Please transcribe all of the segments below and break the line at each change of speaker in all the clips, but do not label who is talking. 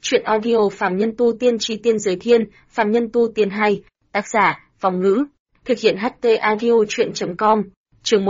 Chuyện audio Phàm Nhân Tu Tiên Chi Tiên Giới Thiên, Phàm Nhân Tu Tiên 2, tác giả, Vong Ngữ, thực hiện HT Audio Chuyện.com, chương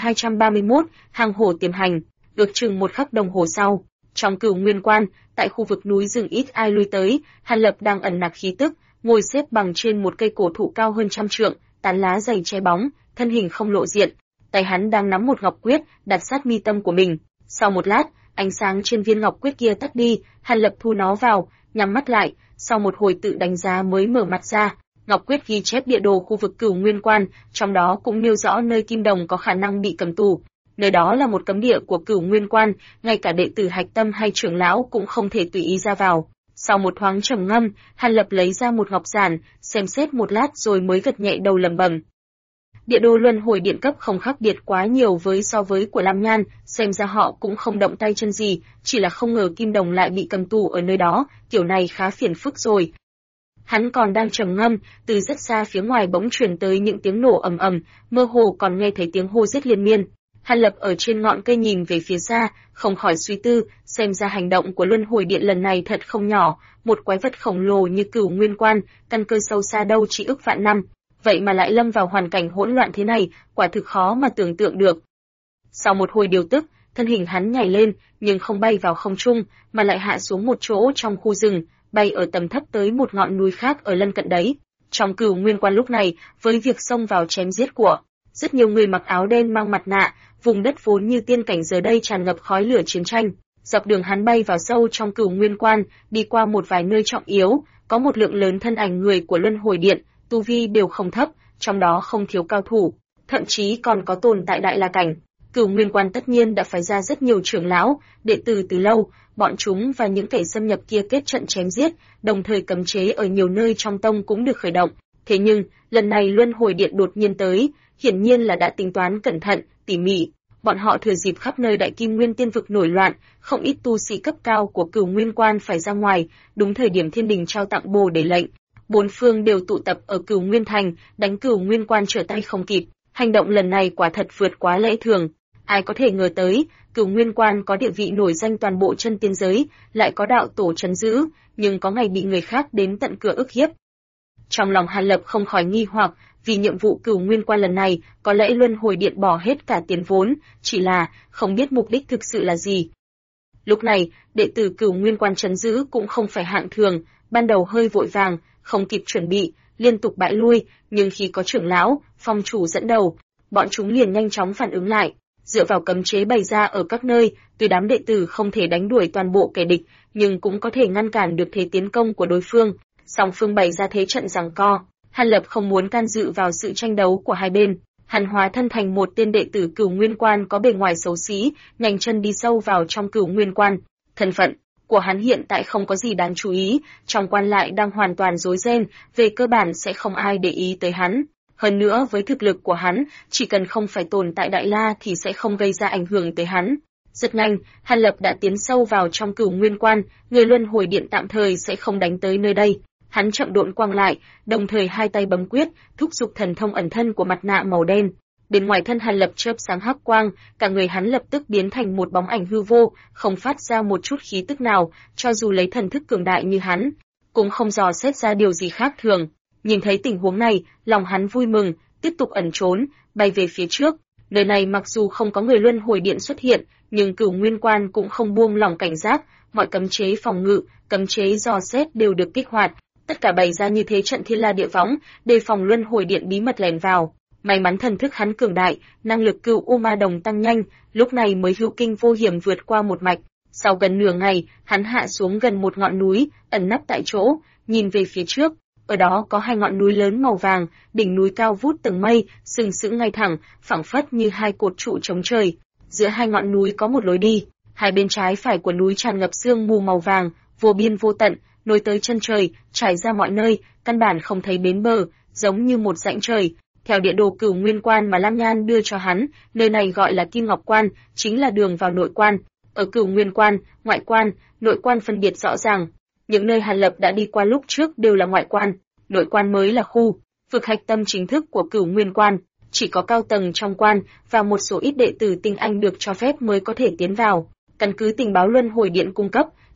1231, hang hổ tiềm hành, ước chừng một khắc đồng hồ sau, trong Cửu Nguyên Quan, tại khu vực núi rừng ít ai lui tới, Hàn Lập đang ẩn nặc khí tức, ngồi xếp bằng trên một cây cổ thụ cao hơn 100 trượng, tán lá dày che bóng, thân hình không lộ diện, tay hắn đang nắm một ngọc quyết, đặt sát mi tâm của mình. Sau một lát, ánh sáng trên viên ngọc quyết kia tắt đi, Hàn Lập thu nó vào, nhắm mắt lại, sau một hồi tự đánh giá mới mở mắt ra. Ngọc quyết ghi chép địa đồ khu vực Cửu Nguyên Quan, trong đó cũng nêu rõ nơi Kim Đồng có khả năng bị cầm tù. Nơi đó là một cấm địa của Cửu Nguyên Quan, ngay cả đệ tử Hạch Tâm hay trưởng lão cũng không thể tùy ý ra vào. Sau một thoáng trầm ngâm, Hàn Lập lấy ra một ngọc giản, xem xét một lát rồi mới gật nhẹ đầu lẩm bẩm. Địa đồ luân hồi điện cấp không khác biệt quá nhiều so với của Lam Nhan, xem ra họ cũng không động tay chân gì, chỉ là không ngờ Kim Đồng lại bị cầm tù ở nơi đó, kiểu này khá phiền phức rồi. Hắn còn đang trầm ngâm, từ rất xa phía ngoài bỗng truyền tới những tiếng nổ ầm ầm, mơ hồ còn nghe thấy tiếng hô giết liên miên. Hàn Lập ở trên ngọn cây nhìn về phía xa, không khỏi suy tư, xem ra hành động của luân hồi điện lần này thật không nhỏ, một quái vật khổng lồ như Cửu Nguyên Quan, căn cơ sâu xa đâu chỉ ức vạn năm, vậy mà lại lâm vào hoàn cảnh hỗn loạn thế này, quả thực khó mà tưởng tượng được. Sau một hồi điều tức, thân hình hắn nhảy lên, nhưng không bay vào không trung, mà lại hạ xuống một chỗ trong khu rừng, bay ở tầm thấp tới một ngọn núi khác ở lân cận đấy. Trong Cửu Nguyên Quan lúc này, với việc xông vào chém giết của rất nhiều người mặc áo đen mang mặt nạ, vùng đất vốn như tiên cảnh giờ đây tràn ngập khói lửa chiến tranh. Dọc đường hắn bay vào sâu trong Cửu Nguyên Quan, đi qua một vài nơi trọng yếu, có một lượng lớn thân ảnh người của luân hồi điện, tu vi đều không thấp, trong đó không thiếu cao thủ, thậm chí còn có tồn tại đại la cảnh. Cửu Nguyên Quan tất nhiên đã phái ra rất nhiều trưởng lão, đệ tử từ lâu, bọn chúng và những kẻ xâm nhập kia kết trận chém giết, đồng thời cấm chế ở nhiều nơi trong tông cũng được khởi động. Thế nhưng, lần này luân hồi điện đột nhiên tới, hiển nhiên là đã tính toán cẩn thận, tỉ mỉ. Bọn họ thừa dịp khắp nơi Đại Kim Nguyên Tiên vực nổi loạn, không ít tu sĩ cấp cao của Cửu Nguyên Quan phải ra ngoài, đúng thời điểm thiên đình trao tặng bồ để lệnh. Bốn phương đều tụ tập ở Cửu Nguyên Thành, đánh Cửu Nguyên Quan trở tay không kịp. Hành động lần này quả thật vượt quá lẽ thường. Ai có thể ngờ tới, Cửu Nguyên Quan có địa vị nổi danh toàn bộ chân tiên giới, lại có đạo tổ trấn giữ, nhưng có ngày bị người khác đến tận cửa ức hiếp. Trong lòng Hàn Lập không khỏi nghi hoặc, vì nhiệm vụ Cửu Nguyên Quan lần này, có lẽ luân hồi điện bỏ hết cả tiền vốn, chỉ là không biết mục đích thực sự là gì. Lúc này, đệ tử Cửu Nguyên Quan trấn giữ cũng không phải hạng thường, ban đầu hơi vội vàng, không kịp chuẩn bị, liên tục bại lui, nhưng khi có trưởng lão, phong chủ dẫn đầu, bọn chúng liền nhanh chóng phản ứng lại, dựa vào cấm chế bày ra ở các nơi, tuy đám đệ tử không thể đánh đuổi toàn bộ kẻ địch, nhưng cũng có thể ngăn cản được thế tiến công của đối phương. Song phương bày ra thế trận giằng co, Hàn Lập không muốn can dự vào sự tranh đấu của hai bên. Hắn hóa thân thành một tên đệ tử Cửu Nguyên Quan có bề ngoài xấu xí, nhanh chân đi sâu vào trong Cửu Nguyên Quan. Thân phận của hắn hiện tại không có gì đáng chú ý, trong quan lại đang hoàn toàn rối ren, về cơ bản sẽ không ai để ý tới hắn. Hơn nữa với thực lực của hắn, chỉ cần không phải tồn tại đại la thì sẽ không gây ra ảnh hưởng tới hắn. Rất nhanh, Hàn Lập đã tiến sâu vào trong Cửu Nguyên Quan, người luân hồi điện tạm thời sẽ không đánh tới nơi đây. Hắn chậm độn quang lại, đồng thời hai tay bấm quyết, thúc giục thần thông ẩn thân của mặt nạ màu đen. Bên ngoài thân Hàn Lập chớp sáng hắc quang, cả người hắn lập tức biến thành một bóng ảnh hư vô, không phát ra một chút khí tức nào, cho dù lấy thần thức cường đại như hắn, cũng không dò xét ra điều gì khác thường. Nhìn thấy tình huống này, lòng hắn vui mừng, tiếp tục ẩn trốn, bay về phía trước. Nơi này mặc dù không có người luân hồi điện xuất hiện, nhưng Cửu Nguyên Quan cũng không buông lỏng cảnh giác, mọi cấm chế phòng ngự, cấm chế dò xét đều được kích hoạt, tất cả bày ra như thế trận thiên la địa võng, đề phòng luân hồi điện bí mật lẻn vào. May mắn thần thức hắn cường đại, năng lực Cửu U Ma Đồng tăng nhanh, lúc này mới hữu kinh vô hiểm vượt qua một mạch. Sau gần nửa ngày, hắn hạ xuống gần một ngọn núi, ẩn nấp tại chỗ, nhìn về phía trước. Ở đó có hai ngọn núi lớn màu vàng, đỉnh núi cao vút tầng mây, sừng sững ngay thẳng, phẳng phất như hai cột trụ chống trời. Giữa hai ngọn núi có một lối đi, hai bên trái phải của núi tràn ngập sương mù màu vàng, vô biên vô tận, nối tới chân trời, trải ra mọi nơi, căn bản không thấy bến bờ, giống như một rãnh trời. Theo địa đồ Cửu Nguyên Quan mà Lam Nhan đưa cho hắn, nơi này gọi là Kim Ngọc Quan, chính là đường vào nội quan. Ở Cửu Nguyên Quan, ngoại quan, nội quan phân biệt rõ ràng. Những nơi Hàn Lập đã đi qua lúc trước đều là ngoại quan, nội quan mới là khu vực hạch tâm chính thức của Cửu Nguyên Quan. Chỉ có cao tầng trong quan và một số ít đệ tử tinh anh được cho phép mới có thể tiến vào. Căn cứ tình báo luân hồi điện cung cấp,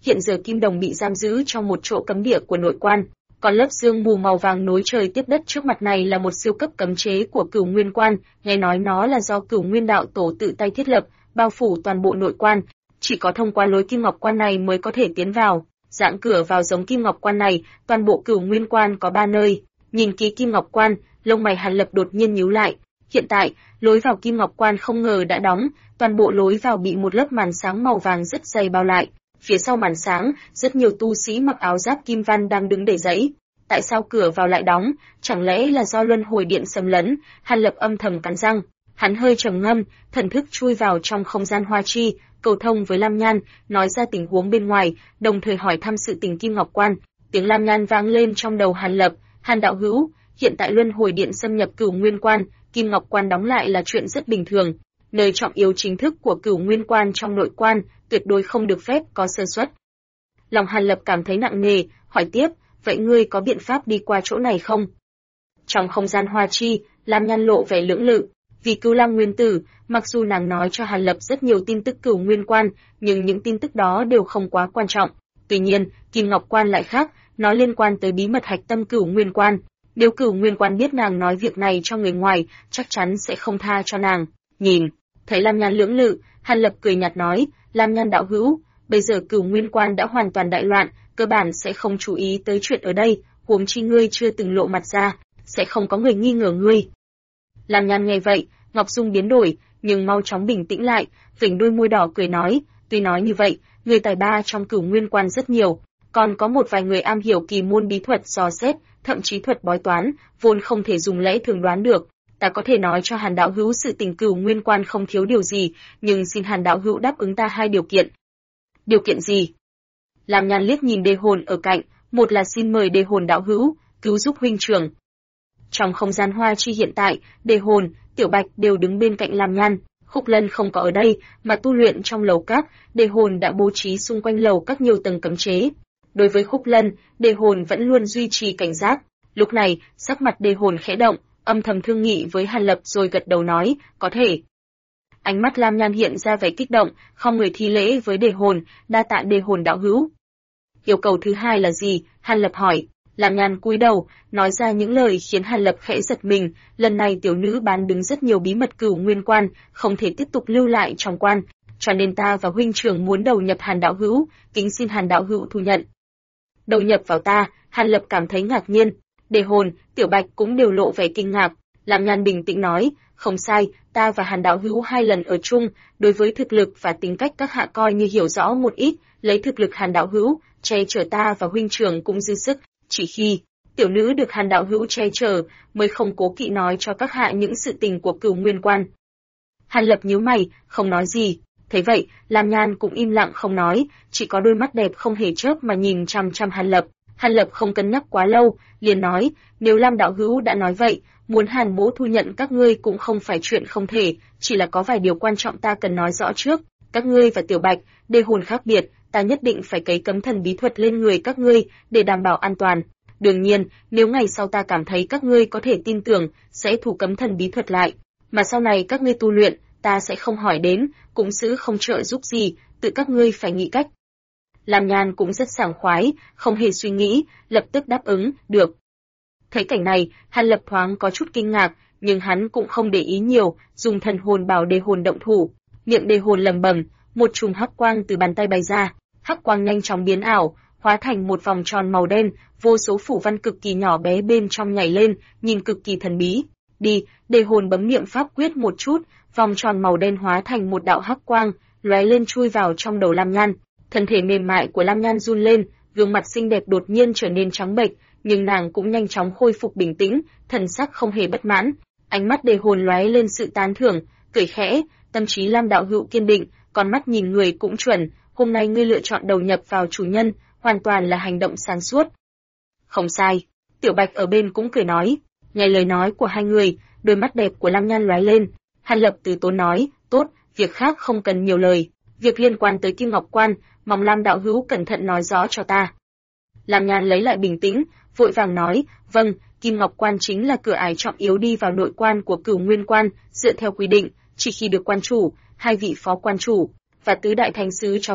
hiện giờ Kim Đồng bị giam giữ trong một chỗ cấm địa của nội quan. Còn lớp sương mù màu vàng nối trời tiếp đất trước mặt này là một siêu cấp cấm chế của Cửu Nguyên Quan, nghe nói nó là do Cửu Nguyên đạo tổ tự tay thiết lập, bao phủ toàn bộ nội quan, chỉ có thông qua lối Kim Ngọc Quan này mới có thể tiến vào. Dạng cửa vào giống Kim Ngọc Quan này, toàn bộ Cửu Nguyên Quan có 3 nơi. Nhìn kỹ Kim Ngọc Quan, lông mày Hàn Lập đột nhiên nhíu lại. Hiện tại, lối vào Kim Ngọc Quan không ngờ đã đóng, toàn bộ lối vào bị một lớp màn sáng màu vàng rất dày bao lại. Phía sau màn sáng, rất nhiều tu sĩ mặc áo giáp kim văn đang đứng để dãy. Tại sao cửa vào lại đóng? Chẳng lẽ là do luân hồi điện xâm lấn? Hàn Lập âm thầm cắn răng. Hắn hơi trầm ngâm, thần thức chui vào trong không gian hoa chi, cầu thông với Lam Nhan, nói ra tình huống bên ngoài, đồng thời hỏi thăm sự tình Kim Ngọc Quan. Tiếng Lam Nhan vang lên trong đầu Hàn Lập. Hàn đạo hữu, hiện tại luân hồi điện xâm nhập Cửu Nguyên Quan, Kim Ngọc Quan đóng lại là chuyện rất bình thường. Nơi trọng yếu chính thức của Cửu Nguyên Quan trong nội quan, tuyệt đối không được phép có sơ suất. Lòng Hàn Lập cảm thấy nặng nề, hỏi tiếp, vậy ngươi có biện pháp đi qua chỗ này không? Trong không gian hoa chi, Lam Nhan lộ vẻ lưỡng lự. Vì Cửu Lăng Nguyên Tử, mặc dù nàng nói cho Hàn Lập rất nhiều tin tức Cửu Nguyên Quan, nhưng những tin tức đó đều không quá quan trọng. Tuy nhiên, Kim Ngọc Quan lại khác, nó liên quan tới bí mật hạch tâm Cửu Nguyên Quan. Nếu Cửu Nguyên Quan biết nàng nói việc này cho người ngoài, chắc chắn sẽ không tha cho nàng. Nhìn, thấy Lam Nhan lưỡng lự, Hàn Lập cười nhạt nói, Lam Nhan đạo hữu, bây giờ Cửu Nguyên Quan đã hoàn toàn đại loạn, cơ bản sẽ không chú ý tới chuyện ở đây, huống chi ngươi chưa từng lộ mặt ra, sẽ không có người nghi ngờ ngươi. Lam Nhan nghe vậy, Ngọc Dung biến đổi, nhưng mau chóng bình tĩnh lại, vểnh đôi môi đỏ cười nói, tuy nói như vậy, người tài ba trong Cửu Nguyên Quan rất nhiều, còn có một vài người am hiểu kỳ môn bí thuật dò xét, thậm chí thuật bói toán, vốn không thể dùng lẽ thường đoán được. Ta có thể nói cho Hàn đạo hữu sự tình Cửu Nguyên Quan không thiếu điều gì, nhưng xin Hàn đạo hữu đáp ứng ta 2 điều kiện. Điều kiện gì? Lam Nhan liếc nhìn Đề Hồn ở cạnh, một là xin mời Đề Hồn đạo hữu cứu giúp huynh trưởng. Trong không gian hoa chi hiện tại, Đề Hồn, Tiểu Bạch đều đứng bên cạnh Lam Nhan. Khúc Lân không có ở đây, mà tu luyện trong lầu các, Đề Hồn đã bố trí xung quanh lầu các nhiều tầng cấm chế. Đối với Khúc Lân, Đề Hồn vẫn luôn duy trì cảnh giác. Lúc này, sắc mặt Đề Hồn khẽ động, âm thầm thương nghị với Hàn Lập rồi gật đầu nói, có thể. Ánh mắt Lam Nhan hiện ra vẻ kích động, không người thi lễ với Đề Hồn, đa tạ Đề Hồn đạo hữu. Yêu cầu thứ 2 là gì? Hàn Lập hỏi. Lam Nhan cúi đầu, nói ra những lời khiến Hàn Lập khẽ giật mình, lần này tiểu nữ bán đứng rất nhiều bí mật Cửu Nguyên Quan, không thể tiếp tục lưu lại trong quan, cho nên ta và huynh trưởng muốn đầu nhập Hàn đạo hữu, kính xin Hàn đạo hữu thu nhận. Đầu nhập vào ta? Hàn Lập cảm thấy ngạc nhiên. Đề Hồn, Tiểu Bạch cũng đều lộ vẻ kinh ngạc. Lam Nhan bình tĩnh nói, không sai, ta và Hàn đạo hữu 2 lần ở chung, đối với thực lực và tính cách các hạ coi như hiểu rõ một ít, lấy thực lực Hàn đạo hữu che chở ta và huynh trưởng cũng dư sức, chỉ khi tiểu nữ được Hàn đạo hữu che chở, mới không cố kỵ nói cho các hạ những sự tình của Cửu Nguyên Quan. Hàn Lập nhíu mày, không nói gì. Thấy vậy, Lam Nhan cũng im lặng không nói, chỉ có đôi mắt đẹp không hề chớp mà nhìn chăm chăm Hàn Lập. Hàn Lập không cân nhắc quá lâu, liền nói, nếu Lam đạo hữu đã nói vậy, muốn Hàn mỗ thu nhận các ngươi cũng không phải chuyện không thể, chỉ là có vài điều quan trọng ta cần nói rõ trước. Các ngươi và Tiểu Bạch, Đề Hồn khác biệt, ta nhất định phải cấy cấm thần bí thuật lên người các ngươi, để đảm bảo an toàn. Đương nhiên, nếu ngày sau ta cảm thấy các ngươi có thể tin tưởng, sẽ thủ cấm thần bí thuật lại. Mà sau này các ngươi tu luyện, ta sẽ không hỏi đến, cũng giữ không trợ giúp gì, tự các ngươi phải nghĩ cách. Lam Nhan cũng rất sảng khoái, không hề suy nghĩ, lập tức đáp ứng, được. Thấy cảnh này, Hàn Lập thoáng có chút kinh ngạc, nhưng hắn cũng không để ý nhiều, dùng thần hồn bảo Đề Hồn động thủ. Miệng Đề Hồn lẩm bẩm, một chùm hắc quang từ bàn tay bay ra, hắc quang nhanh chóng biến ảo, hóa thành một vòng tròn màu đen, vô số phủ văn cực kỳ nhỏ bé bên trong nhảy lên, nhìn cực kỳ thần bí. Đi, Đề Hồn bấm niệm pháp quyết một chút, vòng tròn màu đen hóa thành một đạo hắc quang, lóe lên chui vào trong đầu Lam Nhan. Thân thể mềm mại của Lam Nhan run lên, gương mặt xinh đẹp đột nhiên trở nên trắng bệch, nhưng nàng cũng nhanh chóng khôi phục bình tĩnh, thần sắc không hề bất mãn. Ánh mắt Đề Hồn lóe lên sự tán thưởng, cười khẽ, tâm trí Lam đạo hữu kiên định, con mắt nhìn người cũng chuẩn, hôm nay ngươi lựa chọn đầu nhập vào chủ nhân, hoàn toàn là hành động sáng suốt. Không sai. Tiểu Bạch ở bên cũng cười nói, nghe lời nói của hai người, đôi mắt đẹp của Lam Nhan lóe lên. Hàn Lập từ tốn nói, tốt, việc khác không cần nhiều lời, việc liên quan tới Kim Ngọc Quan, mong Lam đạo hữu cẩn thận nói rõ cho ta. Lam Nhan lấy lại bình tĩnh, vội vàng nói, vâng, Kim Ngọc Quan chính là cửa ải trọng yếu đi vào nội quan của Cửu Nguyên Quan, dựa theo quy định, chỉ khi được quan chủ, 2 vị phó quan chủ và tứ đại thánh sứ cho phép,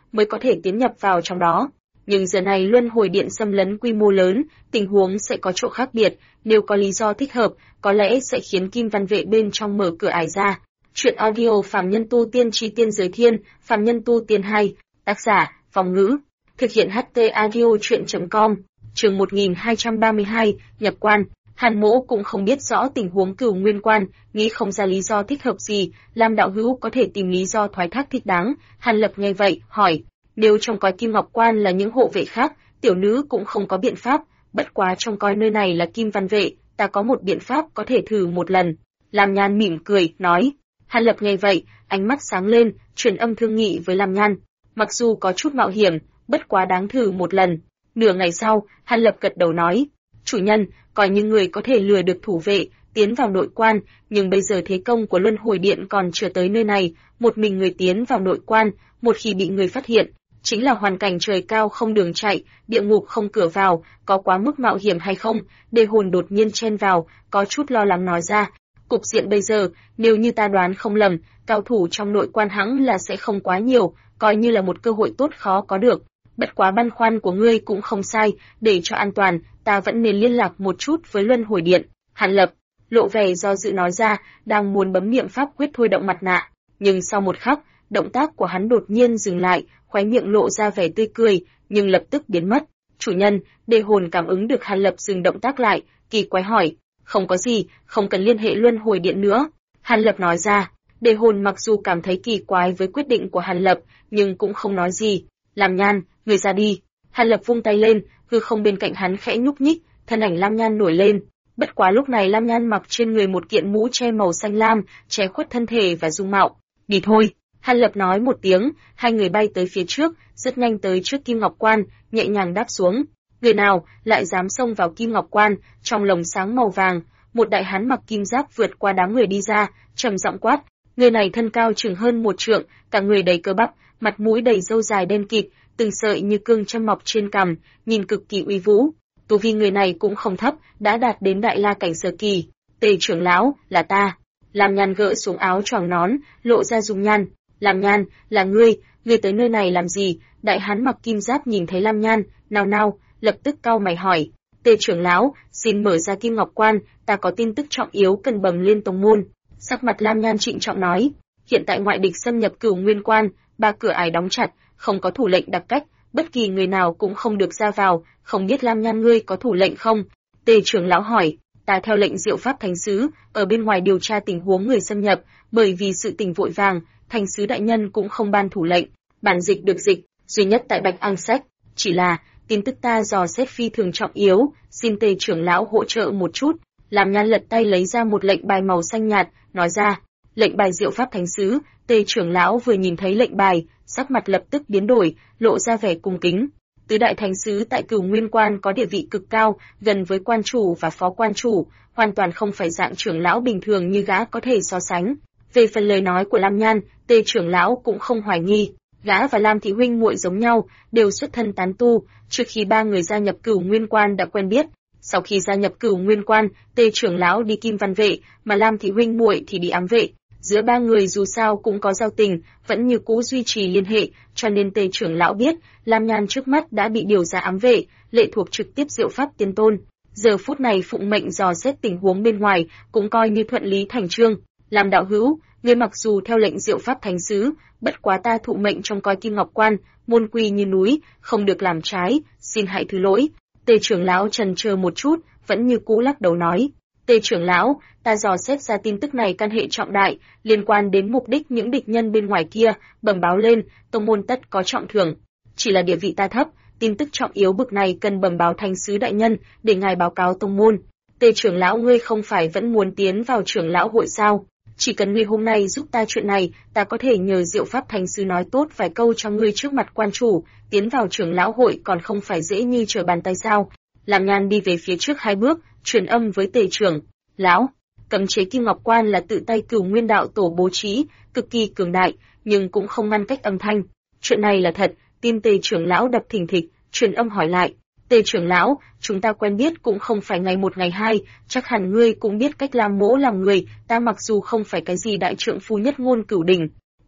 mới có thể tiến nhập vào trong đó. Nhưng giờ này luân hồi điện xâm lấn quy mô lớn, tình huống sẽ có chỗ khác biệt, nếu có lý do thích hợp, có lẽ sẽ khiến Kim Văn Vệ bên trong mở cửa ải ra. Truyện audio Phàm Nhân Tu Tiên Chi Tiên Giới Thiên, Phàm Nhân Tu Tiên 2, tác giả, Phong Ngữ, thực hiện HT audio truyện.com, chương 1232, nhập quan. Hàn Mỗ cũng không biết rõ tình huống Cửu Nguyên Quan, nghĩ không ra lý do thích hợp gì, Lam đạo hữu có thể tìm lý do thoái thác thích đáng. Hàn Lập nghe vậy, hỏi, nếu trong cõi Kim Ngọc Quan là những hộ vệ khác, tiểu nữ cũng không có biện pháp, bất quá trong cõi nơi này là Kim Văn Vệ, ta có một biện pháp có thể thử một lần. Lam Nhan mỉm cười, nói. Hàn Lập nghe vậy, ánh mắt sáng lên, truyền âm thương nghị với Lam Nhan. Mặc dù có chút mạo hiểm, bất quá đáng thử một lần. Nửa ngày sau, Hàn Lập gật đầu nói, chủ nhân, coi như người có thể lừa được thủ vệ, tiến vào nội quan, nhưng bây giờ thế công của Luân Hồi Điện còn chưa tới nơi này, một mình người tiến vào nội quan, một khi bị người phát hiện, chính là hoàn cảnh trời cao không đường chạy, địa ngục không cửa vào, có quá mức mạo hiểm hay không? Đề Hồn đột nhiên chen vào, có chút lo lắng nói ra. Cục diện bây giờ, nếu như ta đoán không lầm, cao thủ trong nội quan hẳn là sẽ không quá nhiều, coi như là một cơ hội tốt khó có được. Bất quá băn khoăn của ngươi cũng không sai, để cho an toàn, ta vẫn nên liên lạc một chút với Luân Hồi Điện. Hàn Lập lộ vẻ do dự nói ra, đang muốn bấm niệm pháp quyết thôi động mặt nạ, nhưng sau một khắc, động tác của hắn đột nhiên dừng lại, khóe miệng lộ ra vẻ tươi cười, nhưng lập tức biến mất. Chủ nhân, Đề Hồn cảm ứng được Hàn Lập dừng động tác lại, kỳ quái hỏi, không có gì, không cần liên hệ Luân Hồi Điện nữa. Hàn Lập nói ra. Đề Hồn mặc dù cảm thấy kỳ quái với quyết định của Hàn Lập, nhưng cũng không nói gì. Lam Nhan, người ra đi. Hàn Lập vung tay lên, hư không bên cạnh hắn khẽ nhúc nhích, thân ảnh Lam Nhan nổi lên. Bất quá lúc này Lam Nhan mặc trên người một kiện mũ che màu xanh lam, che khuất thân thể và dung mạo. Đi thôi. Hàn Lập nói một tiếng, hai người bay tới phía trước, rất nhanh tới trước Kim Ngọc Quan, nhẹ nhàng đáp xuống. Người nào lại dám xông vào Kim Ngọc Quan? Trong lồng sáng màu vàng, một đại hán mặc kim giáp vượt qua đám người đi ra, trầm giọng quát. Người này thân cao chừng hơn 1 trượng, cả người đầy cơ bắp, mặt mũi đầy râu dài đen kịt, từng sợi như cương châm mọc trên cằm, nhìn cực kỳ uy vũ. Tu vi người này cũng không thấp, đã đạt đến đại la cảnh sơ kỳ. Tề trưởng lão, là ta. Lam Nhan gỡ xuống áo choàng nón, lộ ra dung nhan. Lam Nhan, là ngươi tới nơi này làm gì? Đại hán mặc kim giáp nhìn thấy Lam Nhan, nao, lập tức cau mày hỏi. Tề trưởng lão, xin mở ra Kim Ngọc Quan, ta có tin tức trọng yếu cần bẩm lên tông môn. Sắc mặt Lam Nhan trịnh trọng nói, hiện tại ngoại địch xâm nhập Cửu Nguyên Quan, 3 cửa ải đóng chặt, không có thủ lệnh đặc cách, bất kỳ người nào cũng không được ra vào, không biết Lam Nhan ngươi có thủ lệnh không? Tề trưởng lão hỏi, ta theo lệnh Diệu Pháp Thánh sứ, ở bên ngoài điều tra tình huống người xâm nhập, bởi vì sự tình vội vàng, Thánh sứ đại nhân cũng không ban thủ lệnh, bản dịch được dịch, duy nhất tại Bạch Ang Sách, chỉ là tin tức ta dò xét phi thường trọng yếu, xin Tề trưởng lão hỗ trợ một chút. Lam Nhan lật tay lấy ra một lệnh bài màu xanh nhạt, nói ra, lệnh bài Diệu Pháp Thánh sứ. Tề trưởng lão vừa nhìn thấy lệnh bài, sắc mặt lập tức biến đổi, lộ ra vẻ cung kính. Tứ đại thánh sứ tại Cửu Nguyên Quan có địa vị cực cao, gần với quan chủ và phó quan chủ, hoàn toàn không phải dạng trưởng lão bình thường như gã có thể so sánh. Về phần lời nói của Lam Nhan, Tề trưởng lão cũng không hoài nghi, gã và Lam thị huynh muội giống nhau, đều xuất thân tán tu, trước khi 3 người gia nhập Cửu Nguyên Quan đã quen biết. Sau khi gia nhập Cửu Nguyên Quan, Tề trưởng lão đi Kim Văn Vệ, mà Lam thị huynh muội thì đi Ám Vệ. Giữa 3 người dù sao cũng có giao tình, vẫn như cũ duy trì liên hệ, cho nên Tề trưởng lão biết, Lam Nhan trước mắt đã bị điều ra Ám Vệ, lệ thuộc trực tiếp Diệu Pháp Tiên Tôn. Giờ phút này phụng mệnh dò xét tình huống bên ngoài, cũng coi như thuận lý thành chương. Lam đạo hữu, ngươi mặc dù theo lệnh Diệu Pháp Thánh sứ, bất quá ta thụ mệnh trong coi Kim Ngọc Quan, môn quy như núi, không được làm trái, xin hãy thứ lỗi. Tề trưởng lão chần chờ một chút, vẫn như cũ lắc đầu nói. Tề trưởng lão, ta dò xét ra tin tức này căn hệ trọng đại, liên quan đến mục đích những địch nhân bên ngoài kia, bẩm báo lên, tông môn tất có trọng thưởng. Chỉ là địa vị ta thấp, tin tức trọng yếu bực này cần bẩm báo thánh sứ đại nhân, để ngài báo cáo tông môn. Tề trưởng lão ngươi không phải vẫn muốn tiến vào trưởng lão hội sao? Chỉ cần ngươi hôm nay giúp ta chuyện này, ta có thể nhờ Diệu Pháp Thánh sứ nói tốt vài câu cho ngươi trước mặt quan chủ, tiến vào trưởng lão hội còn không phải dễ như trở bàn tay sao? Lam Nhan đi về phía trước 2 bước, truyền âm với Tề trưởng lão. Cấm chế Kim Ngọc Quan là tự tay Cửu Nguyên đạo tổ bố trí, cực kỳ cường đại, nhưng cũng không ngăn cách âm thanh. Chuyện này là thật, tim Tề trưởng lão đập thình thịch, truyền âm hỏi lại. Tề trưởng lão, chúng ta quen biết cũng không phải ngày một ngày hai, chắc hẳn ngươi cũng biết cách Lam mỗ làm người, ta mặc dù không phải cái gì đại trượng phu nhất ngôn cửu đỉnh,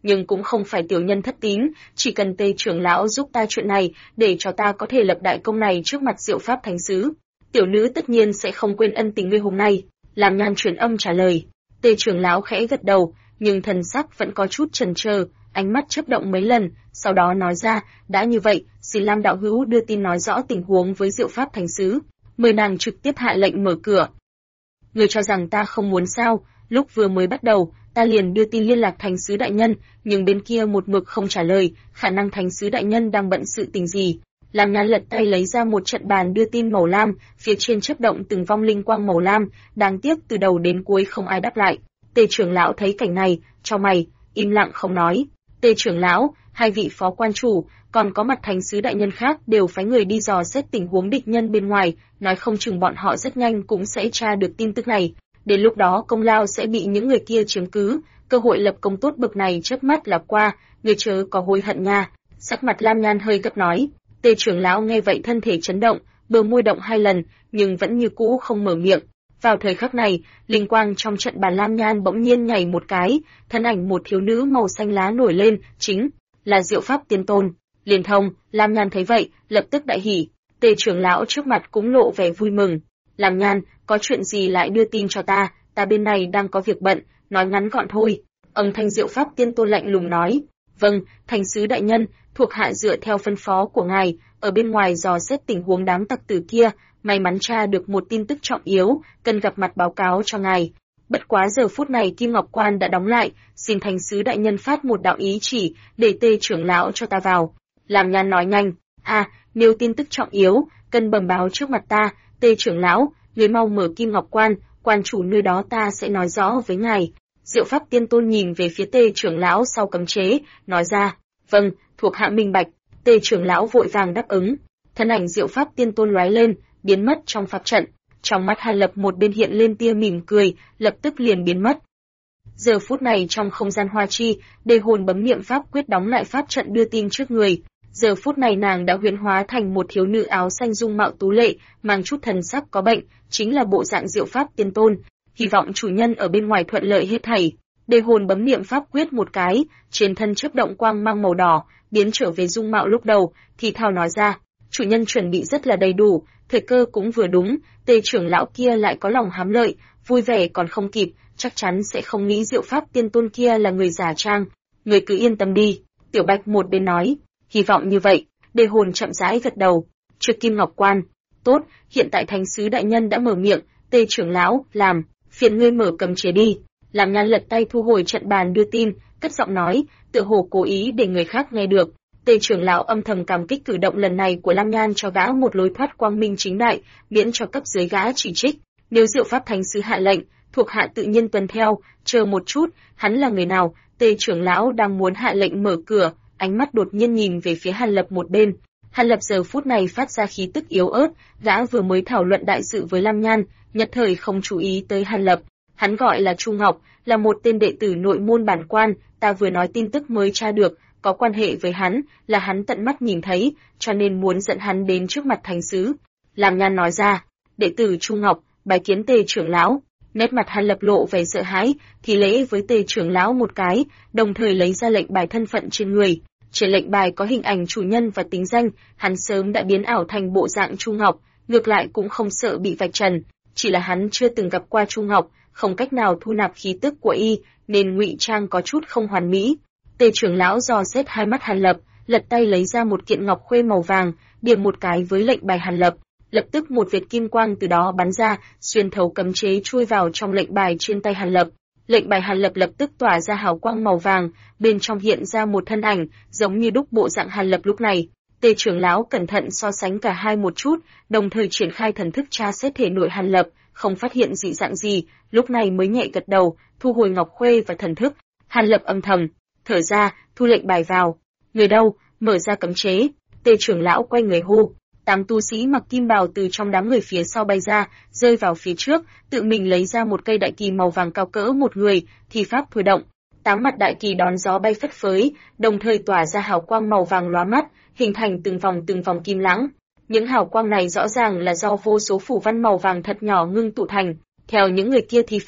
nhưng cũng không phải tiểu nhân thất tín, chỉ cần Tề trưởng lão giúp ta chuyện này, để cho ta có thể lập đại công này trước mặt Diệu Pháp Thánh sứ. Tiểu nữ tất nhiên sẽ không quên ân tình ngươi hôm nay. Lam Nhan truyền âm trả lời. Tề trưởng lão khẽ gật đầu, nhưng thần sắc vẫn có chút chần chờ, ánh mắt chớp động mấy lần, sau đó nói ra, đã như vậy, xin Lam đạo hữu đưa tin nói rõ tình huống với Diệu Pháp Thánh sứ, mời nàng trực tiếp hạ lệnh mở cửa. Ngươi cho rằng ta không muốn sao? Lúc vừa mới bắt đầu, ta liền đưa tin liên lạc Thánh sứ đại nhân, nhưng bên kia một mực không trả lời, khả năng Thánh sứ đại nhân đang bận sự tình gì. Lam Nhan lật tay lấy ra một trận bàn đưa tin màu lam, phía trên chớp động từng vong linh quang màu lam, đáng tiếc từ đầu đến cuối không ai đáp lại. Tề trưởng lão thấy cảnh này, chau mày, im lặng không nói. Tề trưởng lão, hai vị phó quan chủ, còn có mặt Thánh sứ đại nhân khác đều phái người đi dò xét tình huống địch nhân bên ngoài, nói không chừng bọn họ rất nhanh cũng sẽ tra được tin tức này. Đến lúc đó công lao sẽ bị những người kia chiếm cứ, cơ hội lập công tốt bậc này chớp mắt là qua, người chớ có hối hận nha. Sắc mặt Lam Nhan hơi gấp nói. Tề trưởng lão nghe vậy thân thể chấn động, bờ môi động 2 lần, nhưng vẫn như cũ không mở miệng. Vào thời khắc này, linh quang trong trận bàn Lam Nhan bỗng nhiên nhảy một cái, thân ảnh một thiếu nữ màu xanh lá nổi lên, chính là Diệu Pháp Tiên Tôn. Liên thông, Lam Nhan thấy vậy, lập tức đại hỉ. Tề trưởng lão trước mặt cũng lộ vẻ vui mừng. Lam Nhan, có chuyện gì lại đưa tin cho ta bên này đang có việc bận, nói ngắn gọn thôi. Âm thanh Diệu Pháp Tiên Tôn lạnh lùng nói. Vâng, Thánh sứ đại nhân, thuộc hạ dựa theo phân phó của ngài, ở bên ngoài dò xét tình huống đám tặc tử kia, may mắn tra được một tin tức trọng yếu, cần gặp mặt báo cáo cho ngài. Bất quá giờ phút này Kim Ngọc Quan đã đóng lại, xin Thánh sứ đại nhân phát một đạo ý chỉ, để Tề trưởng lão cho ta vào. Lam Nhan nói nhanh, nếu tin tức trọng yếu, cần bẩm báo trước mặt ta, Tề trưởng lão, người mau mở Kim Ngọc Quan, quan chủ nơi đó ta sẽ nói rõ với ngài. Diệu Pháp Tiên Tôn nhìn về phía Tề trưởng lão sau cấm chế, nói ra, vâng, thuộc hạ minh bạch. Tề trưởng lão vội vàng đáp ứng. Thân ảnh Diệu Pháp Tiên Tôn lóe lên, biến mất trong pháp trận. Trong mắt Hàn Lập một bên hiện lên tia mỉm cười, lập tức liền biến mất. Giờ phút này trong không gian hoa chi, Đề Hồn bấm niệm pháp quyết đóng lại pháp trận đưa tin trước người. Giờ phút này nàng đã huyễn hóa thành một thiếu nữ áo xanh dung mạo tú lệ, mang chút thần sắc có bệnh, chính là bộ dạng Diệu Pháp Tiên Tôn. Hy vọng chủ nhân ở bên ngoài thuận lợi hết thảy. Đề Hồn bấm niệm pháp quyết một cái, trên thân chớp động quang mang màu đỏ, biến trở về dung mạo lúc đầu, thì thào nói ra, chủ nhân chuẩn bị rất là đầy đủ, thời cơ cũng vừa đúng, Tề trưởng lão kia lại có lòng hám lợi, vui vẻ còn không kịp, chắc chắn sẽ không nghĩ Diệu Pháp Tiên Tôn kia là người giả trang. Người cứ yên tâm đi, Tiểu Bạch một bên nói, hy vọng như vậy. Đề Hồn chậm rãi gật đầu. Trước Kim Ngọc Quan, tốt, hiện tại Thánh sứ đại nhân đã mở miệng, Tề trưởng lão, làm phiền ngươi mở cấm chế đi. Lam Nhan lật tay thu hồi trận bàn đưa tin, cất giọng nói, tựa hồ cố ý để người khác nghe được. Tề trưởng lão âm thầm cảm kích cử động lần này của Lam Nhan cho gã một lối thoát quang minh chính đại, miễn cho cấp dưới gã chỉ trích. Nếu Diệu Pháp Thánh sứ hạ lệnh, thuộc hạ tự nhiên tuân theo. Chờ một chút, hắn là người nào? Tề trưởng lão đang muốn hạ lệnh mở cửa, ánh mắt đột nhiên nhìn về phía Hàn Lập một bên. Hàn Lập giờ phút này phát ra khí tức yếu ớt, gã vừa mới thảo luận đại sự với Lam Nhan, nhất thời không chú ý tới Hàn Lập. Hắn gọi là Chu Ngọc, là một tên đệ tử nội môn bản quan, ta vừa nói tin tức mới tra được, có quan hệ với hắn, là hắn tận mắt nhìn thấy, cho nên muốn dẫn hắn đến trước mặt thánh sứ. Lam Nhan nói ra, đệ tử Chu Ngọc, bái kiến Tề trưởng lão. Nét mặt Hàn Lập lộ vẻ sợ hãi, thì lễ với Tề trưởng lão một cái, đồng thời lấy ra lệnh bài thân phận trên người. Trên lệnh bài có hình ảnh chủ nhân và tính danh, hắn sớm đã biến ảo thành bộ dạng Chu Ngọc, ngược lại cũng không sợ bị vạch trần, chỉ là hắn chưa từng gặp qua Chu Ngọc, không cách nào thu nạp khí tức của y, nên ngụy trang có chút không hoàn mỹ. Tề trưởng lão dò xét hai mắt Hàn Lập, lật tay lấy ra một kiện ngọc khuê màu vàng, điểm một cái với lệnh bài Hàn Lập, lập tức một vệt kim quang từ đó bắn ra, xuyên thấu cấm chế chui vào trong lệnh bài trên tay Hàn Lập. Lệnh bài Hàn Lập lập tức tỏa ra hào quang màu vàng, bên trong hiện ra một thân ảnh, giống như đúc bộ dạng Hàn Lập lúc này. Tề trưởng lão cẩn thận so sánh cả hai một chút, đồng thời triển khai thần thức tra xét thể nội Hàn Lập, không phát hiện dị dạng gì, lúc này mới nhẹ gật đầu, thu hồi ngọc khuê và thần thức. Hàn Lập âm thầm thở ra, thu lệnh bài vào. Người đâu? Mở ra cấm chế. Tề trưởng lão quay người hô. 8 tu sĩ mặc kim bào từ trong đám người phía sau bay ra, rơi vào phía trước, tự mình lấy ra một cây đại kỳ màu vàng cao cỡ một người, thì pháp thôi động. 8 mặt đại kỳ đón gió bay phất phới, đồng thời tỏa ra hào quang màu vàng lóa mắt, hình thành từng vòng kim lãng. Những hào quang này rõ ràng là do vô số phủ văn màu vàng thật nhỏ ngưng tụ thành. Theo những người kia thi pháp,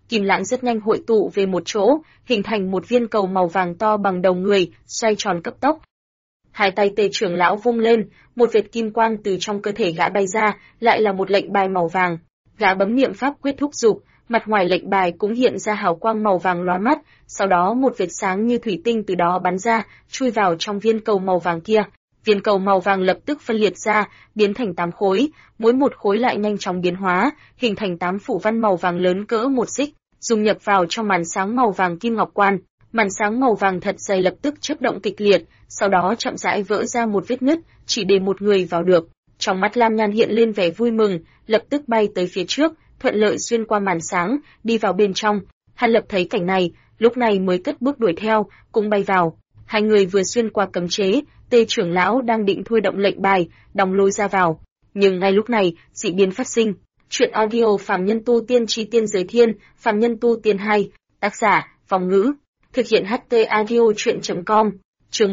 kim lãng rất nhanh hội tụ về một chỗ, hình thành một viên cầu màu vàng to bằng đầu người, xoay tròn cấp tốc. Hai tay Tề trưởng lão vung lên, một vệt kim quang từ trong cơ thể gã bay ra, lại là một lệnh bài màu vàng. Gã bấm niệm pháp quyết thúc giục, mặt ngoài lệnh bài cũng hiện ra hào quang màu vàng lóa mắt, sau đó một vệt sáng như thủy tinh từ đó bắn ra, chui vào trong viên cầu màu vàng kia. Viên cầu màu vàng lập tức phân liệt ra, biến thành 8 khối, mỗi một khối lại nhanh chóng biến hóa, hình thành 8 phủ văn màu vàng lớn cỡ một xích, dung nhập vào trong màn sáng màu vàng kim ngọc quan. Màn sáng màu vàng thật dày lập tức chớp động kịch liệt, sau đó chậm rãi vỡ ra một vết nứt, chỉ để một người vào được. Trong mắt Lam Nhan hiện lên vẻ vui mừng, lập tức bay tới phía trước, thuận lợi xuyên qua màn sáng, đi vào bên trong. Hàn Lập thấy cảnh này, lúc này mới cất bước đuổi theo, cũng bay vào. Hai người vừa xuyên qua cấm chế, Tề trưởng lão đang định thôi động lệnh bài, đóng lối ra vào. Nhưng ngay lúc này, dị biến phát sinh. Truyện audio Phàm Nhân Tu Tiên Chi Tiên Giới Thiên, Phàm Nhân Tu Tiên 2, tác giả, Phong Ngữ. Thực hiện HT Audio Truyện.com, chương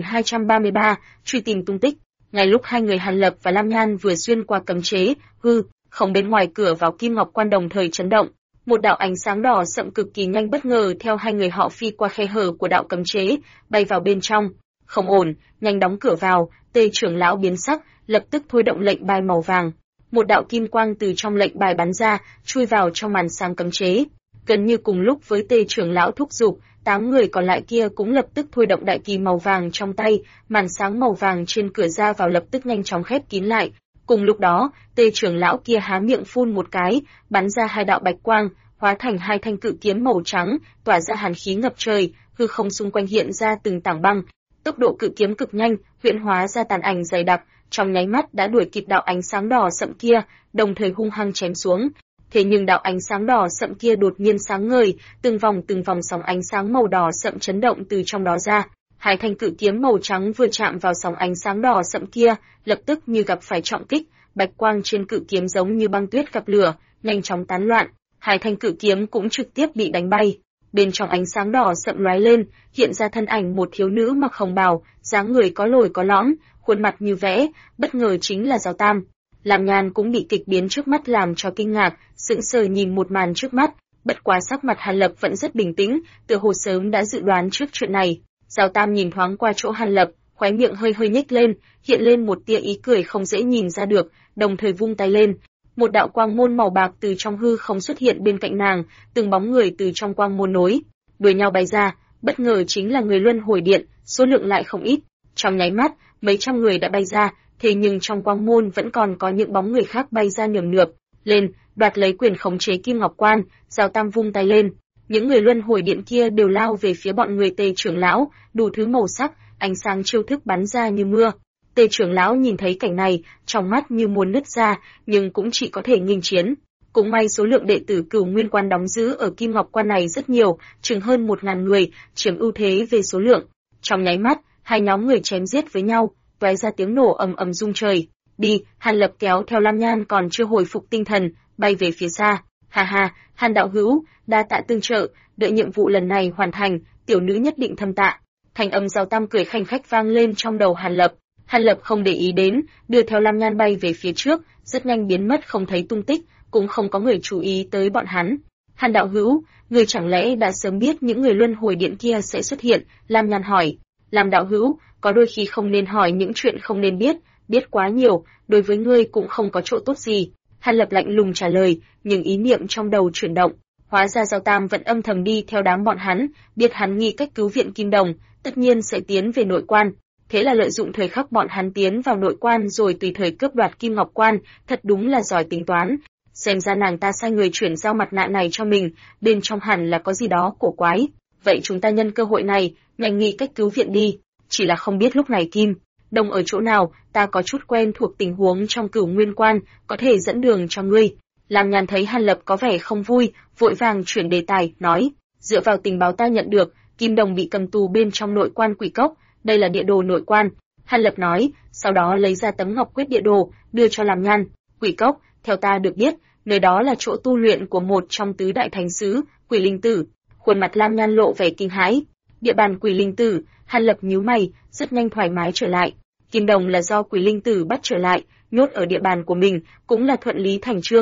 1233, truy tìm tung tích. Ngay lúc hai người Hàn Lập và Lam Nhan vừa xuyên qua cấm chế, không bên ngoài cửa vào Kim Ngọc Quan đồng thời chấn động. Một đạo ánh sáng đỏ sậm cực kỳ nhanh bất ngờ theo hai người họ phi qua khe hở của đạo cấm chế, bay vào bên trong. Không ổn, nhanh đóng cửa vào, Tề trưởng lão biến sắc, lập tức thôi động lệnh bài màu vàng. Một đạo kim quang từ trong lệnh bài bắn ra, chui vào trong màn sáng cấm chế. Gần như cùng lúc với Tề trưởng lão thúc giục, 8 người còn lại kia cũng lập tức thôi động đại kỳ màu vàng trong tay, màn sáng màu vàng trên cửa ra vào lập tức nhanh chóng khép kín lại. Cùng lúc đó, Tề trưởng lão kia há miệng phun một cái, bắn ra hai đạo bạch quang, hóa thành hai thanh cự kiếm màu trắng, tỏa ra hàn khí ngập trời, hư không xung quanh hiện ra từng tảng băng. Tốc độ cự kiếm cực nhanh, huyễn hóa ra tàn ảnh dày đặc, trong nháy mắt đã đuổi kịp đạo ánh sáng đỏ sậm kia, đồng thời hung hăng chém xuống. Thế nhưng đạo ánh sáng đỏ sậm kia đột nhiên sáng ngời, từng vòng sóng ánh sáng màu đỏ sậm chấn động từ trong đó ra. Hai thanh cự kiếm màu trắng vừa chạm vào sóng ánh sáng đỏ sậm kia, lập tức như gặp phải trọng kích, bạch quang trên cự kiếm giống như băng tuyết gặp lửa, nhanh chóng tán loạn. Hai thanh cự kiếm cũng trực tiếp bị đánh bay. Bên trong ánh sáng đỏ sậm lóe lên, hiện ra thân ảnh một thiếu nữ mặc hồng bào, dáng người có lồi có lõm, khuôn mặt như vẽ, bất ngờ chính là Giao Tam. Lam Nhan cũng bị kịch biến trước mắt làm cho kinh ngạc, sững sờ nhìn một màn trước mắt, bất quá sắc mặt Hàn Lập vẫn rất bình tĩnh, tựa hồ sớm đã dự đoán trước chuyện này. Giao Tam nhìn thoáng qua chỗ Hàn Lập, khóe miệng hơi nhếch lên, hiện lên một tia ý cười không dễ nhìn ra được, đồng thời vung tay lên. Một đạo quang môn màu bạc từ trong hư không xuất hiện bên cạnh nàng, từng bóng người từ trong quang môn nối đuổi nhau bay ra, bất ngờ chính là người luân hồi điện, số lượng lại không ít. Trong nháy mắt, mấy trăm người đã bay ra, thế nhưng trong quang môn vẫn còn có những bóng người khác bay ra nườm nượp lên, đoạt lấy quyền khống chế Kim Ngọc Quan. Giao Tam vung tay lên, những người luân hồi điện kia đều lao về phía bọn người Tề trưởng lão, đủ thứ màu sắc, ánh sáng chiêu thức bắn ra như mưa. Tề trưởng lão nhìn thấy cảnh này, trong mắt như muốn nứt ra, nhưng cũng chỉ có thể nghênh chiến. Cũng may số lượng đệ tử Cửu Nguyên Quan đóng giữ ở Kim Ngọc Quan này rất nhiều, chừng hơn 1000 người, chiếm ưu thế về số lượng. Trong nháy mắt, hai nhóm người chém giết với nhau, tóe ra tiếng nổ ầm ầm rung trời. Đi, Hàn Lập kéo theo Lam Nhan còn chưa hồi phục tinh thần, bay về phía xa. Ha ha, Hàn đạo hữu, đa tạ tương trợ, đợi nhiệm vụ lần này hoàn thành, tiểu nữ nhất định thâm tạ. Thanh âm Giao Tam cười khanh khách vang lên trong đầu Hàn Lập. Hàn Lập không để ý đến, đưa theo Lam Nhan bay về phía trước, rất nhanh biến mất không thấy tung tích, cũng không có người chú ý tới bọn hắn. Hàn đạo hữu, người chẳng lẽ đã sớm biết những người luân hồi điện kia sẽ xuất hiện? Lam Nhan hỏi. Lam đạo hữu, có đôi khi không nên hỏi những chuyện không nên biết, biết quá nhiều, đối với ngươi cũng không có chỗ tốt gì. Hàn Lập lạnh lùng trả lời, nhưng ý niệm trong đầu chuyển động. Hóa ra Giao Tam vẫn âm thầm đi theo đám bọn hắn, biết hắn nghi cách cứu viện Kim Đồng, tất nhiên sẽ tiến về nội quan. Thế là lợi dụng thời khắc bọn hắn tiến vào nội quan rồi tùy thời cướp đoạt Kim Ngọc Quan, thật đúng là giỏi tính toán. Xem ra nàng ta sai người chuyển giao mặt nạ này cho mình, bên trong hẳn là có gì đó cổ quái. Vậy chúng ta nhân cơ hội này, nhanh nghĩ cách cứu viện đi. Chỉ là không biết lúc này Kim Đồng ở chỗ nào, ta có chút quen thuộc tình huống trong Cửu Nguyên Quan, có thể dẫn đường cho ngươi. Lam Nhan thấy Hàn Lập có vẻ không vui, vội vàng chuyển đề tài, nói, dựa vào tình báo ta nhận được, Kim Đồng bị cầm tù bên trong nội quan Quỷ Cốc, đây là địa đồ nội quan. Hàn Lập nói, sau đó lấy ra tấm ngọc quyết địa đồ, đưa cho Lam Nhan. Quỷ Cốc, theo ta được biết, nơi đó là chỗ tu luyện của một trong tứ đại thánh sứ, Quỷ Linh Tử. Khuôn mặt Lam Nhan lộ vẻ kinh hãi. Địa bàn Quỷ Linh Tử, Hàn Lập nhíu mày, rất nhanh thoải mái trở lại. Kim Đồng là do Quỷ Linh Tử bắt trở lại, nhốt ở địa bàn của mình, cũng là thuận lý thành chương.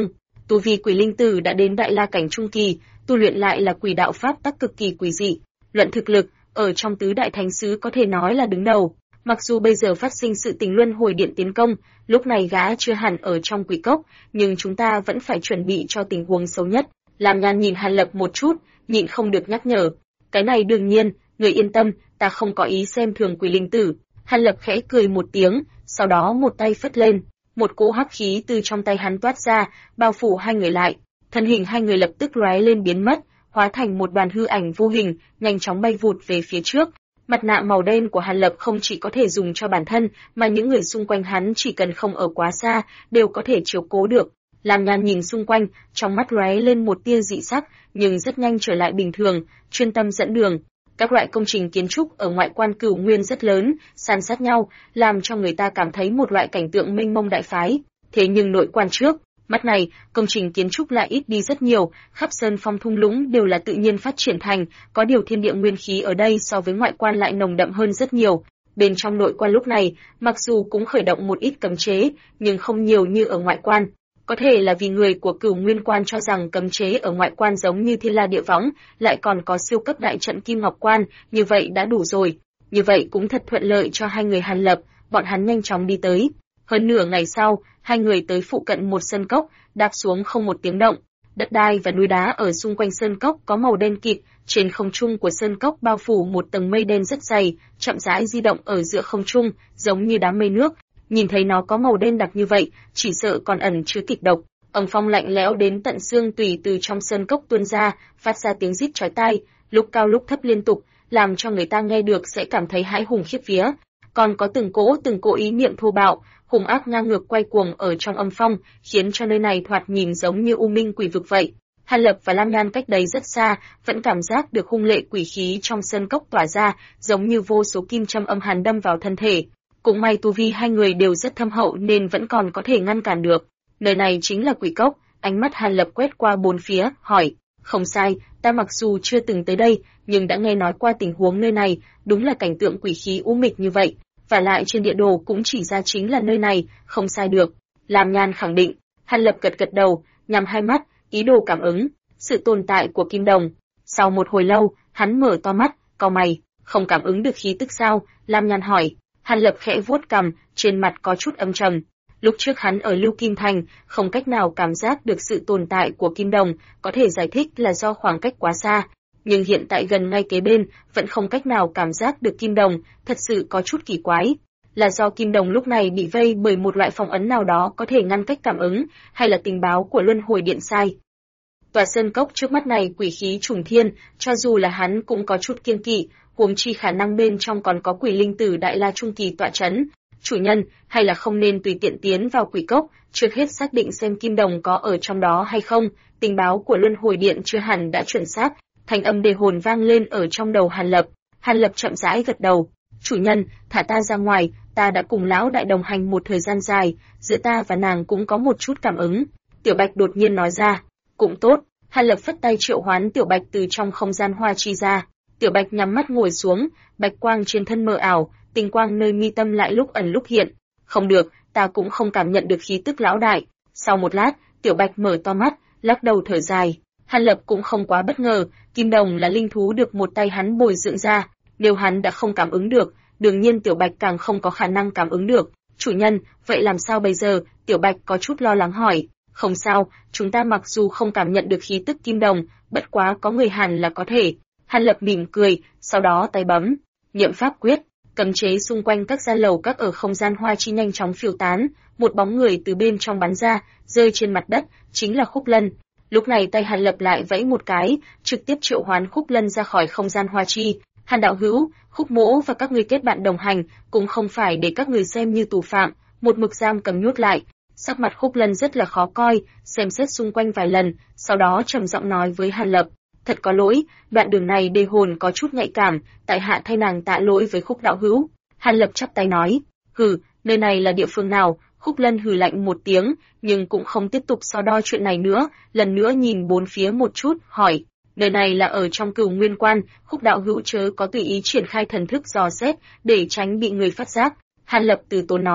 Tu vi quỷ linh tử đã đến đại la cảnh trung kỳ, tu luyện lại là quỷ đạo pháp tắc cực kỳ quý dị. Luận thực lực, ở trong tứ đại thánh sứ có thể nói là đứng đầu. Mặc dù bây giờ phát sinh sự tình luân hồi điện tiến công, lúc này gã chưa hẳn ở trong quỷ cốc, nhưng chúng ta vẫn phải chuẩn bị cho tình huống xấu nhất. Lam Nhan nhìn Hàn Lập một chút, nhịn không được nhắc nhở. Cái này đương nhiên, người yên tâm, ta không có ý xem thường quỷ linh tử. Hàn Lập khẽ cười một tiếng, sau đó một tay phất lên, một cỗ hắc khí từ trong tay hắn toát ra, bao phủ hai người lại. Thân hình hai người lập tức lóe lên biến mất, hóa thành một đoàn hư ảnh vô hình, nhanh chóng bay vụt về phía trước. Mặt nạ màu đen của Hàn Lập không chỉ có thể dùng cho bản thân, mà những người xung quanh hắn chỉ cần không ở quá xa, đều có thể chiếu cố được. Lam Nhan nhìn xung quanh, trong mắt lóe lên một tia dị sắc, nhưng rất nhanh trở lại bình thường, chuyên tâm dẫn đường. Các loại công trình kiến trúc ở ngoại quan Cửu Nguyên rất lớn, san sát nhau, làm cho người ta cảm thấy một loại cảnh tượng mênh mông đại phái. Thế nhưng nội quan trước, mắt này, công trình kiến trúc lại ít đi rất nhiều, khắp sơn phong thung lũng đều là tự nhiên phát triển thành, có điều thiên địa nguyên khí ở đây so với ngoại quan lại nồng đậm hơn rất nhiều. Bên trong nội quan lúc này, mặc dù cũng khởi động một ít cấm chế, nhưng không nhiều như ở ngoại quan. Có thể là vì người của Cửu Nguyên quan cho rằng cấm chế ở ngoại quan giống như Thiên La Địa Võng, lại còn có siêu cấp đại trận Kim Ngọc Quan, như vậy đã đủ rồi. Như vậy cũng thật thuận lợi cho hai người Hàn Lập, bọn hắn nhanh chóng đi tới. Hơn nửa ngày sau, hai người tới phụ cận một sơn cốc, đạp xuống không một tiếng động. Đất đai và núi đá ở xung quanh sơn cốc có màu đen kịt, trên không trung của sơn cốc bao phủ một tầng mây đen rất dày, chậm rãi di động ở giữa không trung, giống như đám mây nước. Nhìn thấy nó có màu đen đặc như vậy, chỉ sợ còn ẩn chứa kịch độc. Âm phong lạnh lẽo đến tận xương tủy từ trong sơn cốc tuôn ra, phát ra tiếng rít chói tai, lúc cao lúc thấp liên tục, làm cho người ta nghe được sẽ cảm thấy hãi hùng khiếp vía. Còn có từng cỗ ý niệm thô bạo, hung ác ngang ngược quay cuồng ở trong âm phong, khiến cho nơi này thoạt nhìn giống như u minh quỷ vực vậy. Hàn Lập và Lam Nhan cách đấy rất xa, vẫn cảm giác được hung lệ quỷ khí trong sơn cốc tỏa ra, giống như vô số kim châm âm hàn đâm vào thân thể. Cũng may tu vi hai người đều rất thâm hậu nên vẫn còn có thể ngăn cản được. Nơi này chính là quỷ cốc, ánh mắt Hàn Lập quét qua bốn phía, hỏi, không sai, ta mặc dù chưa từng tới đây, nhưng đã nghe nói qua tình huống nơi này, đúng là cảnh tượng quỷ khí u mịch như vậy. Và lại trên địa đồ cũng chỉ ra chính là nơi này, không sai được. Lam Nhan khẳng định, Hàn Lập gật gật đầu, nhắm hai mắt, ý đồ cảm ứng sự tồn tại của kim đồng. Sau một hồi lâu, hắn mở to mắt, cau mày, không cảm ứng được khí tức sao? Lam Nhan hỏi. Hàn Lập khẽ vuốt cằm, trên mặt có chút âm trầm. Lúc trước hắn ở Lưu Kim Thành, không cách nào cảm giác được sự tồn tại của kim đồng, có thể giải thích là do khoảng cách quá xa. Nhưng hiện tại gần ngay kế bên, vẫn không cách nào cảm giác được kim đồng, thật sự có chút kỳ quái. Là do kim đồng lúc này bị vây bởi một loại phong ấn nào đó có thể ngăn cách cảm ứng, hay là tình báo của luân hồi điện sai? Tòa sơn cốc trước mắt này quỷ khí trùng thiên, cho dù là hắn cũng có chút kiêng kỵ, huống chi khả năng bên trong còn có quỷ linh tử đại la trung kỳ tọa trấn. Chủ nhân, hay là không nên tùy tiện tiến vào quỷ cốc, trước hết xác định xem kim đồng có ở trong đó hay không, tình báo của luân hồi điện chưa hẳn đã chuẩn xác. Thanh âm đề hồn vang lên ở trong đầu Hàn Lập. Hàn Lập chậm rãi gật đầu. Chủ nhân, thả ta ra ngoài, ta đã cùng lão đại đồng hành một thời gian dài, giữa ta và nàng cũng có một chút cảm ứng. Tiểu Bạch đột nhiên nói ra. Cũng tốt. Hàn Lập phất tay triệu hoán Tiểu Bạch từ trong không gian hoa chi ra. Tiểu Bạch nhắm mắt ngồi xuống, bạch quang trên thân mờ ảo, tinh quang nơi mi tâm lại lúc ẩn lúc hiện. Không được, ta cũng không cảm nhận được khí tức lão đại. Sau một lát, Tiểu Bạch mở to mắt, lắc đầu thở dài. Hàn Lập cũng không quá bất ngờ, kim đồng là linh thú được một tay hắn bồi dưỡng ra, nếu hắn đã không cảm ứng được, đương nhiên Tiểu Bạch càng không có khả năng cảm ứng được. Chủ nhân, vậy làm sao bây giờ? Tiểu Bạch có chút lo lắng hỏi. Không sao, chúng ta mặc dù không cảm nhận được khí tức kim đồng, bất quá có người hẳn là có thể. Hàn Lập mỉm cười, sau đó tay bấm, niệm pháp quyết, cấm chế xung quanh các gia lầu các ở không gian hoa chi nhanh chóng phiêu tán, một bóng người từ bên trong bắn ra, rơi trên mặt đất, chính là Khúc Lân. Lúc này tay Hàn Lập lại vẫy một cái, trực tiếp triệu hoán Khúc Lân ra khỏi không gian hoa chi. Hàn đạo hữu, Khúc mỗ và các ngươi kết bạn đồng hành, cũng không phải để các người xem như tù phạm, một mực giam cầm nhốt lại. Sắc mặt Khúc Lân rất là khó coi, xem xét xung quanh vài lần, sau đó trầm giọng nói với Hàn Lập. Thật có lỗi, đoạn đường này đề hồn có chút nhạy cảm, tại hạ thay nàng tạ lỗi với Khúc đạo hữu. Hàn Lập chắp tay nói. Hừ, nơi này là địa phương nào? Khúc Lân hừ lạnh một tiếng, nhưng cũng không tiếp tục so đo chuyện này nữa, lần nữa nhìn bốn phía một chút, hỏi. Nơi này là ở trong Cửu Nguyên quan, Khúc đạo hữu chớ có tùy ý triển khai thần thức dò xét, để tránh bị người phát giác. Hàn Lập từ tốn nói.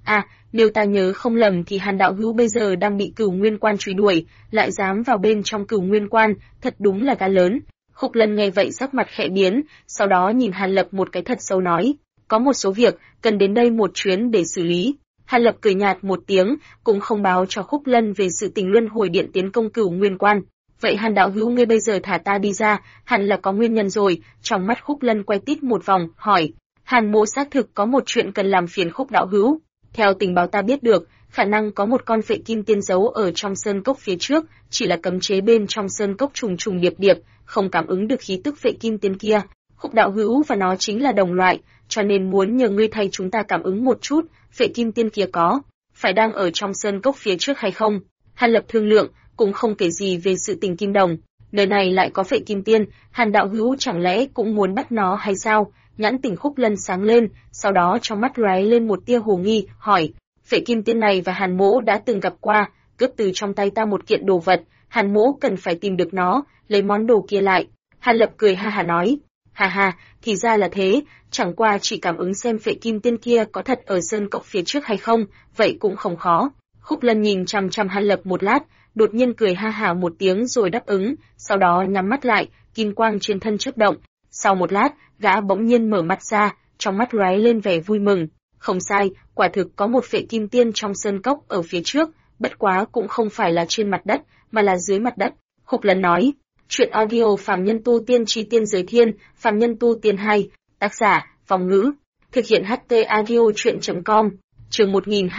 À, nếu ta nhớ không lầm thì Hàn đạo hữu bây giờ đang bị Cửu Nguyên Quan truy đuổi, lại dám vào bên trong Cửu Nguyên Quan, thật đúng là gan lớn. Khúc Lân nghe vậy sắc mặt khẽ biến, sau đó nhìn Hàn Lập một cái thật sâu nói, có một số việc cần đến đây một chuyến để xử lý. Hàn Lập cười nhạt một tiếng, cũng không báo cho Khúc Lân về sự tình luân hồi điện tiến công Cửu Nguyên Quan. Vậy Hàn đạo hữu ngươi bây giờ thả ta đi ra, hẳn là có nguyên nhân rồi. Trong mắt Khúc Lân quay tít một vòng, hỏi, Hàn mỗ xác thực có một chuyện cần làm phiền Khúc đạo hữu. Theo tình báo ta biết được, khả năng có một con phệ kim tiên giấu ở trong sơn cốc phía trước, chỉ là cấm chế bên trong sơn cốc trùng trùng điệp điệp, không cảm ứng được khí tức phệ kim tiên kia. Khúc đạo hữu và nó chính là đồng loại, cho nên muốn nhờ ngươi thay chúng ta cảm ứng một chút, phệ kim tiên kia phải đang ở trong sơn cốc phía trước hay không? Hàn Lập thương lượng, cũng không kể gì về sự tình kim đồng. Nơi này lại có phệ kim tiên, Hàn đạo hữu chẳng lẽ cũng muốn bắt nó hay sao? Nhãn tỉnh Khúc Lân sáng lên, sau đó trong mắt lóe lên một tia hồ nghi, hỏi, phệ kim tiên này và Hàn mỗ đã từng gặp qua, cướp từ trong tay ta một kiện đồ vật, Hàn mỗ cần phải tìm được nó, lấy món đồ kia lại. Hàn Lập cười ha hả nói, ha ha, thì ra là thế, chẳng qua chỉ cảm ứng xem phệ kim tiên kia có thật ở sơn cốc phía trước hay không, vậy cũng không khó. Khúc Lân nhìn chằm chằm Hàn Lập một lát, đột nhiên cười ha hả một tiếng rồi đáp ứng, sau đó nhắm mắt lại, kim quang trên thân chớp động. Sau một lát, gã bỗng nhiên mở mắt ra, trong mắt lóe lên vẻ vui mừng. Không sai, quả thực có một phệ kim tiên trong sơn cốc ở phía trước, bất quá cũng không phải là trên mặt đất, mà là dưới mặt đất. Khúc Lân nói, chuyện audio Phàm Nhân Tu Tiên Chi Tiên Giới Thiên, Phàm Nhân Tu Tiên 2, tác giả, Vong Ngữ, thực hiện HT audio chuyện.com, chương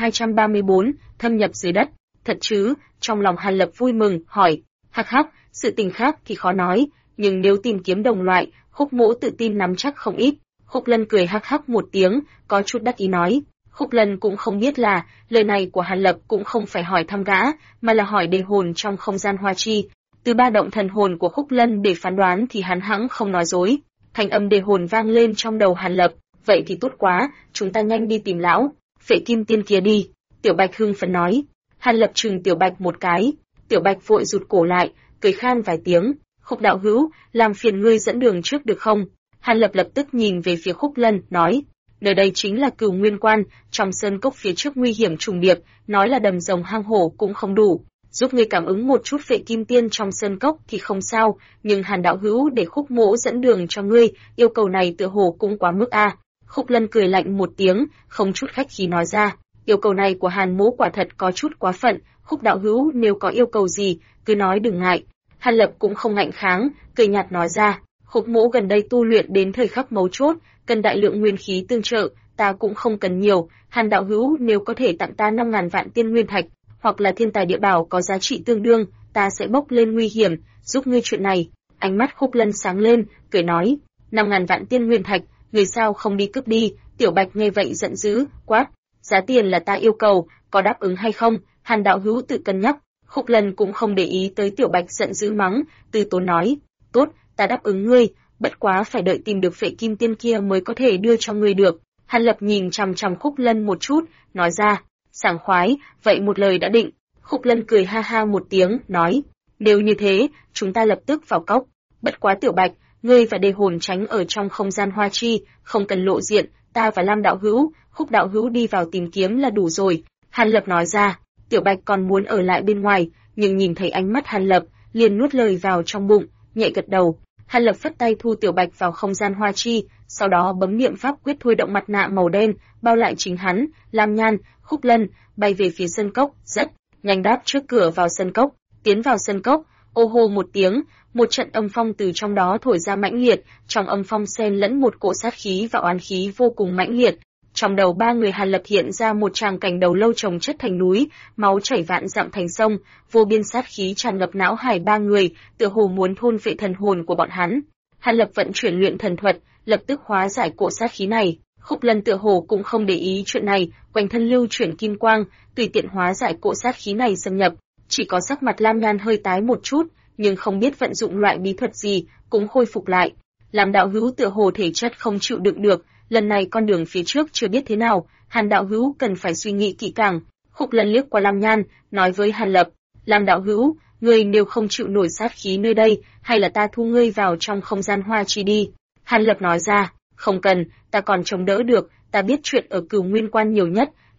1234, thâm nhập dưới đất. Thật chứ? Trong lòng Hàn Lập vui mừng, hỏi, hắc hắc, sự tình khác thì khó nói, nhưng nếu tìm kiếm đồng loại, Khúc mỗ tự tin nắm chắc không ít. Khúc Lân cười hắc hắc một tiếng, có chút đắc ý nói. Khúc Lân cũng không biết là, lời này của Hàn Lập cũng không phải hỏi thăm gã, mà là hỏi đề hồn trong không gian hoa chi. Từ ba động thần hồn của Khúc Lân để phán đoán thì hắn hẵng không nói dối. Thanh âm đề hồn vang lên trong đầu Hàn Lập, vậy thì tốt quá, chúng ta nhanh đi tìm lão phệ kim tiên kia đi. Tiểu Bạch hưng phấn nói. Hàn Lập trừng Tiểu Bạch một cái, Tiểu Bạch vội rụt cổ lại, cười khan vài tiếng. Khúc đạo hữu, làm phiền ngươi dẫn đường trước được không? Hàn Lập lập tức nhìn về phía Khúc Lân, nói, nơi đây chính là Cửu Nguyên Quan, trong sơn cốc phía trước nguy hiểm trùng điệp, nói là đầm rồng hang hổ cũng không đủ, giúp ngươi cảm ứng một chút phệ kim tiên trong sơn cốc thì không sao, nhưng Hàn đạo hữu để Khúc mỗ dẫn đường cho ngươi, yêu cầu này tựa hồ cũng quá mức a. Khúc Lân cười lạnh một tiếng, không chút khách khí nói ra, yêu cầu này của Hàn mỗ quả thật có chút quá phận, Khúc đạo hữu nếu có yêu cầu gì, cứ nói đừng ngại. Hàn Lập cũng không ngạnh kháng, cười nhạt nói ra, Khúc mỗ gần đây tu luyện đến thời khắc mấu chốt, cần đại lượng nguyên khí tương trợ, ta cũng không cần nhiều, Hàn đạo hữu nếu có thể tặng ta 5.000 vạn tiên nguyên thạch, hoặc là thiên tài địa bảo có giá trị tương đương, ta sẽ bốc lên nguy hiểm, giúp ngươi chuyện này. Ánh mắt Khúc Lân sáng lên, cười nói, 5.000 vạn tiên nguyên thạch, người sao không đi cướp đi? Tiểu Bạch nghe vậy giận dữ, quát, giá tiền là ta yêu cầu, có đáp ứng hay không? Hàn đạo hữu tự cân nhắc. Khúc Lân cũng không để ý tới Tiểu Bạch giận dữ mắng, từ tốn nói, tốt, ta đáp ứng ngươi, bất quá phải đợi tìm được phệ kim tiên kia mới có thể đưa cho ngươi được. Hàn Lập nhìn chằm chằm Khúc Lân một chút, nói ra, sảng khoái, vậy một lời đã định. Khúc Lân cười ha ha một tiếng, nói, nếu như thế, chúng ta lập tức vào cốc. Bất quá Tiểu Bạch, ngươi và đề hồn tránh ở trong không gian hoa chi, không cần lộ diện, ta và Lam đạo hữu, Khúc đạo hữu đi vào tìm kiếm là đủ rồi. Hàn Lập nói ra. Tiểu Bạch còn muốn ở lại bên ngoài, nhưng nhìn thấy ánh mắt Hàn Lập, liền nuốt lời vào trong bụng, nhẹ gật đầu. Hàn Lập phất tay thu Tiểu Bạch vào không gian hoa chi, sau đó bấm niệm pháp quyết thôi động mặt nạ màu đen, bao lại chính hắn, Lam Nhan, Khúc Lân, bay về phía sân cốc, rất nhanh đáp trước cửa vào sân cốc, tiến vào sân cốc, ô hô một tiếng, một trận âm phong từ trong đó thổi ra mãnh liệt, trong âm phong xen lẫn một cỗ sát khí và oán khí vô cùng mãnh liệt. Trong đầu ba người Hàn Lập hiện ra một tràng cảnh đầu lâu chồng chất thành núi, máu chảy vạn dặm thành sông, vô biên sát khí tràn ngập não hải ba người, tựa hồ muốn thôn phệ thần hồn của bọn hắn. Hàn Lập vận chuyển luyện thần thuật, lập tức hóa giải cỗ sát khí này. Khúc Lân tựa hồ cũng không để ý chuyện này, quanh thân lưu chuyển kim quang, tùy tiện hóa giải cỗ sát khí này xâm nhập. Chỉ có sắc mặt Lam Nhan hơi tái một chút, nhưng không biết vận dụng loại bí thuật gì, cũng khôi phục lại. Làm đạo hữu tựa hồ thể chất không chịu đựng được. Lần này con đường phía trước chưa biết thế nào, Hàn đạo hữu cần phải suy nghĩ kỹ càng. Khúc Lân liếc qua Lam Nhan, nói với Hàn Lập, Lam đạo hữu, ngươi nếu không chịu nổi sát khí nơi đây, hay là ta thu ngươi vào trong không gian hoa chi đi. Hàn Lập nói ra, không cần, ta còn chống đỡ được, ta biết chuyện ở Cửu Nguyên Quan nhiều nhất,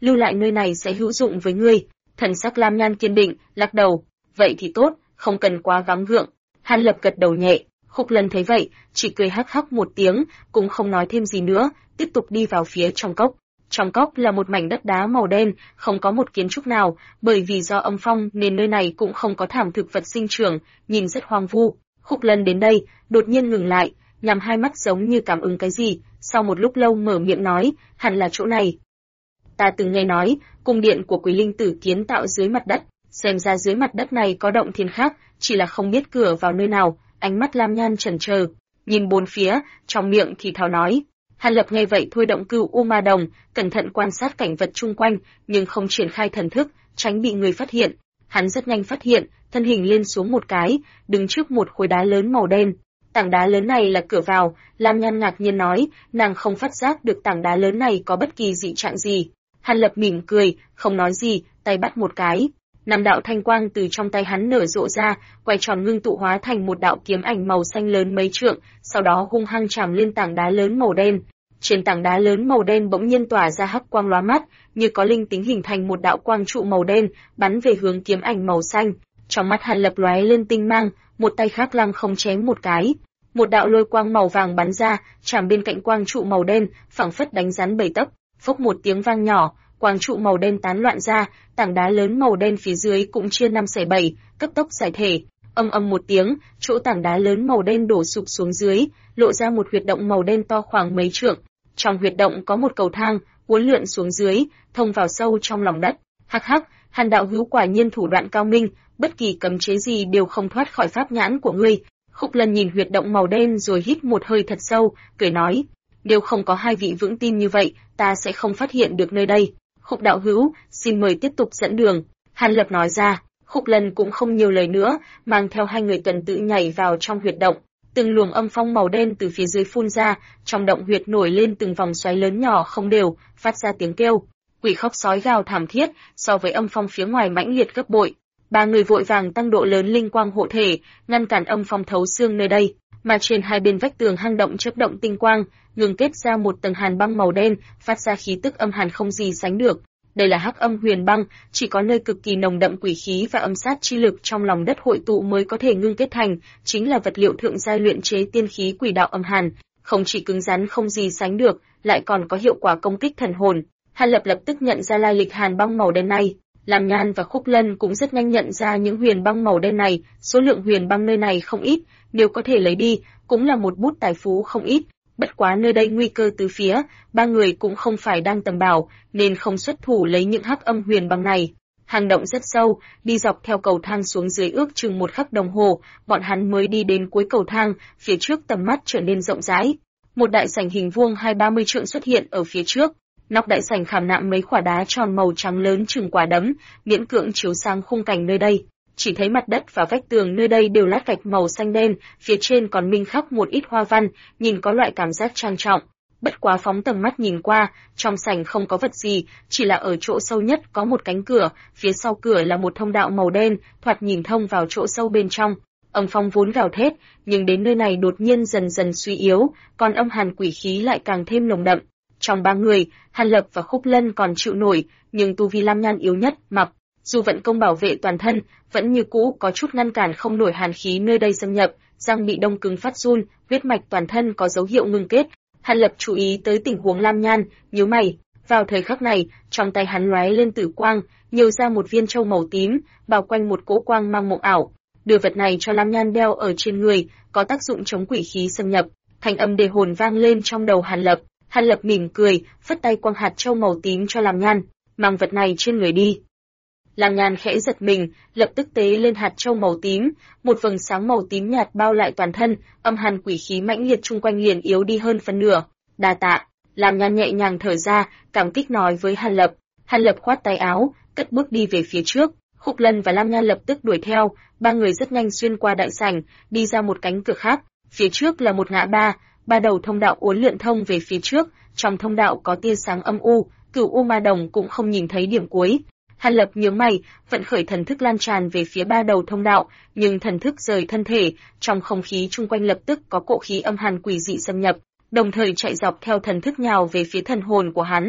lưu lại nơi này sẽ hữu dụng với ngươi. Thần sắc Lam Nhan kiên định, lắc đầu, vậy thì tốt, không cần quá gắng gượng. Hàn Lập gật đầu nhẹ, Khúc Lân thấy vậy, chỉ cười hắc hắc một tiếng, cũng không nói thêm gì nữa, tiếp tục đi vào phía trong cốc. Trong cốc là một mảnh đất đá màu đen, không có một kiến trúc nào, bởi vì do âm phong nên nơi này cũng không có thảm thực vật sinh trưởng, nhìn rất hoang vu. Khúc Lân đến đây, đột nhiên ngừng lại, nhắm hai mắt giống như cảm ứng cái gì, sau một lúc lâu mở miệng nói, hẳn là chỗ này. Ta từng nghe nói, cung điện của Quỷ Linh Tử kiến tạo dưới mặt đất, xem ra dưới mặt đất này có động thiên khác, chỉ là không biết cửa vào nơi nào. Ánh mắt Lam Nhan chần chờ, nhìn bốn phía, trong miệng thì thào nói. Hàn Lập nghe vậy thôi động Cửu U Ma Đồng, cẩn thận quan sát cảnh vật chung quanh, nhưng không triển khai thần thức, tránh bị người phát hiện. Hắn rất nhanh phát hiện, thân hình lên xuống một cái, đứng trước một khối đá lớn màu đen. Tảng đá lớn này là cửa vào. Lam Nhan ngạc nhiên nói, nàng không phát giác được tảng đá lớn này có bất kỳ dị trạng gì. Hàn Lập mỉm cười, không nói gì, tay bắt một cái. Năm đạo thanh quang từ trong tay hắn nở rộ ra, quay tròn ngưng tụ hóa thành một đạo kiếm ảnh màu xanh lớn mấy trượng, sau đó hung hăng chạm lên tảng đá lớn màu đen. Trên tảng đá lớn màu đen bỗng nhiên tỏa ra hắc quang lóa mắt, như có linh tính hình thành một đạo quang trụ màu đen, bắn về hướng kiếm ảnh màu xanh. Trong mắt Hàn Lập lóe lên tinh mang, một tay khác lăng không chém một cái. Một đạo lôi quang màu vàng bắn ra, chạm bên cạnh quang trụ màu đen, phảng phất đánh rắn bầy tấc. Phốc một tiếng vang nhỏ, quang trụ màu đen tán loạn ra, tảng đá lớn màu đen phía dưới cũng chia 5/7, cấp tốc giải thể. Âm âm một tiếng, chỗ tảng đá lớn màu đen đổ sụp xuống dưới, lộ ra một huyệt động màu đen to khoảng mấy trượng. Trong huyệt động có một cầu thang, uốn lượn xuống dưới, thông vào sâu trong lòng đất. Hắc hắc, Hàn đạo hữu quả nhiên thủ đoạn cao minh, bất kỳ cấm chế gì đều không thoát khỏi pháp nhãn của ngươi. Khúc Lân nhìn huyệt động màu đen rồi hít một hơi thật sâu, cười nói, nếu không có hai vị vững tin như vậy, ta sẽ không phát hiện được nơi đây. Khúc đạo hữu, xin mời tiếp tục dẫn đường. Hàn Lập nói ra. Khúc Lân cũng không nhiều lời nữa, mang theo hai người tuần tự nhảy vào trong huyệt động. Từng luồng âm phong màu đen từ phía dưới phun ra, trong động huyệt nổi lên từng vòng xoáy lớn nhỏ không đều, phát ra tiếng kêu. Quỷ khóc sói gào thảm thiết, so với âm phong phía ngoài mãnh liệt gấp bội. Ba người vội vàng tăng độ lớn linh quang hộ thể, ngăn cản âm phong thấu xương nơi đây. Mà trên hai bên vách tường hang động chớp động tinh quang, ngừng kết ra một tầng hàn băng màu đen, phát ra khí tức âm hàn không gì sánh được. Đây là hắc âm huyền băng, chỉ có nơi cực kỳ nồng đậm quỷ khí và âm sát chi lực trong lòng đất hội tụ mới có thể ngưng kết thành, chính là vật liệu thượng giai luyện chế tiên khí quỷ đạo âm hàn, không chỉ cứng rắn không gì sánh được, lại còn có hiệu quả công kích thần hồn. Hàn Lập lập tức nhận ra lai lịch hàn băng màu đen này. Lam Nhan và Khúc Lân cũng rất nhanh nhận ra những huyền băng màu đen này, số lượng huyền băng nơi này không ít, nếu có thể lấy đi, cũng là một bút tài phú không ít. Bất quá nơi đây nguy cơ từ phía, ba người cũng không phải đang tầm bảo, nên không xuất thủ lấy những hắc âm huyền băng này. Hang động rất sâu, đi dọc theo cầu thang xuống dưới ước chừng một khắc đồng hồ, bọn hắn mới đi đến cuối cầu thang, phía trước tầm mắt trở nên rộng rãi. Một đại sảnh hình vuông 20-30 trượng xuất hiện ở phía trước. Nóc đại sảnh khảm nạm mấy quả đá tròn màu trắng lớn chừng quả đấm, miễn cưỡng chiếu sang khung cảnh nơi đây. Chỉ thấy mặt đất và vách tường nơi đây đều lát gạch màu xanh đen, phía trên còn minh khắc một ít hoa văn, nhìn có loại cảm giác trang trọng. Bất quá phóng tầm mắt nhìn qua, trong sảnh không có vật gì, chỉ là ở chỗ sâu nhất có một cánh cửa, phía sau cửa là một thông đạo màu đen, thoạt nhìn thông vào chỗ sâu bên trong. Âm phong vốn gào thét, nhưng đến nơi này đột nhiên dần dần suy yếu, còn âm hàn quỷ khí lại càng thêm nồng đậm. Trong ba người, Hàn Lập và Khúc Lân còn chịu nổi, nhưng tu vi Lam Nhan yếu nhất, mặc dù vận công bảo vệ toàn thân, vẫn như cũ có chút ngăn cản không nổi hàn khí nơi đây xâm nhập, răng bị đông cứng phát run, huyết mạch toàn thân có dấu hiệu ngưng kết. Hàn Lập chú ý tới tình huống Lam Nhan, nhíu mày. Vào thời khắc này, trong tay hắn lóe lên tử quang, nhiều ra một viên châu màu tím, bao quanh một cỗ quang mang mộng ảo. Đưa vật này cho Lam Nhan đeo ở trên người, có tác dụng chống quỷ khí xâm nhập. Thanh âm đề hồn vang lên trong đầu Hàn Lập. Hàn Lập mỉm cười, phất tay quăng hạt châu màu tím cho Lam Nhan, mang vật này trên người đi. Lam Nhan khẽ giật mình, lập tức tế lên hạt châu màu tím, một vầng sáng màu tím nhạt bao lại toàn thân, âm hàn quỷ khí mãnh liệt chung quanh liền yếu đi hơn phân nửa. Đa tạ. Lam Nhan nhẹ nhàng thở ra, cảm kích nói với Hàn Lập. Hàn Lập khoát tay áo, cất bước đi về phía trước. Khúc Lân và Lam Nhan lập tức đuổi theo, ba người rất nhanh xuyên qua đại sảnh, đi ra một cánh cửa khác. Phía trước là một ngã ba đầu thông đạo uốn lượn thông về phía trước, trong thông đạo có tia sáng âm u, Cửu U Ma Đồng cũng không nhìn thấy điểm cuối. Hàn Lập nhướng mày, vận khởi thần thức lan tràn về phía ba đầu thông đạo, nhưng thần thức rời thân thể, trong không khí chung quanh lập tức có cỗ khí âm hàn quỷ dị xâm nhập, đồng thời chạy dọc theo thần thức nhào về phía thần hồn của hắn.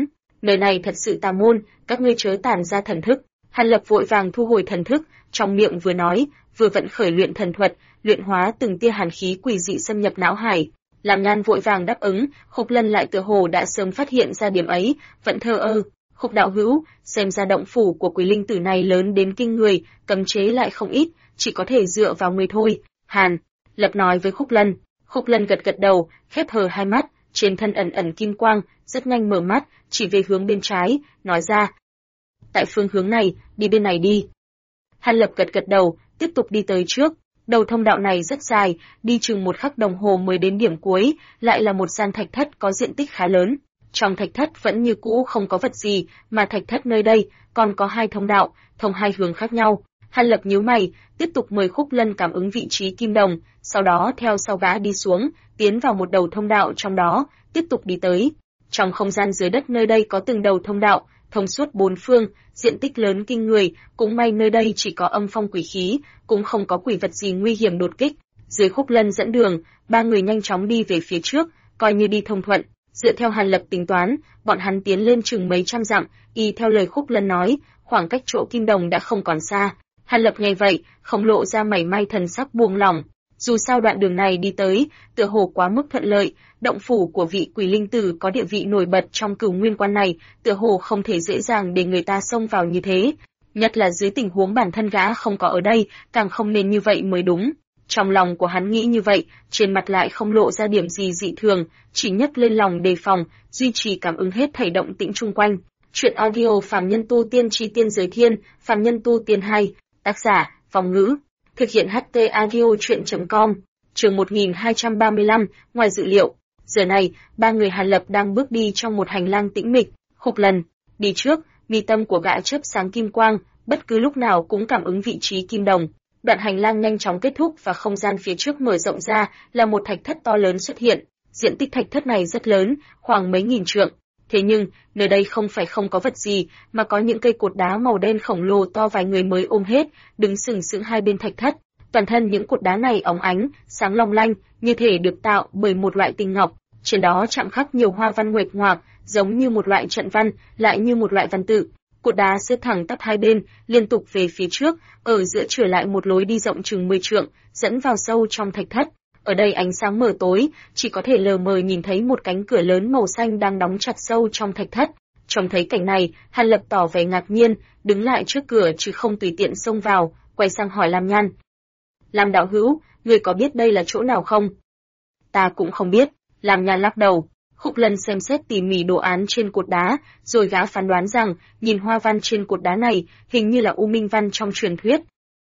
Nơi này thật sự tà môn, các ngươi chớ tản ra thần thức. Hàn Lập vội vàng thu hồi thần thức, trong miệng vừa nói, vừa vận khởi luyện thần thuật, luyện hóa từng tia hàn khí quỷ dị xâm nhập não hải. Lam Nhan vội vàng đáp ứng, Khúc Lân lại tựa hồ đã sớm phát hiện ra điểm ấy, vẫn thờ ơ. Khúc đạo hữu, xem ra động phủ của Quỷ Linh Tử này lớn đến kinh người, cấm chế lại không ít, chỉ có thể dựa vào người thôi. Hàn Lập nói với Khúc Lân. Khúc Lân gật gật đầu, khép hờ hai mắt, trên thân ẩn ẩn kim quang, rất nhanh mở mắt, chỉ về hướng bên trái, nói ra. Tại phương hướng này, đi bên này đi. Hàn Lập gật gật đầu, tiếp tục đi tới trước. Đầu thông đạo này rất dài, đi chừng 1 khắc đồng hồ mới đến điểm cuối, lại là một gian thạch thất có diện tích khá lớn. Trong thạch thất vẫn như cũ không có vật gì, mà thạch thất nơi đây còn có 2 thông đạo, thông 2 hướng khác nhau. Hàn Lập nhíu mày, tiếp tục mời Khúc Lân cảm ứng vị trí kim đồng, sau đó theo sau gã đi xuống, tiến vào một đầu thông đạo trong đó, tiếp tục đi tới. Trong không gian dưới đất nơi đây có từng đầu thông đạo, thông suốt 4 phương, diện tích lớn kinh người, cũng may nơi đây chỉ có âm phong quỷ khí, cũng không có quỷ vật gì nguy hiểm đột kích. Dưới Khúc Lân dẫn đường, 3 người nhanh chóng đi về phía trước, coi như đi thông thuận. Dựa theo Hàn Lập tính toán, bọn hắn tiến lên chừng mấy trăm dặm, y theo lời Khúc Lân nói, khoảng cách chỗ kim đồng đã không còn xa. Hàn Lập nghe vậy, không lộ ra mảy may thần sắc buông lỏng. Dù sao đoạn đường này đi tới, tựa hồ quá mức thuận lợi, động phủ của vị Quỷ Linh Tử có địa vị nổi bật trong Cửu Nguyên Quan này, tựa hồ không thể dễ dàng để người ta xông vào như thế. Nhất là dưới tình huống bản thân gã không có ở đây, càng không nên như vậy mới đúng. Trong lòng của hắn nghĩ như vậy, trên mặt lại không lộ ra điểm gì dị thường, chỉ nhấc lên lòng đề phòng, duy trì cảm ứng hết thảy động tĩnh chung quanh. Chuyện audio Phàm Nhân Tu Tiên Chi Tiên Giới Thiên, Phàm Nhân Tu Tiên 2, tác giả, Phong Ngữ. Thực hiện HT Audio Chuyện.com, chương 1235, ngoài dự liệu. Giờ này, 3 người Hàn Lập đang bước đi trong một hành lang tĩnh mịch. Khúc Lân đi trước, mi tâm của gã chớp sáng kim quang, bất cứ lúc nào cũng cảm ứng vị trí kim đồng. Đoạn hành lang nhanh chóng kết thúc và không gian phía trước mở rộng ra, là một thạch thất to lớn xuất hiện. Diện tích thạch thất này rất lớn, khoảng mấy nghìn trượng. Thế nhưng, nơi đây không phải không có vật gì, mà có những cây cột đá màu đen khổng lồ to vài người mới ôm hết, đứng sừng sững hai bên thạch thất. Toàn thân những cột đá này óng ánh, sáng long lanh, như thể được tạo bởi một loại tinh ngọc. Trên đó chạm khắc nhiều hoa văn nguệch ngoạc, giống như một loại trận văn, lại như một loại văn tự. Cột đá xếp thẳng tắp hai bên, liên tục về phía trước, ở giữa trở lại một lối đi rộng chừng 10 trượng, dẫn vào sâu trong thạch thất. Ở đây ánh sáng mờ tối, chỉ có thể lờ mờ nhìn thấy một cánh cửa lớn màu xanh đang đóng chặt sâu trong thạch thất. Trông thấy cảnh này, Hàn Lập tỏ vẻ ngạc nhiên, đứng lại trước cửa chứ không tùy tiện xông vào, quay sang hỏi Lam Nhan. Lam đạo hữu, người có biết đây là chỗ nào không? Ta cũng không biết, Lam Nhan lắc đầu. Khúc Lân xem xét tỉ mỉ đồ án trên cột đá, rồi gã phán đoán rằng, nhìn hoa văn trên cột đá này, hình như là U Minh Văn trong truyền thuyết.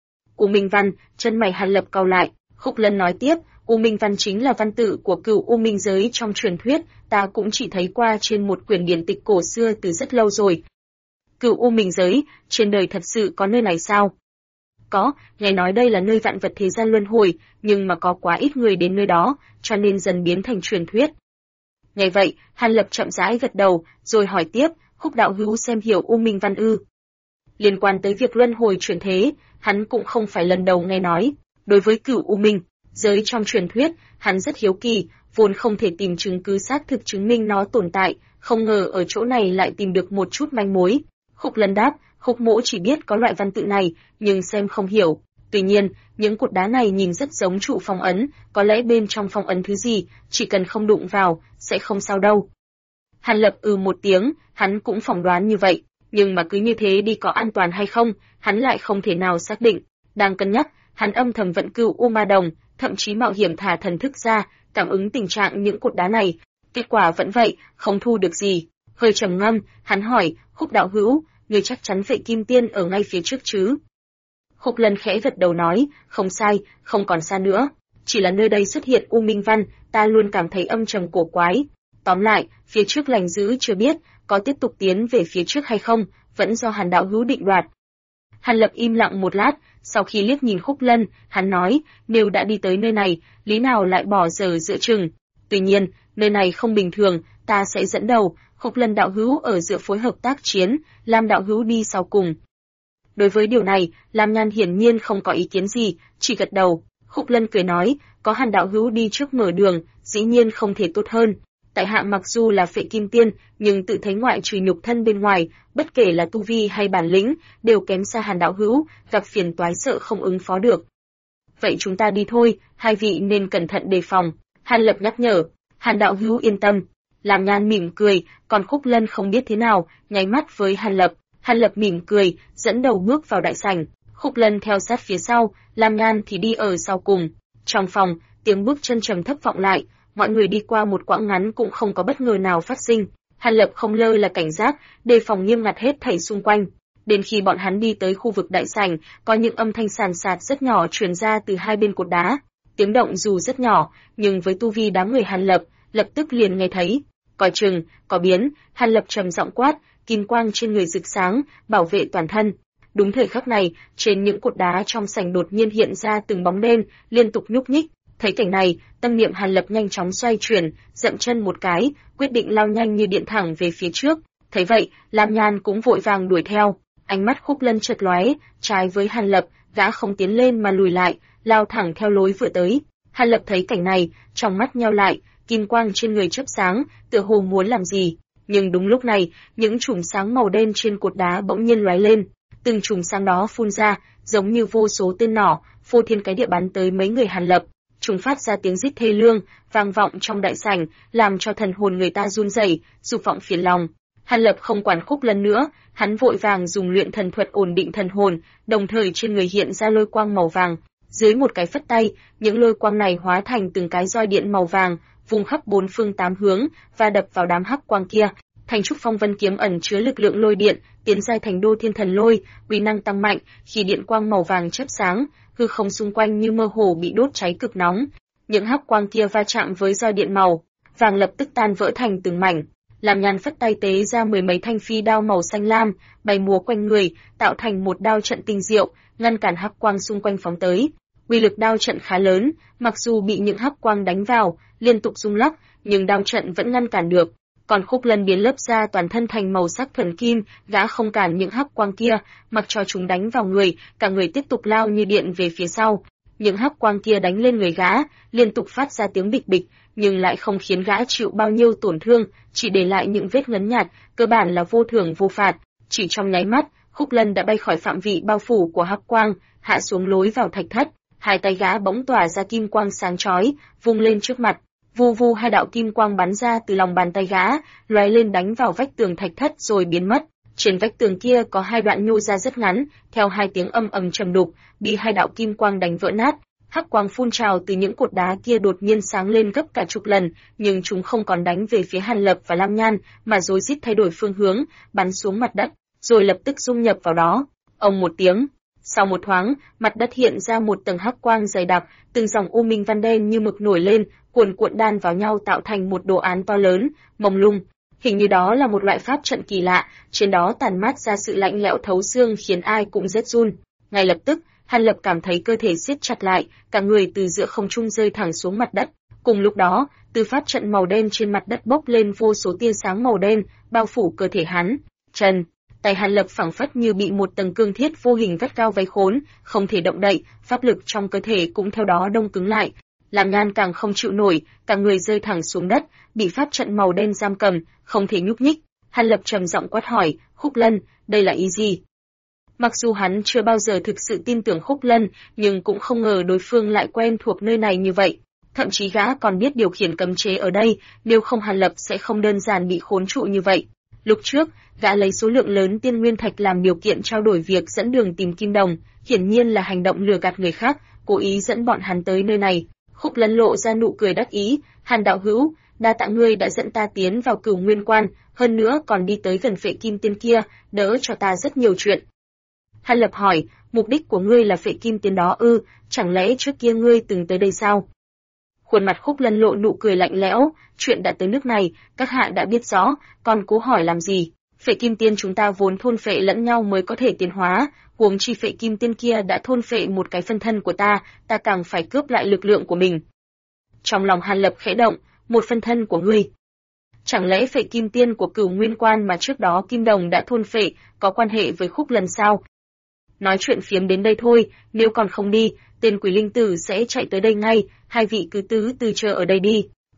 U Minh Văn, chân mày Hàn Lập cau lại, Khúc Lân nói tiếp, U Minh Văn chính là văn tự của Cửu U Minh giới trong truyền thuyết, ta cũng chỉ thấy qua trên một quyển điển tịch cổ xưa từ rất lâu rồi. Cửu U Minh giới, trên đời thật sự có nơi này sao? Có, nghe nói đây là nơi vạn vật thế gian luân hồi, nhưng mà có quá ít người đến nơi đó, cho nên dần biến thành truyền thuyết. Nghe vậy, Hàn Lập chậm rãi gật đầu, rồi hỏi tiếp, Khúc đạo hữu xem hiểu U Minh Văn ư? Liên quan tới việc luân hồi chuyển thế, hắn cũng không phải lần đầu nghe nói. Đối với Cửu U Minh giới trong truyền thuyết, hắn rất hiếu kỳ, vốn không thể tìm chứng cứ xác thực chứng minh nó tồn tại, không ngờ ở chỗ này lại tìm được một chút manh mối. Khúc Lân đáp, Khúc mỗ chỉ biết có loại văn tự này, nhưng xem không hiểu. Tuy nhiên, những cột đá này nhìn rất giống trụ phong ấn, có lẽ bên trong phong ấn thứ gì, chỉ cần không đụng vào, sẽ không sao đâu. Hàn Lập một tiếng, hắn cũng phỏng đoán như vậy, nhưng mà cứ như thế đi có an toàn hay không, hắn lại không thể nào xác định. Đang cân nhắc, hắn âm thầm vận Cửu U Ma Đồng, thậm chí mạo hiểm thả thần thức ra, cảm ứng tình trạng những cột đá này. Kết quả vẫn vậy, không thu được gì. Hơi trầm ngâm, hắn hỏi, Khúc đạo hữu, ngươi chắc chắn Vệ Kim Tiên ở ngay phía trước chứ? Khúc Lân khẽ gật đầu nói, không sai, không còn xa nữa. Chỉ là nơi đây xuất hiện U Minh Văn, ta luôn cảm thấy âm trầm cổ quái. Tóm lại, phía trước lành dữ chưa biết, có tiếp tục tiến về phía trước hay không, vẫn do Hàn đạo hữu định đoạt. Hàn Lập im lặng một lát, sau khi liếc nhìn Khúc Lân, hắn nói, nếu đã đi tới nơi này, lý nào lại bỏ dở giữa chừng. Tuy nhiên, nơi này không bình thường, ta sẽ dẫn đầu, Khúc Lân đạo hữu ở giữa phối hợp tác chiến, Lam đạo hữu đi sau cùng. Đối với điều này, Lam Nhan hiển nhiên không có ý kiến gì, chỉ gật đầu. Khúc Lân cười nói, có Hàn đạo hữu đi trước mở đường, dĩ nhiên không thể tốt hơn. Tại hạ mặc dù là Phệ Kim Tiên, nhưng tự thấy ngoại trừ nhục thân bên ngoài, bất kể là tu vi hay bản lĩnh, đều kém xa Hàn đạo hữu, gặp phiền toái sợ không ứng phó được. Vậy chúng ta đi thôi, hai vị nên cẩn thận đề phòng. Hàn Lập nhắc nhở. Hàn đạo hữu yên tâm. Lam Nhan mỉm cười, còn Khúc Lân không biết thế nào, nháy mắt với Hàn Lập. Hàn Lập mỉm cười, dẫn đầu bước vào đại sảnh. Khúc Lân theo sát phía sau, Lam Nhan thì đi ở sau cùng. Trong phòng, tiếng bước chân trầm thấp vọng lại, mọi người đi qua một quãng ngắn cũng không có bất ngờ nào phát sinh. Hàn Lập không lơ là cảnh giác, đề phòng nghiêm ngặt hết thảy xung quanh. Đến khi bọn hắn đi tới khu vực đại sảnh, có những âm thanh sàn sạt rất nhỏ truyền ra từ hai bên cột đá. Tiếng động dù rất nhỏ, nhưng với tu vi đám người Hàn Lập, lập tức liền nghe thấy. Coi chừng, có biến, Hàn Lập trầm giọng quát, kim quang trên người rực sáng, bảo vệ toàn thân. Đúng thời khắc này, trên những cột đá trong sảnh đột nhiên hiện ra từng bóng đen, liên tục nhúc nhích. Thấy cảnh này, tâm niệm Hàn Lập nhanh chóng xoay chuyển, dậm chân một cái, quyết định lao nhanh như điện thẳng về phía trước. Thấy vậy, Lam Nhan cũng vội vàng đuổi theo. Ánh mắt Khúc Lân chợt lóe, trái với Hàn Lập, gã không tiến lên mà lùi lại, lao thẳng theo lối vừa tới. Hàn Lập thấy cảnh này, trong mắt nheo lại, kim quang trên người chớp sáng, tựa hồ muốn làm gì. Nhưng đúng lúc này, những chùm sáng màu đen trên cột đá bỗng nhiên lóe lên. Từng chùm sáng đó phun ra, giống như vô số tên nỏ, phô thiên cái địa bắn tới mấy người Hàn Lập. Chúng phát ra tiếng rít thê lương, vang vọng trong đại sảnh, làm cho thần hồn người ta run rẩy, dục vọng phiền lòng. Hàn Lập không quản Khúc Lân nữa, hắn vội vàng dùng luyện thần thuật ổn định thần hồn, đồng thời trên người hiện ra lôi quang màu vàng. Dưới một cái phất tay, những lôi quang này hóa thành từng cái roi điện màu vàng, vùng khắp bốn phương tám hướng và đập vào đám hắc quang kia. Thành trúc phong vân kiếm ẩn chứa lực lượng lôi điện, tiến giai thành đô thiên thần lôi, uy năng tăng mạnh, khi điện quang màu vàng chớp sáng, hư không xung quanh như mơ hồ bị đốt cháy cực nóng. Những hắc quang kia va chạm với roi điện màu vàng lập tức tan vỡ thành từng mảnh. Lam Nhan phất tay tế ra mười mấy thanh phi đao màu xanh lam, bay múa quanh người, tạo thành một đao trận tinh diệu, ngăn cản hắc quang xung quanh phóng tới. Uy lực đao trận khá lớn, mặc dù bị những hắc quang đánh vào, liên tục rung lắc, nhưng đao trận vẫn ngăn cản được. Còn Khúc Lân biến lớp da toàn thân thành màu sắc thuần kim, gã không cản những hắc quang kia, mặc cho chúng đánh vào người, cả người tiếp tục lao như điện về phía sau. Những hắc quang kia đánh lên người gã, liên tục phát ra tiếng bịch bịch, nhưng lại không khiến gã chịu bao nhiêu tổn thương, chỉ để lại những vết ngấn nhạt, cơ bản là vô thưởng vô phạt. Chỉ trong nháy mắt, Khúc Lân đã bay khỏi phạm vị bao phủ của hắc quang, hạ xuống lối vào thạch thất. Hai tay gã bỗng tỏa ra kim quang sáng chói, vung lên trước mặt. Vù vù hai đạo kim quang bắn ra từ lòng bàn tay gã, lóe lên đánh vào vách tường thạch thất rồi biến mất. Trên vách tường kia có hai đoạn nhô ra rất ngắn, theo hai tiếng âm ầm trầm đục, bị hai đạo kim quang đánh vỡ nát. Hắc quang phun trào từ những cột đá kia đột nhiên sáng lên gấp cả chục lần, nhưng chúng không còn đánh về phía Hàn Lập và Lam Nhan, mà rối rít thay đổi phương hướng, bắn xuống mặt đất, rồi lập tức dung nhập vào đó. Ầm một tiếng. Sau một thoáng, mặt đất hiện ra một tầng hắc quang dày đặc, từng dòng u minh văn đen như mực nổi lên, cuồn cuộn đan vào nhau tạo thành một đồ án to lớn, mông lung. Hình như đó là một loại pháp trận kỳ lạ, trên đó tàn mát ra sự lạnh lẽo thấu xương khiến ai cũng rét run. Ngay lập tức, Hàn Lập cảm thấy cơ thể siết chặt lại, cả người từ giữa không trung rơi thẳng xuống mặt đất. Cùng lúc đó, từ pháp trận màu đen trên mặt đất bốc lên vô số tia sáng màu đen, bao phủ cơ thể hắn. Chân, tay Hàn Lập phảng phất như bị một tầng cương thiết vô hình vắt cao váy khốn, không thể động đậy, pháp lực trong cơ thể cũng theo đó đông cứng lại. Lam Nhan càng không chịu nổi, cả người rơi thẳng xuống đất, bị pháp trận màu đen giam cầm, không thể nhúc nhích. Hàn Lập trầm giọng quát hỏi, Khúc Lân, đây là ý gì? Mặc dù hắn chưa bao giờ thực sự tin tưởng Khúc Lân, nhưng cũng không ngờ đối phương lại quen thuộc nơi này như vậy. Thậm chí gã còn biết điều khiển cấm chế ở đây, nếu không Hàn Lập sẽ không đơn giản bị khốn trụ như vậy. Lúc trước, gã lấy số lượng lớn tiên nguyên thạch làm điều kiện trao đổi việc dẫn đường tìm kim đồng, hiển nhiên là hành động lừa gạt người khác, cố ý dẫn bọn hắn tới nơi này. Khúc Lân lộ ra nụ cười đắc ý, Hàn đạo hữu, đa tạ ngươi đã dẫn ta tiến vào Cửu Nguyên Quan, hơn nữa còn đi tới gần Phệ Kim Tiên kia, đỡ cho ta rất nhiều chuyện. Hàn Lập hỏi, mục đích của ngươi là Phệ Kim Tiên đó ư, chẳng lẽ trước kia ngươi từng tới đây sao? Khuôn mặt Khúc Lân lộ nụ cười lạnh lẽo, chuyện đã tới nước này, các hạ đã biết rõ, còn cố hỏi làm gì? Phệ Kim Tiên chúng ta vốn thôn phệ lẫn nhau mới có thể tiến hóa, huống chi Phệ Kim Tiên kia đã thôn phệ một cái phân thân của ta càng phải cướp lại lực lượng của mình. Trong lòng Hàn Lập khẽ động, một phân thân của ngươi. Chẳng lẽ Phệ Kim Tiên của Cửu Nguyên Quan mà trước đó Kim Đồng đã thôn phệ có quan hệ với Khúc Lân sao? Nói chuyện phiếm đến đây thôi, nếu còn không đi, tên Quỷ Linh Tử sẽ chạy tới đây ngay, hai vị cứ từ từ chờ ở đây đi.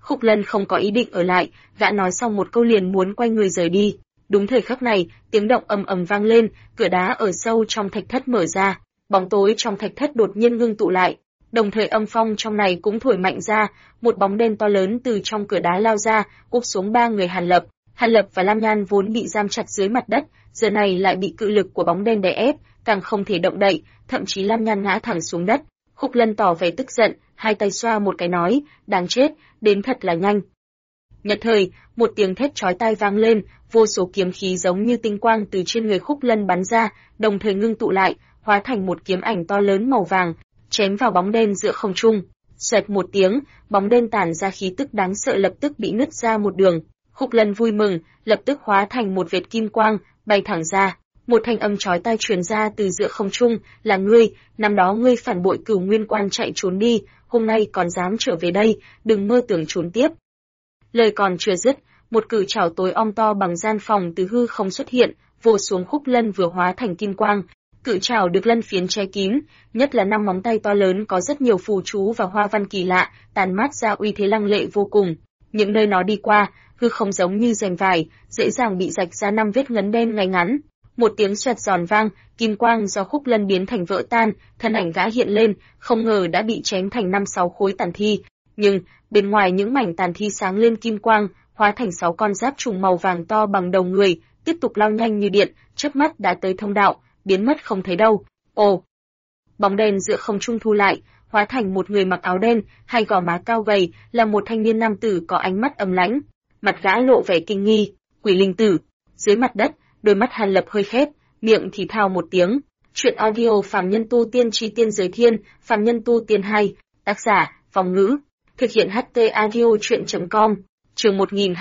Khúc Lân không có ý định ở lại, gã nói xong một câu liền muốn quay người rời đi. Đúng thời khắc này, tiếng động ầm ầm vang lên, cửa đá ở sâu trong thạch thất mở ra, bóng tối trong thạch thất đột nhiên ngưng tụ lại, đồng thời âm phong trong này cũng thổi mạnh ra, một bóng đen to lớn từ trong cửa đá lao ra, úp xuống ba người Hàn Lập. Hàn Lập và Lam Nhan vốn bị giam chặt dưới mặt đất, giờ này lại bị cự lực của bóng đen đè ép, càng không thể động đậy, thậm chí Lam Nhan ngã thẳng xuống đất. Khúc Lân tỏ vẻ tức giận, hai tay xoa một cái nói, đáng chết, đến thật là nhanh. Nhất thời, một tiếng thét chói tai vang lên, vô số kiếm khí giống như tinh quang từ trên người Khúc Lân bắn ra, đồng thời ngưng tụ lại, hóa thành một kiếm ảnh to lớn màu vàng, chém vào bóng đen giữa không trung. Xoẹt một tiếng, bóng đen tản ra khí tức đáng sợ lập tức bị nứt ra một đường. Khúc Lân vui mừng, lập tức hóa thành một vệt kim quang, bay thẳng ra. Một thanh âm chói tai truyền ra từ giữa không trung, là ngươi, năm đó ngươi phản bội Cửu Nguyên Quan chạy trốn đi, hôm nay còn dám trở về đây, đừng mơ tưởng trốn tiếp. Lời còn chưa dứt, một cự trảo tối om to bằng gian phòng từ hư không xuất hiện, vồ xuống Khúc Lân vừa hóa thành kim quang. Cự trảo được lân phiến che kín, nhất là năm móng tay to lớn có rất nhiều phù chú và hoa văn kỳ lạ, tàn mát ra uy thế lăng lệ vô cùng. Những nơi nó đi qua, hư không giống như rèm vải, dễ dàng bị rạch ra năm vết ngấn đen ngay ngắn. Một tiếng xoẹt giòn vang, kim quang do Khúc Lân biến thành vỡ tan, thân ảnh gã hiện lên, không ngờ đã bị chém thành 5-6 khối tàn thi. Nhưng, bên ngoài những mảnh tàn thi sáng lên kim quang, hóa thành 6 con giáp trùng màu vàng to bằng đầu người, tiếp tục lao nhanh như điện, chớp mắt đã tới thông đạo, biến mất không thấy đâu. Ồ! Bóng đen giữa không trung thu lại, hóa thành một người mặc áo đen, hai gò má cao gầy, là một thanh niên nam tử có ánh mắt âm lãnh. Mặt gã lộ vẻ kinh nghi, Quỷ Linh Tử. Dưới mặt đất, đôi mắt Hàn Lập hơi khép, miệng thì thào một tiếng. Chuyện audio Phàm Nhân Tu Tiên Chi Tiên Giới Thiên, Phàm Nhân Tu Tiên 2, tác giả, Phong Ngữ. Thực hiện HT audio chuyện.com, chương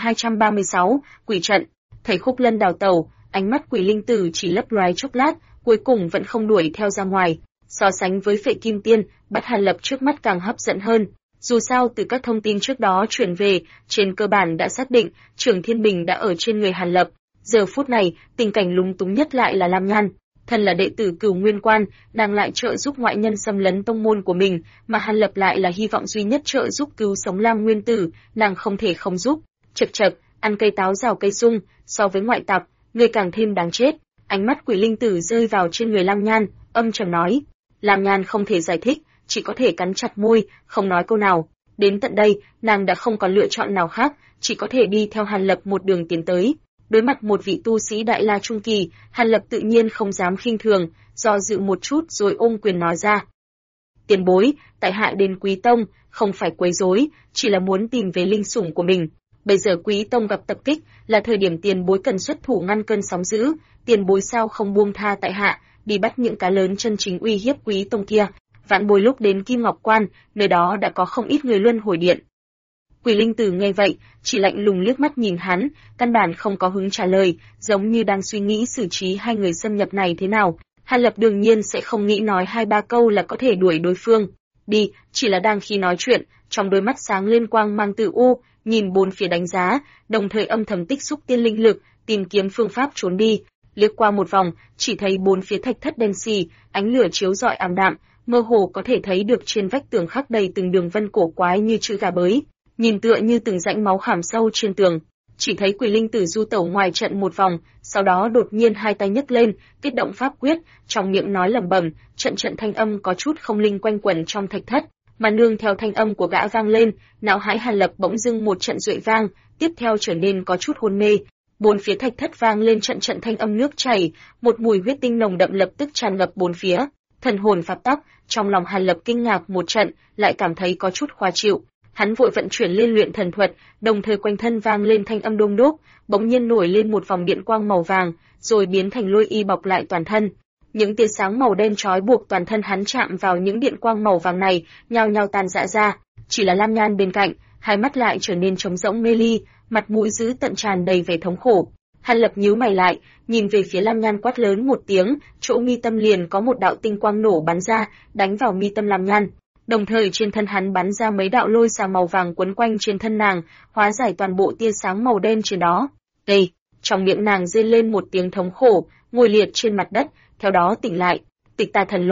1236, Quỷ Trận. Thấy Khúc Lân đào tẩu, ánh mắt Quỷ Linh Tử chỉ lấp loái chốc lát, cuối cùng vẫn không đuổi theo ra ngoài. So sánh với Phệ Kim Tiên, bắt Hàn Lập trước mắt càng hấp dẫn hơn. Dù sao từ các thông tin trước đó truyền về, trên cơ bản đã xác định Trưởng Thiên Bình đã ở trên người Hàn Lập. Giờ phút này, tình cảnh lúng túng nhất lại là Lam Nhan. Thân là đệ tử Cửu Nguyên Quan, nàng lại trợ giúp ngoại nhân xâm lấn tông môn của mình, mà Hàn Lập lại là hy vọng duy nhất trợ giúp cứu sống Lam Nguyên Tử, nàng không thể không giúp. Chậc chậc, ăn cây táo rào cây sung, so với ngoại tặc, người càng thêm đáng chết. Ánh mắt Quỷ Linh Tử rơi vào trên người Lam Nhan, âm trầm nói. Lam Nhan không thể giải thích, chỉ có thể cắn chặt môi, không nói câu nào. Đến tận đây, nàng đã không còn lựa chọn nào khác, chỉ có thể đi theo Hàn Lập một đường tiến tới. Đối mặt một vị tu sĩ Đại La Trung Kỳ, Hàn Lập tự nhiên không dám khinh thường, do dự một chút rồi ôm quyền nói ra. Tiền bối, tại hạ đến Quý Tông, không phải quấy rối, chỉ là muốn tìm về linh sủng của mình. Bây giờ Quý Tông gặp tập kích, là thời điểm tiền bối cần xuất thủ ngăn cơn sóng dữ, tiền bối sao không buông tha tại hạ, đi bắt những cá lớn chân chính uy hiếp Quý Tông kia. Vạn bối lúc đến Kim Ngọc Quan, nơi đó đã có không ít người luân hồi điện. Quỷ Linh Tử nghe vậy, chỉ lạnh lùng liếc mắt nhìn hắn, căn bản không có hứng trả lời, giống như đang suy nghĩ xử trí hai người xâm nhập này thế nào. Hàn Lập đương nhiên sẽ không nghĩ nói 2-3 câu là có thể đuổi đối phương. Đi, chỉ là đang khi nói chuyện, trong đôi mắt sáng lên quang mang tự u, nhìn bốn phía đánh giá, đồng thời âm thầm tích xúc tiên linh lực, tìm kiếm phương pháp trốn đi. Liếc qua một vòng, chỉ thấy bốn phía thạch thất đen xì, ánh lửa chiếu rọi ảm đạm, mơ hồ có thể thấy được trên vách tường khắc đầy từng đường vân cổ quái như chữ gà bới, nhìn tựa như từng rãnh máu khảm sâu trên tường. Chỉ thấy Quỷ Linh Tử du tẩu ngoài trận một vòng, sau đó đột nhiên hai tay nhấc lên, kết động pháp quyết, trong miệng nói lẩm bẩm, trận thanh âm có chút không linh quanh quẩn trong thạch thất, mà nương theo thanh âm của gã vang lên, não hải Hàn Lập bỗng dưng một trận duệ vang, tiếp theo trở nên có chút hôn mê. Bốn phía thạch thất vang lên trận thanh âm nước chảy, một mùi huyết tinh nồng đậm lập tức tràn ngập bốn phía. Thần hồn pháp tắc, trong lòng Hàn Lập kinh ngạc một trận, lại cảm thấy có chút khó chịu. Hắn vội vận chuyển liên luyện thần thuật, đồng thời quanh thân vang lên thanh âm đôm đốp, bỗng nhiên nổi lên một vòng điện quang màu vàng, rồi biến thành lôi y bọc lại toàn thân. Những tia sáng màu đen trói buộc toàn thân hắn chạm vào những điện quang màu vàng này, nhao nhao tan rã ra. Chỉ là Lam Nhan bên cạnh, hai mắt lại trở nên trống rỗng mê ly, mặt mũi dữ tợn tràn đầy vẻ thống khổ. Hàn Lập nhíu mày lại, nhìn về phía Lam Nhan quát lớn một tiếng, chỗ mi tâm liền có một đạo tinh quang nổ bắn ra, đánh vào mi tâm Lam Nhan. Đồng thời trên thân hắn bắn ra mấy đạo lôi xà màu vàng quấn quanh trên thân nàng, hóa giải toàn bộ tia sáng màu đen trên đó. Đây, trong miệng nàng rên lên một tiếng thống khổ, ngồi liệt trên mặt đất, theo đó tỉnh lại. Tịch tà thần lôi,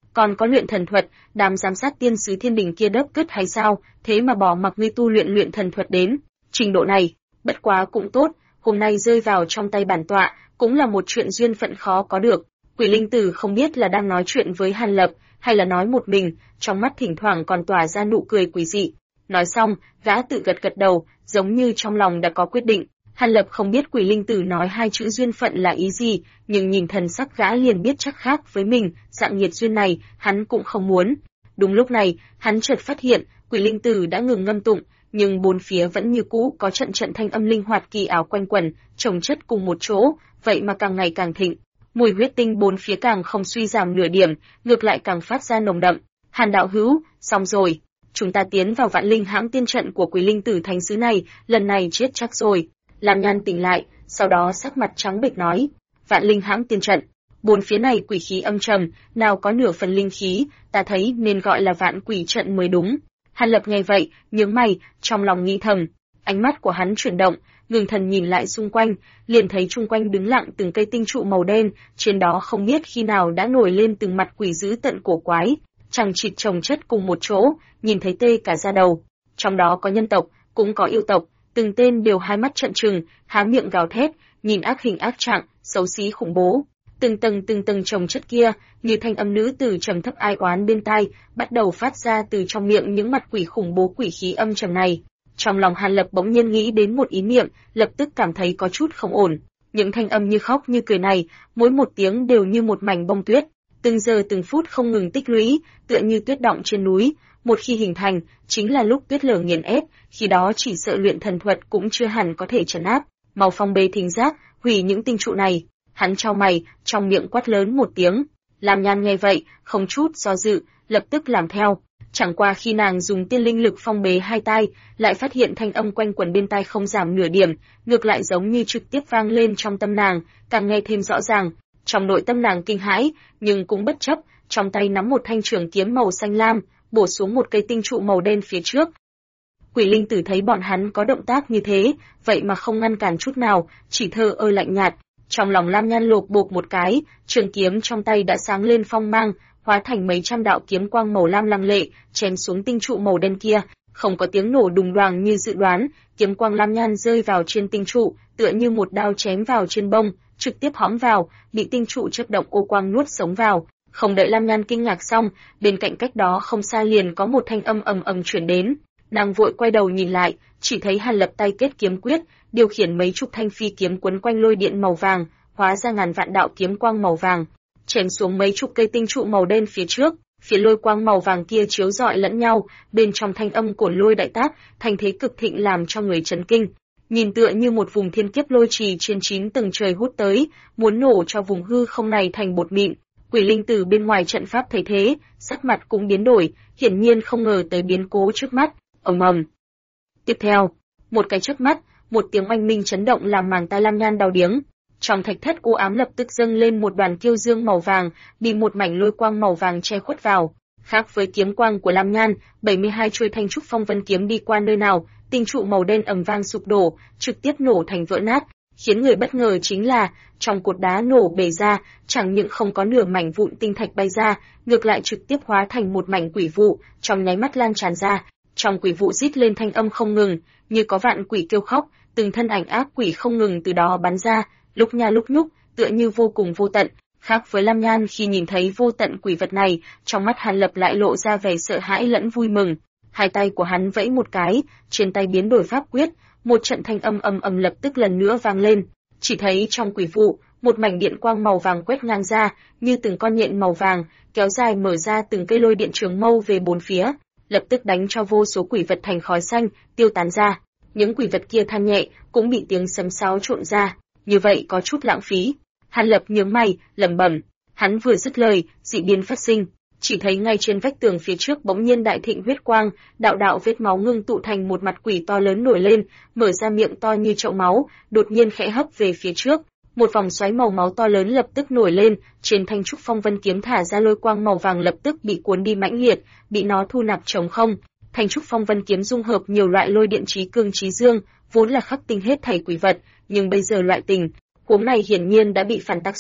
Còn có luyện thần thuật, đám giám sát tiên sứ thiên đình kia đớp cứt hay sao, thế mà bỏ mặc ngươi tu luyện thần thuật đến trình độ này. Bất quá cũng tốt, hôm nay rơi vào trong tay bản tọa, cũng là một chuyện duyên phận khó có được. Quỷ linh tử không biết là đang nói chuyện với Hàn Lập, hay là nói một mình, trong mắt thỉnh thoảng còn tỏa ra nụ cười quỷ dị. Nói xong, gã tự gật gật đầu, giống như trong lòng đã có quyết định. Hàn Lập không biết quỷ linh tử nói hai chữ duyên phận là ý gì, nhưng nhìn thần sắc gã liền biết chắc khác với mình, dạng nghiệt duyên này, hắn cũng không muốn. Đúng lúc này, hắn chợt phát hiện, quỷ linh tử đã ngừng ngâm tụng, nhưng bốn phía vẫn như cũ có trận trận thanh âm linh hoạt kỳ ảo quanh quẩn, chồng chất cùng một chỗ, vậy mà càng ngày càng thịnh. Mùi huyết tinh bốn phía càng không suy giảm nửa điểm, ngược lại càng phát ra nồng đậm. Hàn đạo hữu, xong rồi, chúng ta tiến vào vạn linh hãng tiên trận của quỷ linh tử thánh sứ này, lần này chết chắc rồi. Lam Nhan tỉnh lại, sau đó sắc mặt trắng bệch nói, vạn linh hãng tiên trận, bốn phía này quỷ khí âm trầm, nào có nửa phần linh khí, ta thấy nên gọi là vạn quỷ trận mới đúng. Hàn Lập nghe vậy, nhướng mày, trong lòng nghĩ thầm, ánh mắt của hắn chuyển động, ngừng thần nhìn lại xung quanh, liền thấy chung quanh đứng lặng từng cây tinh trụ màu đen, trên đó không biết khi nào đã nổi lên từng mặt quỷ dữ tận cổ quái, chằng chịt chồng chất cùng một chỗ, nhìn thấy tê cả da đầu. Trong đó có nhân tộc, cũng có yêu tộc, từng tên đều hai mắt trợn trừng, há miệng gào thét, nhìn ác hình ác trạng, xấu xí khủng bố. Từng tầng chồng chất kia, như thanh âm nữ tử trầm thấp ai oán bên tai, bắt đầu phát ra từ trong miệng những mặt quỷ khủng bố quỷ khí âm trầm này. Trong lòng Hàn Lập bỗng nhiên nghĩ đến một ý niệm, lập tức cảm thấy có chút không ổn. Những thanh âm như khóc như cười này, mỗi một tiếng đều như một mảnh bông tuyết, từng giờ từng phút không ngừng tích lũy, tựa như tuyết đọng trên núi. Một khi hình thành, chính là lúc tuyết lở nghiền ép, khi đó chỉ sợ luyện thần thuật cũng chưa hẳn có thể trấn áp. Mau phong bê thính giác, hủy những tinh trụ này. Hắn chau mày, trong miệng quát lớn một tiếng. Lam Nhan nghe vậy, không chút do dự, lập tức làm theo. Chẳng qua khi nàng dùng tiên linh lực phong bế hai tai, lại phát hiện thanh âm quanh quẩn bên tai không giảm nửa điểm, ngược lại giống như trực tiếp vang lên trong tâm nàng, càng nghe thêm rõ ràng. Trong nội tâm nàng kinh hãi, nhưng cũng bất chấp, trong tay nắm một thanh trường kiếm màu xanh lam, bổ xuống một cây tinh trụ màu đen phía trước. Quỷ linh tử thấy bọn hắn có động tác như thế, vậy mà không ngăn cản chút nào, chỉ thờ ơ lạnh nhạt. Trong lòng Lam Nhan lột bột một cái, trường kiếm trong tay đã sáng lên phong mang, hóa thành mấy trăm đạo kiếm quang màu lam lăng lệ, chém xuống tinh trụ màu đen kia. Không có tiếng nổ đùng đoàng như dự đoán, kiếm quang Lam Nhan rơi vào trên tinh trụ, tựa như một đao chém vào trên bông, trực tiếp hõm vào, bị tinh trụ chớp động ô quang nuốt sống vào. Không đợi Lam Nhan kinh ngạc xong, bên cạnh cách đó không xa liền có một thanh âm ầm ầm truyền đến. Nàng vội quay đầu nhìn lại, chỉ thấy Hàn Lập tay kết kiếm quyết, điều khiển mấy chục thanh phi kiếm quấn quanh lôi điện màu vàng, hóa ra ngàn vạn đạo kiếm quang màu vàng, chém xuống mấy chục cây tinh trụ màu đen phía trước. Phía lôi quang màu vàng kia chiếu rọi lẫn nhau, bên trong thanh âm của lôi đại tác, thành thế cực thịnh làm cho người chấn kinh. Nhìn tựa như một vùng thiên kiếp lôi trì trên 9 tầng trời hút tới, muốn nổ cho vùng hư không này thành bột mịn. Quỷ linh tử bên ngoài trận pháp thấy thế, sắc mặt cũng biến đổi, hiển nhiên không ngờ tới biến cố trước mắt. Ầm ầm. Tiếp theo, một cái chớp mắt, một tiếng oanh minh chấn động làm màng tai Lam Nhan đau điếng. Trong thạch thất u ám lập tức dâng lên một đoàn kiêu dương màu vàng, bị một mảnh lôi quang màu vàng che khuất vào. Khác với kiếm quang của Lam Nhan, 72 chuôi thanh trúc phong vân kiếm đi qua nơi nào, tinh trụ màu đen ầm vang sụp đổ, trực tiếp nổ thành vỡ nát. Khiến người bất ngờ chính là, trong cột đá nổ bể ra, chẳng những không có nửa mảnh vụn tinh thạch bay ra, ngược lại trực tiếp hóa thành một mảnh quỷ vụ, trong nháy mắt lan tràn ra. Trong quỷ vụ rít lên thanh âm không ngừng, như có vạn quỷ kêu khóc, từng thân ảnh ác quỷ không ngừng từ đó bắn ra, lúc nha lúc nhúc, tựa như vô cùng vô tận. Khác với Lam Nhan khi nhìn thấy vô tận quỷ vật này, trong mắt Hàn Lập lại lộ ra vẻ sợ hãi lẫn vui mừng. Hai tay của hắn vẫy một cái, trên tay biến đổi pháp quyết, một trận thanh âm ầm ầm lập tức lần nữa vang lên. Chỉ thấy trong quỷ vụ, một mảnh điện quang màu vàng quét ngang ra, như từng con nhện màu vàng, kéo dài mở ra từng cây lôi điện trường mâu về bốn phía, lập tức đánh cho vô số quỷ vật thành khói xanh, tiêu tán ra. Những quỷ vật kia than nhẹ, cũng bị tiếng sấm sáo trộn ra, như vậy có chút lãng phí. Hàn Lập nhướng mày, lẩm bẩm. Hắn vừa dứt lời, dị biến phát sinh, chỉ thấy ngay trên vách tường phía trước bỗng nhiên đại thịnh huyết quang, đạo đạo vết máu ngưng tụ thành một mặt quỷ to lớn nổi lên, mở ra miệng to như chậu máu, đột nhiên khẽ hấp về phía trước. Một vòng xoáy màu máu to lớn lập tức nổi lên, trên thanh trúc phong vân kiếm thả ra lôi quang màu vàng lập tức bị cuốn đi mãnh liệt, bị nó thu nạp trống không. Thanh trúc phong vân kiếm dung hợp nhiều loại lôi điện trí cương trí dương, vốn là khắc tinh hết thảy quỷ vật, nhưng bây giờ loại tình huống này hiển nhiên đã bị phản tác dụng.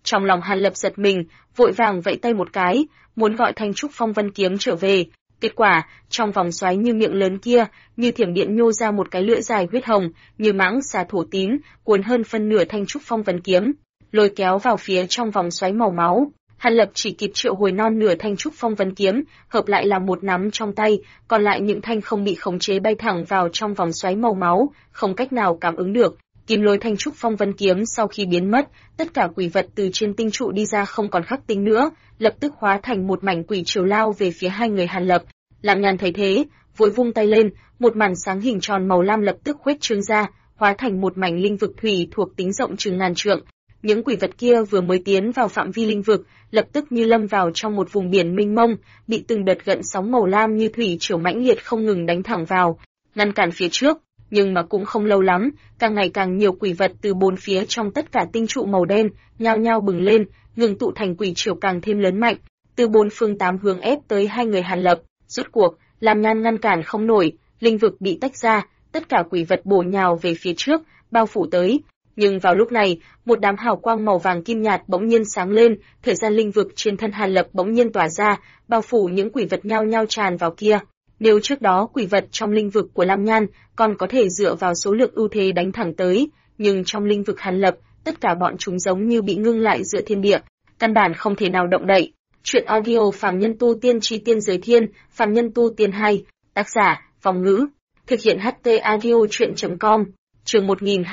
Trong lòng Hàn Lập giật mình, vội vàng vẫy tay một cái, muốn gọi Thanh Trúc Phong Vân kiếm trở về. Kết quả, trong vòng xoáy như miệng lớn kia, như thiểm điện nhô ra một cái lưỡi dài huyết hồng, như mãng xà thổ tín, cuốn hơn phân nửa Thanh Trúc Phong Vân kiếm, lôi kéo vào phía trong vòng xoáy màu máu. Hàn Lập chỉ kịp triệu hồi non nửa Thanh Trúc Phong Vân kiếm, hợp lại là một nắm trong tay, còn lại những thanh không bị khống chế bay thẳng vào trong vòng xoáy màu máu, không cách nào cảm ứng được. Kim lôi Thanh Trúc Phong Vân kiếm sau khi biến mất, tất cả quỷ vật từ trên tinh trụ đi ra không còn khắc tinh nữa, lập tức hóa thành một mảnh quỷ triều lao về phía hai người Hàn Lập. Lam Nhan thấy thế, vội vung tay lên, một màn sáng hình tròn màu lam lập tức khuếch trương ra, hóa thành một mảnh linh vực thủy thuộc tính rộng chừng ngàn trượng. Những quỷ vật kia vừa mới tiến vào phạm vi linh vực, lập tức như lâm vào trong một vùng biển mênh mông, bị từng đợt gợn sóng màu lam như thủy triều mãnh liệt không ngừng đánh thẳng vào, ngăn cản phía trước. Nhưng mà cũng không lâu lắm, càng ngày càng nhiều quỷ vật từ bốn phía trong tất cả tinh trụ màu đen, nhao nhao bừng lên, ngừng tụ thành quỷ triều càng thêm lớn mạnh, từ bốn phương tám hướng ép tới hai người Hàn Lập. Rốt cuộc, Lam Nhan ngăn cản không nổi, linh vực bị tách ra, tất cả quỷ vật bổ nhào về phía trước, bao phủ tới. Nhưng vào lúc này, một đám hào quang màu vàng kim nhạt bỗng nhiên sáng lên, thời gian linh vực trên thân Hàn Lập bỗng nhiên tỏa ra, bao phủ những quỷ vật nhao nhao tràn vào kia. Nếu trước đó quỷ vật trong linh vực của Lam Nhan còn có thể dựa vào số lượng ưu thế đánh thẳng tới, nhưng trong linh vực Hàn Lập, tất cả bọn chúng giống như bị ngưng lại giữa thiên địa, căn bản không thể nào động đậy. Chuyện audio Phàm Nhân Tu Tiên Chi Tiên Giới Thiên, Phàm Nhân Tu Tiên 2, tác giả, Phong Ngữ, thực hiện HT audio chuyện.com, chương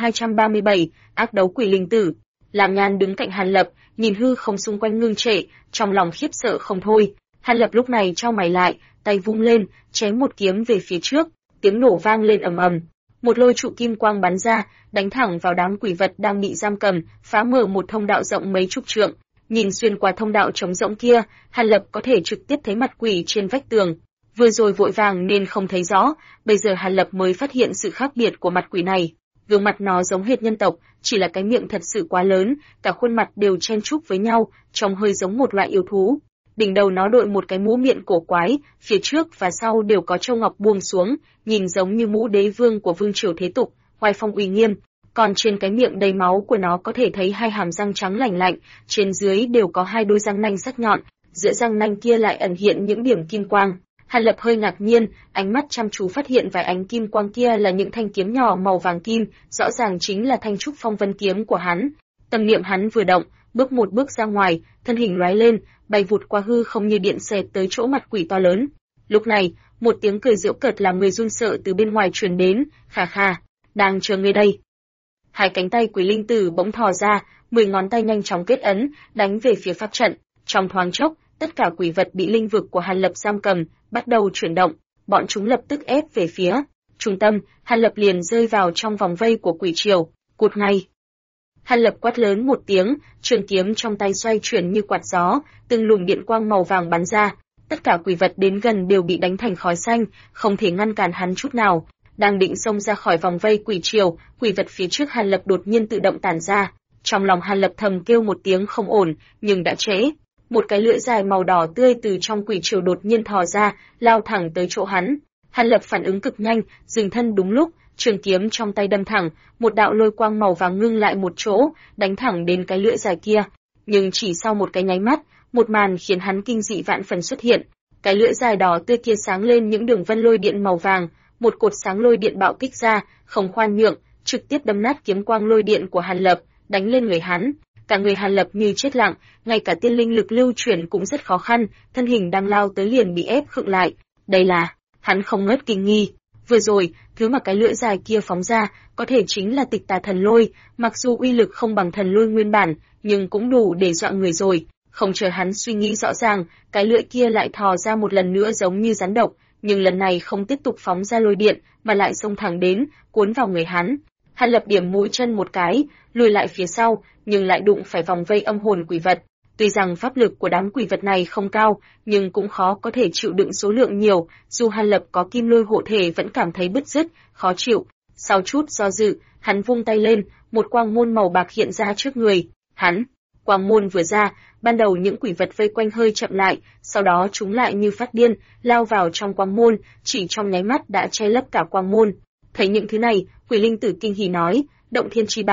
1237, ác đấu quỷ linh tử. Lam Nhan đứng cạnh Hàn Lập, nhìn hư không xung quanh ngưng trệ, trong lòng khiếp sợ không thôi. Hàn Lập lúc này chau mày lại, tay vung lên, chém một kiếm về phía trước, tiếng nổ vang lên ầm ầm. Một lôi trụ kim quang bắn ra, đánh thẳng vào đám quỷ vật đang bị giam cầm, phá mở một thông đạo rộng mấy chục trượng. Nhìn xuyên qua thông đạo trống rỗng kia, Hàn Lập có thể trực tiếp thấy mặt quỷ trên vách tường. Vừa rồi vội vàng nên không thấy rõ, bây giờ Hàn Lập mới phát hiện sự khác biệt của mặt quỷ này. Gương mặt nó giống hệt nhân tộc, chỉ là cái miệng thật sự quá lớn, cả khuôn mặt đều chen chúc với nhau, trông hơi giống một loại yêu thú. Đỉnh đầu nó đội một cái mũ miệng cổ quái, phía trước và sau đều có châu ngọc buông xuống, nhìn giống như mũ đế vương của vương triều thế tục, oai phong uy nghiêm. Còn trên cái miệng đầy máu của nó có thể thấy hai hàm răng trắng lành lạnh, trên dưới đều có hai đôi răng nanh sắc nhọn, giữa răng nanh kia lại ẩn hiện những điểm kim quang. Hàn Lập hơi ngạc nhiên, ánh mắt chăm chú phát hiện vài ánh kim quang kia là những thanh kiếm nhỏ màu vàng kim, rõ ràng chính là Thanh Trúc Phong Vân kiếm của hắn. Tâm niệm hắn vừa động, bước một bước ra ngoài, thân hình lóe lên, bay vụt qua hư không như điện xẹt tới chỗ mặt quỷ to lớn. Lúc này, một tiếng cười giễu cợt làm người run sợ từ bên ngoài truyền đến, khà khà, đang chờ ngươi đây. Hai cánh tay quỷ linh tử bỗng thò ra, 10 ngón tay nhanh chóng kết ấn, đánh về phía pháp trận. Trong thoáng chốc, tất cả quỷ vật bị linh vực của Hàn Lập giam cầm, bắt đầu chuyển động, bọn chúng lập tức ép về phía trung tâm. Hàn Lập liền rơi vào trong vòng vây của quỷ triều, cụt ngay. Hàn Lập quát lớn một tiếng, trường kiếm trong tay xoay chuyển như quạt gió, từng luồng điện quang màu vàng bắn ra, tất cả quỷ vật đến gần đều bị đánh thành khói xanh, không thể ngăn cản hắn chút nào. Đang định xông ra khỏi vòng vây quỷ triều, quỷ vật phía trước Hàn Lập đột nhiên tự động tản ra. Trong lòng Hàn Lập thầm kêu một tiếng không ổn, nhưng đã trễ. Một cái lưỡi dài màu đỏ tươi từ trong quỷ triều đột nhiên thò ra, lao thẳng tới chỗ hắn. Hàn Lập phản ứng cực nhanh, dừng thân đúng lúc, trường kiếm trong tay đâm thẳng, một đạo lôi quang màu vàng ngưng lại một chỗ, đánh thẳng đến cái lưỡi dài kia. Nhưng chỉ sau một cái nháy mắt, một màn khiến hắn kinh dị vạn phần xuất hiện. Cái lưỡi dài đỏ tươi kia sáng lên những đường vân lôi điện màu vàng, một cột sáng lôi điện bạo kích ra, không khoan nhượng, trực tiếp đâm nát kiếm quang lôi điện của Hàn Lập, đánh lên người hắn. Cả người Hàn Lập như chết lặng, ngay cả tiên linh lực lưu chuyển cũng rất khó khăn, thân hình đang lao tới liền bị ép khựng lại. Đây là, hắn không ngớt kinh nghi. Vừa rồi, thứ mà cái lưỡi dài kia phóng ra, có thể chính là Tịch Tà Thần Lôi, mặc dù uy lực không bằng thần lôi nguyên bản, nhưng cũng đủ để dọa người rồi. Không chờ hắn suy nghĩ rõ ràng, cái lưỡi kia lại thò ra một lần nữa giống như rắn độc, nhưng lần này không tiếp tục phóng ra lôi điện, mà lại xông thẳng đến, cuốn vào người hắn. Hàn Lập điểm mũi chân một cái, lùi lại phía sau, nhưng lại đụng phải vòng vây âm hồn quỷ vật. Tuy rằng pháp lực của đám quỷ vật này không cao, nhưng cũng khó có thể chịu đựng số lượng nhiều, dù Hàn Lập có kim lôi hộ thể vẫn cảm thấy bứt rứt, khó chịu. Sau chút do dự, hắn vung tay lên, một quang môn màu bạc hiện ra trước người. Quang môn vừa ra, ban đầu những quỷ vật vây quanh hơi chậm lại, sau đó chúng lại như phát điên, lao vào trong quang môn, chỉ trong nháy mắt đã che lấp cả quang môn. Thấy những thứ này, quỷ linh tử kinh hỉ nói, Động Thiên Chi Bảo,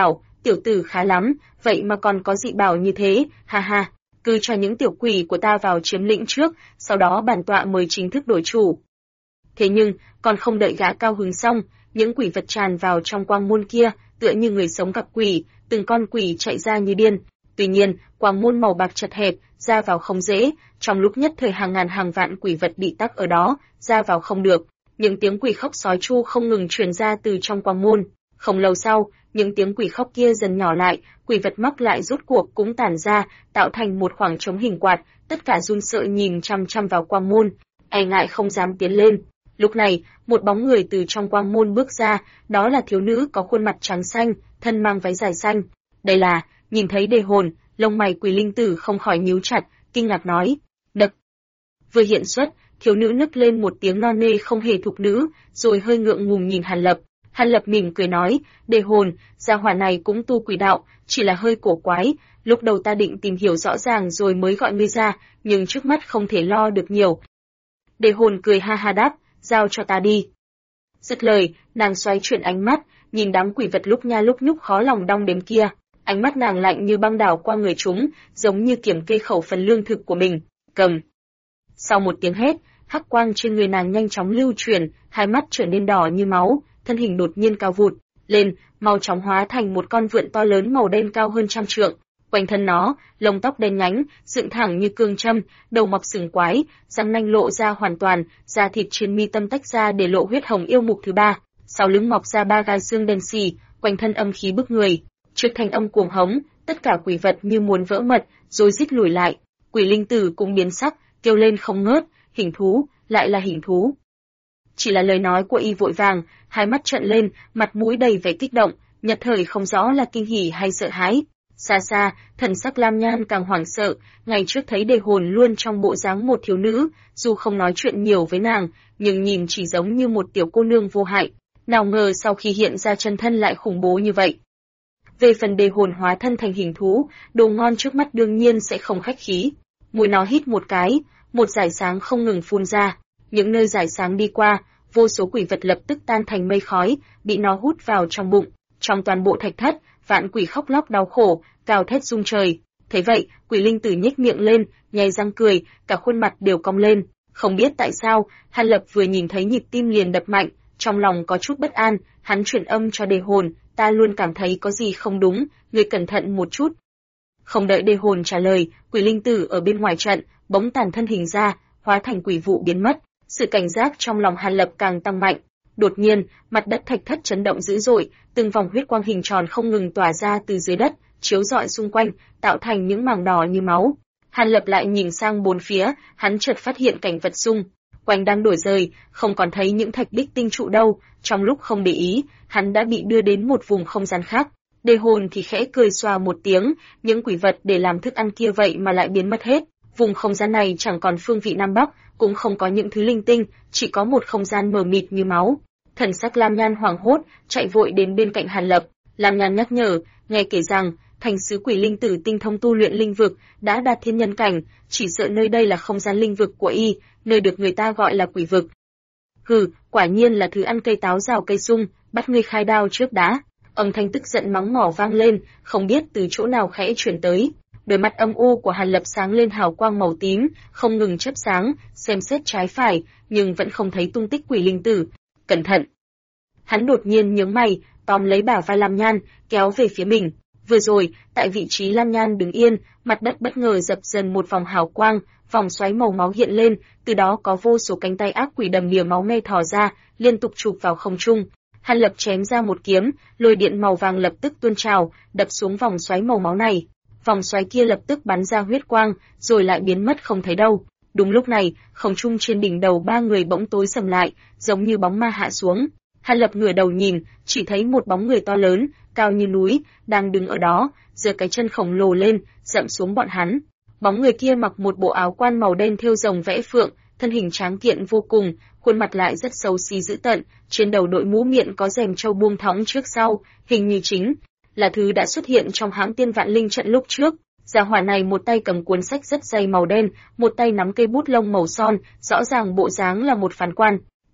tiểu tử khá lắm, vậy mà còn có dị bảo như thế, ha ha, cứ cho những tiểu quỷ của ta vào chiếm lĩnh trước, sau đó bản tọa mới chính thức đổi chủ. Thế nhưng, còn không đợi gã cao hứng xong, những quỷ vật tràn vào trong quang môn kia, tựa như người sống gặp quỷ, từng con quỷ chạy ra như điên. Tuy nhiên, quang môn màu bạc chật hẹp, ra vào không dễ, trong lúc nhất thời hàng ngàn hàng vạn quỷ vật bị tắc ở đó, ra vào không được. Những tiếng quỷ khóc sói chu không ngừng truyền ra từ trong quang môn. Không lâu sau, những tiếng quỷ khóc kia dần nhỏ lại, quỷ vật mắc lại rốt cuộc cũng tản ra, tạo thành một khoảng trống hình quạt, tất cả run sợ nhìn chăm chăm vào quang môn, e ngại không dám tiến lên. Lúc này, một bóng người từ trong quang môn bước ra, đó là thiếu nữ có khuôn mặt trắng xanh, thân mang váy dài xanh. Đây là, nhìn thấy đề hồn, lông mày Quỷ Linh Tử không khỏi nhíu chặt, kinh ngạc nói, đực. Vừa hiện xuất, thiếu nữ nức lên một tiếng non nê không hề thục nữ, rồi hơi ngượng ngùng nhìn Hàn Lập. Hàn Lập mỉm cười nói, đề hồn, gia hỏa này cũng tu quỷ đạo, chỉ là hơi cổ quái, lúc đầu ta định tìm hiểu rõ ràng rồi mới gọi ngươi ra, nhưng trước mắt không thể lo được nhiều. Đề hồn cười ha ha đáp, giao cho ta đi. Dứt lời, nàng xoay chuyển ánh mắt, nhìn đám quỷ vật lúc nha lúc nhúc khó lòng đong đếm kia, ánh mắt nàng lạnh như băng đảo qua người chúng, giống như kiểm kê khẩu phần lương thực của mình. Cầm. Sau một tiếng hét, hắc quang trên người nàng nhanh chóng lưu chuyển, hai mắt trở nên đỏ như máu, thân hình đột nhiên cao vụt lên, mau chóng hóa thành một con vượn to lớn màu đen cao hơn 100 trượng. Quanh thân nó, lông tóc đen nhánh, dựng thẳng như cương châm, đầu mọc sừng quái, răng nanh lộ ra hoàn toàn, da thịt trên mi tâm tách ra để lộ huyết hồng yêu mục thứ ba. Sau lưng mọc ra 3 gai xương đen xì, quanh thân âm khí bức người. Trước thanh âm cuồng hống, tất cả quỷ vật như muốn vỡ mật, rồi rít lùi lại. Quỷ Linh Tử cũng biến sắc, kêu lên không ngớt, hình thú, lại là hình thú. Chỉ là lời nói của y vội vàng, hai mắt trợn lên, mặt mũi đầy vẻ kích động, nhất thời không rõ là kinh hỉ hay sợ hãi. Xa xa, thần sắc Lam Nhan càng hoảng sợ, ngày trước thấy đề hồn luôn trong bộ dáng một thiếu nữ, dù không nói chuyện nhiều với nàng, nhưng nhìn chỉ giống như một tiểu cô nương vô hại. Nào ngờ sau khi hiện ra chân thân lại khủng bố như vậy. Về phần đề hồn hóa thân thành hình thú, đồ ngon trước mắt đương nhiên sẽ không khách khí. Mũi nó hít một cái, một dải sáng không ngừng phun ra. Những nơi dải sáng đi qua, vô số quỷ vật lập tức tan thành mây khói, bị nó hút vào trong bụng. Trong toàn bộ thạch thất, vạn quỷ khóc lóc đau khổ, gào thét rung trời. Thấy vậy, Quỷ Linh Tử nhếch miệng lên, nhe răng cười, cả khuôn mặt đều cong lên. Không biết tại sao, Hàn Lập vừa nhìn thấy nhịp tim liền đập mạnh, trong lòng có chút bất an, hắn chuyển âm cho đề hồn, ta luôn cảm thấy có gì không đúng, người cẩn thận một chút. Không đợi đề hồn trả lời, Quỷ Linh Tử ở bên ngoài trận, bỗng tàn thân hình ra, hóa thành quỷ vụ biến mất. Sự cảnh giác trong lòng Hàn Lập càng tăng mạnh. Đột nhiên, mặt đất thạch thất chấn động dữ dội, từng vòng huyết quang hình tròn không ngừng tỏa ra từ dưới đất, chiếu rọi xung quanh, tạo thành những mảng đỏ như máu. Hàn Lập lại nhìn sang bốn phía, hắn chợt phát hiện cảnh vật xung quanh đang đổi rời, không còn thấy những thạch bích tinh trụ đâu. Trong lúc không để ý, hắn đã bị đưa đến một vùng không gian khác. Đề hồn thì khẽ cười xòa một tiếng, những quỷ vật để làm thức ăn kia vậy mà lại biến mất hết. Vùng không gian này chẳng còn phương vị Nam Bắc, cũng không có những thứ linh tinh, chỉ có một không gian mờ mịt như máu. Thần sắc Lam Nhan hoảng hốt, chạy vội đến bên cạnh Hàn Lập. Lam Nhan nhắc nhở, nghe kể rằng, thành sứ Quỷ Linh Tử tinh thông tu luyện linh vực, đã đạt thiên nhân cảnh, chỉ sợ nơi đây là không gian linh vực của y, nơi được người ta gọi là quỷ vực. Hừ, quả nhiên là thứ ăn cây táo rào cây sung, bắt ngươi khai đao trước đã. Âm thanh tức giận mắng mỏ vang lên, không biết từ chỗ nào khẽ truyền tới. Đôi mắt âm u của Hàn Lập sáng lên hào quang màu tím, không ngừng chớp sáng, xem xét trái phải, nhưng vẫn không thấy tung tích Quỷ Linh Tử. Cẩn thận! Hắn đột nhiên nhướng mày, tóm lấy bả vai Lam Nhan, kéo về phía mình. Vừa rồi, tại vị trí Lam Nhan đứng yên, mặt đất bất ngờ dập dần một vòng hào quang, vòng xoáy màu máu hiện lên, từ đó có vô số cánh tay ác quỷ đầm đìa máu me thò ra, liên tục chụp vào không trung. Hàn Lập chém ra một kiếm, lôi điện màu vàng lập tức tuôn trào, đập xuống vòng xoáy màu máu này. Vòng xoáy kia lập tức bắn ra huyết quang, rồi lại biến mất không thấy đâu. Đúng lúc này, không trung trên đỉnh đầu ba người bỗng tối sầm lại, giống như bóng ma hạ xuống. Hàn Lập ngửa đầu nhìn, chỉ thấy một bóng người to lớn, cao như núi, đang đứng ở đó, giơ cái chân khổng lồ lên, dậm xuống bọn hắn. Bóng người kia mặc một bộ áo quan màu đen thêu rồng vẽ phượng, thân hình tráng kiện vô cùng, khuôn mặt lại rất xấu xí dữ tợn, trên đầu đội mũ miệng có rèm châu buông thõng trước sau, hình như chính là thứ đã xuất hiện trong hãng Tiên Vạn Linh trận lúc trước. Gia hỏa này một tay cầm cuốn sách rất dày màu đen, một tay nắm cây bút lông màu son, rõ ràng bộ dáng là một phán quan.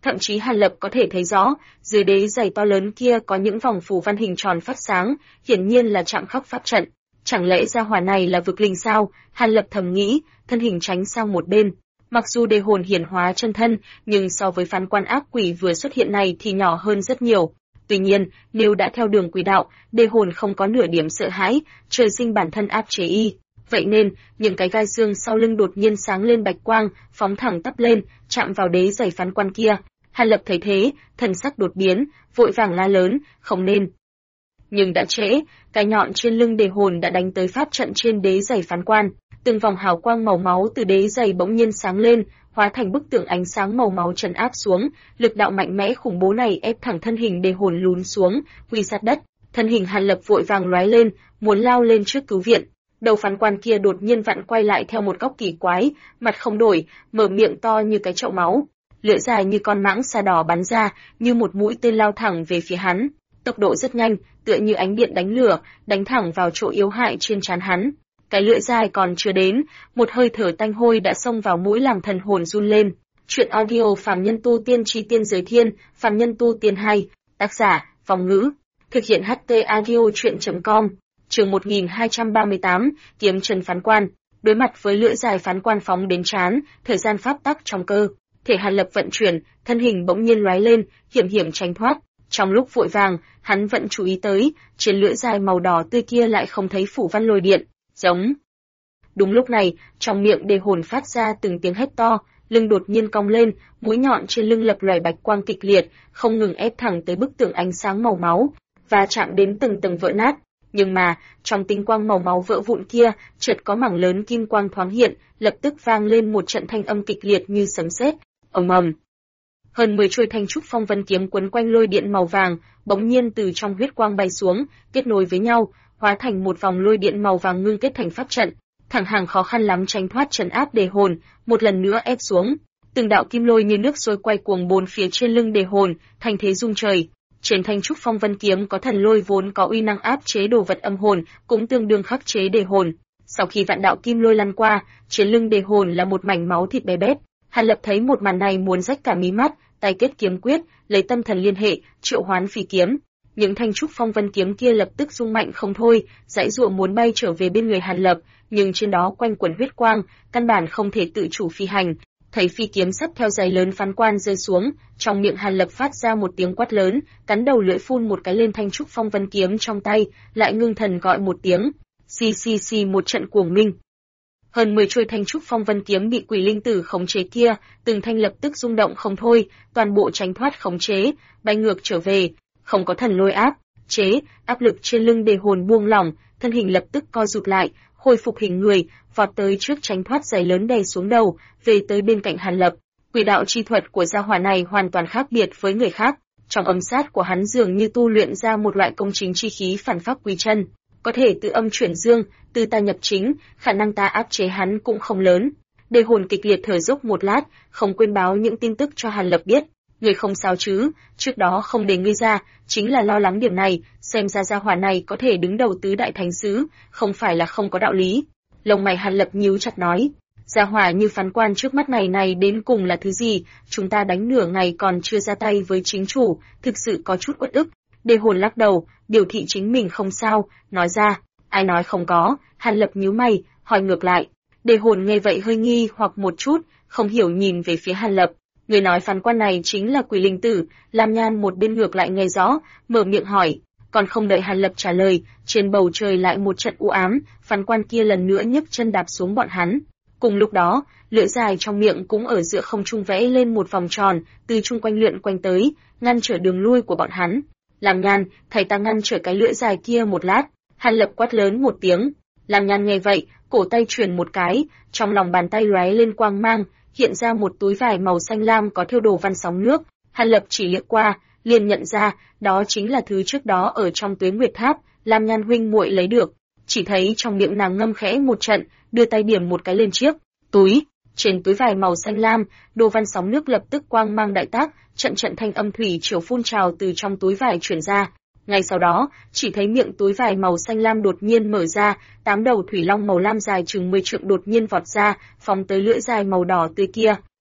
Thậm chí Hàn Lập có thể thấy rõ, dưới đế giày to lớn kia có những vòng phù văn hình tròn phát sáng, hiển nhiên là chạm khắc pháp trận. Chẳng lẽ gia hỏa này là vực linh sao? Hàn Lập thầm nghĩ, thân hình tránh sang một bên. Mặc dù đề hồn hiển hóa chân thân, nhưng so với phán quan ác quỷ vừa xuất hiện này thì nhỏ hơn rất nhiều. Tuy nhiên, nếu đã theo đường quỷ đạo, đề hồn không có nửa điểm sợ hãi, trời sinh bản thân áp chế y. Vậy nên, những cái gai xương sau lưng đột nhiên sáng lên bạch quang, phóng thẳng tắp lên, chạm vào đế giày phán quan kia. Hàn Lập thấy thế, thần sắc đột biến, vội vàng la lớn, không nên. Nhưng đã trễ, cái nhọn trên lưng đề hồn đã đánh tới pháp trận trên đế giày phán quan. Từng vòng hào quang màu máu từ đế giày bỗng nhiên sáng lên, hóa thành bức tượng ánh sáng màu máu trấn áp xuống, lực đạo mạnh mẽ khủng bố này ép thẳng thân hình đề hồn lún xuống, quỳ sát đất. Thân hình Hàn Lập vội vàng lóe lên, muốn lao lên trước cứu viện. Đầu phán quan kia đột nhiên vặn quay lại theo một góc kỳ quái, mặt không đổi, mở miệng to như cái chậu máu, lưỡi dài như con mãng xà đỏ bắn ra, như một mũi tên lao thẳng về phía hắn. Tốc độ rất nhanh, tựa như ánh điện đánh lửa, đánh thẳng vào chỗ yếu hại trên trán hắn. Cái lưỡi dài còn chưa đến, một hơi thở tanh hôi đã xông vào mũi làm thần hồn run lên. Chuyện audio Phàm Nhân Tu Tiên Chi Tiên Giới Thiên, Phàm Nhân Tu Tiên 2, tác giả, Vong Ngữ, thực hiện HT audio chuyện.com. Chương 1238, kiếm chân phán quan. Đối mặt với lưỡi dài phán quan phóng đến trán, thời gian pháp tắc trong cơ thể Hàn Lập vận chuyển, thân hình bỗng nhiên lóe lên, hiểm hiểm tránh thoát. Trong lúc vội vàng, hắn vẫn chú ý tới, trên lưỡi dài màu đỏ tươi kia lại không thấy phủ văn lôi điện, giống. Đúng lúc này, trong miệng đề hồn phát ra từng tiếng hét to, lưng đột nhiên cong lên, mũi nhọn trên lưng lập lòe bạch quang kịch liệt, không ngừng ép thẳng tới bức tường ánh sáng màu máu, và chạm đến từng tầng vỡ nát. Nhưng mà, trong tinh quang màu máu vỡ vụn kia, chợt có mảng lớn kim quang thoáng hiện, lập tức vang lên một trận thanh âm kịch liệt như sấm sét. Ầm ầm. Hơn 10 chuôi thanh trúc phong vân kiếm quấn quanh lôi điện màu vàng, bỗng nhiên từ trong huyết quang bay xuống, kết nối với nhau, hóa thành một vòng lôi điện màu vàng ngưng kết thành pháp trận. Thẳng hàng khó khăn lắm tránh thoát trấn áp đề hồn, một lần nữa ép xuống. Từng đạo kim lôi như nước sôi quay cuồng bốn phía trên lưng đề hồn, thành thế rung trời. Trên thanh trúc phong vân kiếm có thần lôi vốn có uy năng áp chế đồ vật âm hồn, cũng tương đương khắc chế đề hồn. Sau khi vạn đạo kim lôi lăn qua, trên lưng đề hồn là một mảnh máu thịt bé bét. Hàn Lập thấy một màn này muốn rách cả mí mắt, tay kết kiếm quyết, lấy tâm thần liên hệ, triệu hoán phi kiếm. Những thanh trúc phong vân kiếm kia lập tức rung mạnh không thôi, giãy giụa muốn bay trở về bên người Hàn Lập, nhưng trên đó quanh quẩn huyết quang, căn bản không thể tự chủ phi hành. Thấy phi kiếm sắp theo giày lớn phán quan rơi xuống, trong miệng Hàn Lập phát ra một tiếng quát lớn, cắn đầu lưỡi phun một cái lên thanh trúc phong vân kiếm trong tay, lại ngưng thần gọi một tiếng, xì xì xì một trận cuồng minh. Hơn 10 chuôi thanh trúc phong vân kiếm bị quỷ linh tử khống chế kia, từng thanh lập tức rung động không thôi, toàn bộ tránh thoát khống chế, bay ngược trở về, không có thần lôi áp chế, áp lực trên lưng đề hồn buông lỏng, thân hình lập tức co rụt lại, khôi phục hình người, vọt tới trước tránh thoát giày lớn đè xuống đầu, về tới bên cạnh Hàn Lập. Quỷ đạo chi thuật của gia hỏa này hoàn toàn khác biệt với người khác, trong âm sát của hắn dường như tu luyện ra một loại công chính chi khí phản pháp quý chân, có thể từ âm chuyển dương, từ tà nhập chính, khả năng ta áp chế hắn cũng không lớn. Đề hồn kịch liệt thở dốc một lát, không quên báo những tin tức cho Hàn Lập biết. Người không sao chứ, trước đó không để ngươi ra, chính là lo lắng điểm này, xem ra gia hỏa này có thể đứng đầu tứ đại thánh sứ, không phải là không có đạo lý. Lông mày Hàn Lập nhíu chặt nói, gia hỏa như phán quan trước mắt này đến cùng là thứ gì, chúng ta đánh nửa ngày còn chưa ra tay với chính chủ, thực sự có chút uất ức. Đề hồn lắc đầu, biểu thị chính mình không sao, nói ra, ai nói không có, Hàn Lập nhíu mày, hỏi ngược lại. Đề hồn nghe vậy hơi nghi hoặc một chút, không hiểu nhìn về phía Hàn Lập. Người nói phán quan này chính là quỷ linh tử, Lam Nhan một bên ngược lại nghe rõ, mở miệng hỏi, còn không đợi Hàn Lập trả lời, trên bầu trời lại một trận u ám, phán quan kia lần nữa nhấc chân đạp xuống bọn hắn. Cùng lúc đó, lưỡi dài trong miệng cũng ở giữa không trung vẽ lên một vòng tròn, từ chung quanh lượn quanh tới, ngăn trở đường lui của bọn hắn. Lam Nhan, thầy ta ngăn trở cái lưỡi dài kia một lát. Hàn Lập quát lớn một tiếng. Lam Nhan nghe vậy, cổ tay chuyển một cái, trong lòng bàn tay lóe lên quang mang, hiện ra một túi vải màu xanh lam có thêu đồ văn sóng nước. Hàn Lập chỉ liếc qua, liền nhận ra, đó chính là thứ trước đó ở trong Tuế Nguyệt Tháp, Lam Nhan huynh muội lấy được. Chỉ thấy trong miệng nàng ngâm khẽ một trận, đưa tay điểm một cái lên chiếc túi. Trên túi vải màu xanh lam, đồ văn sóng nước lập tức quang mang đại tác, trận trận thanh âm thủy triều phun trào từ trong túi vải truyền ra. Ngay sau đó, chỉ thấy miệng túi vải màu xanh lam đột nhiên mở ra, 8 đầu thủy long màu lam dài chừng 10 trượng đột nhiên vọt ra, phóng tới lưỡi dài màu đỏ tươi kia.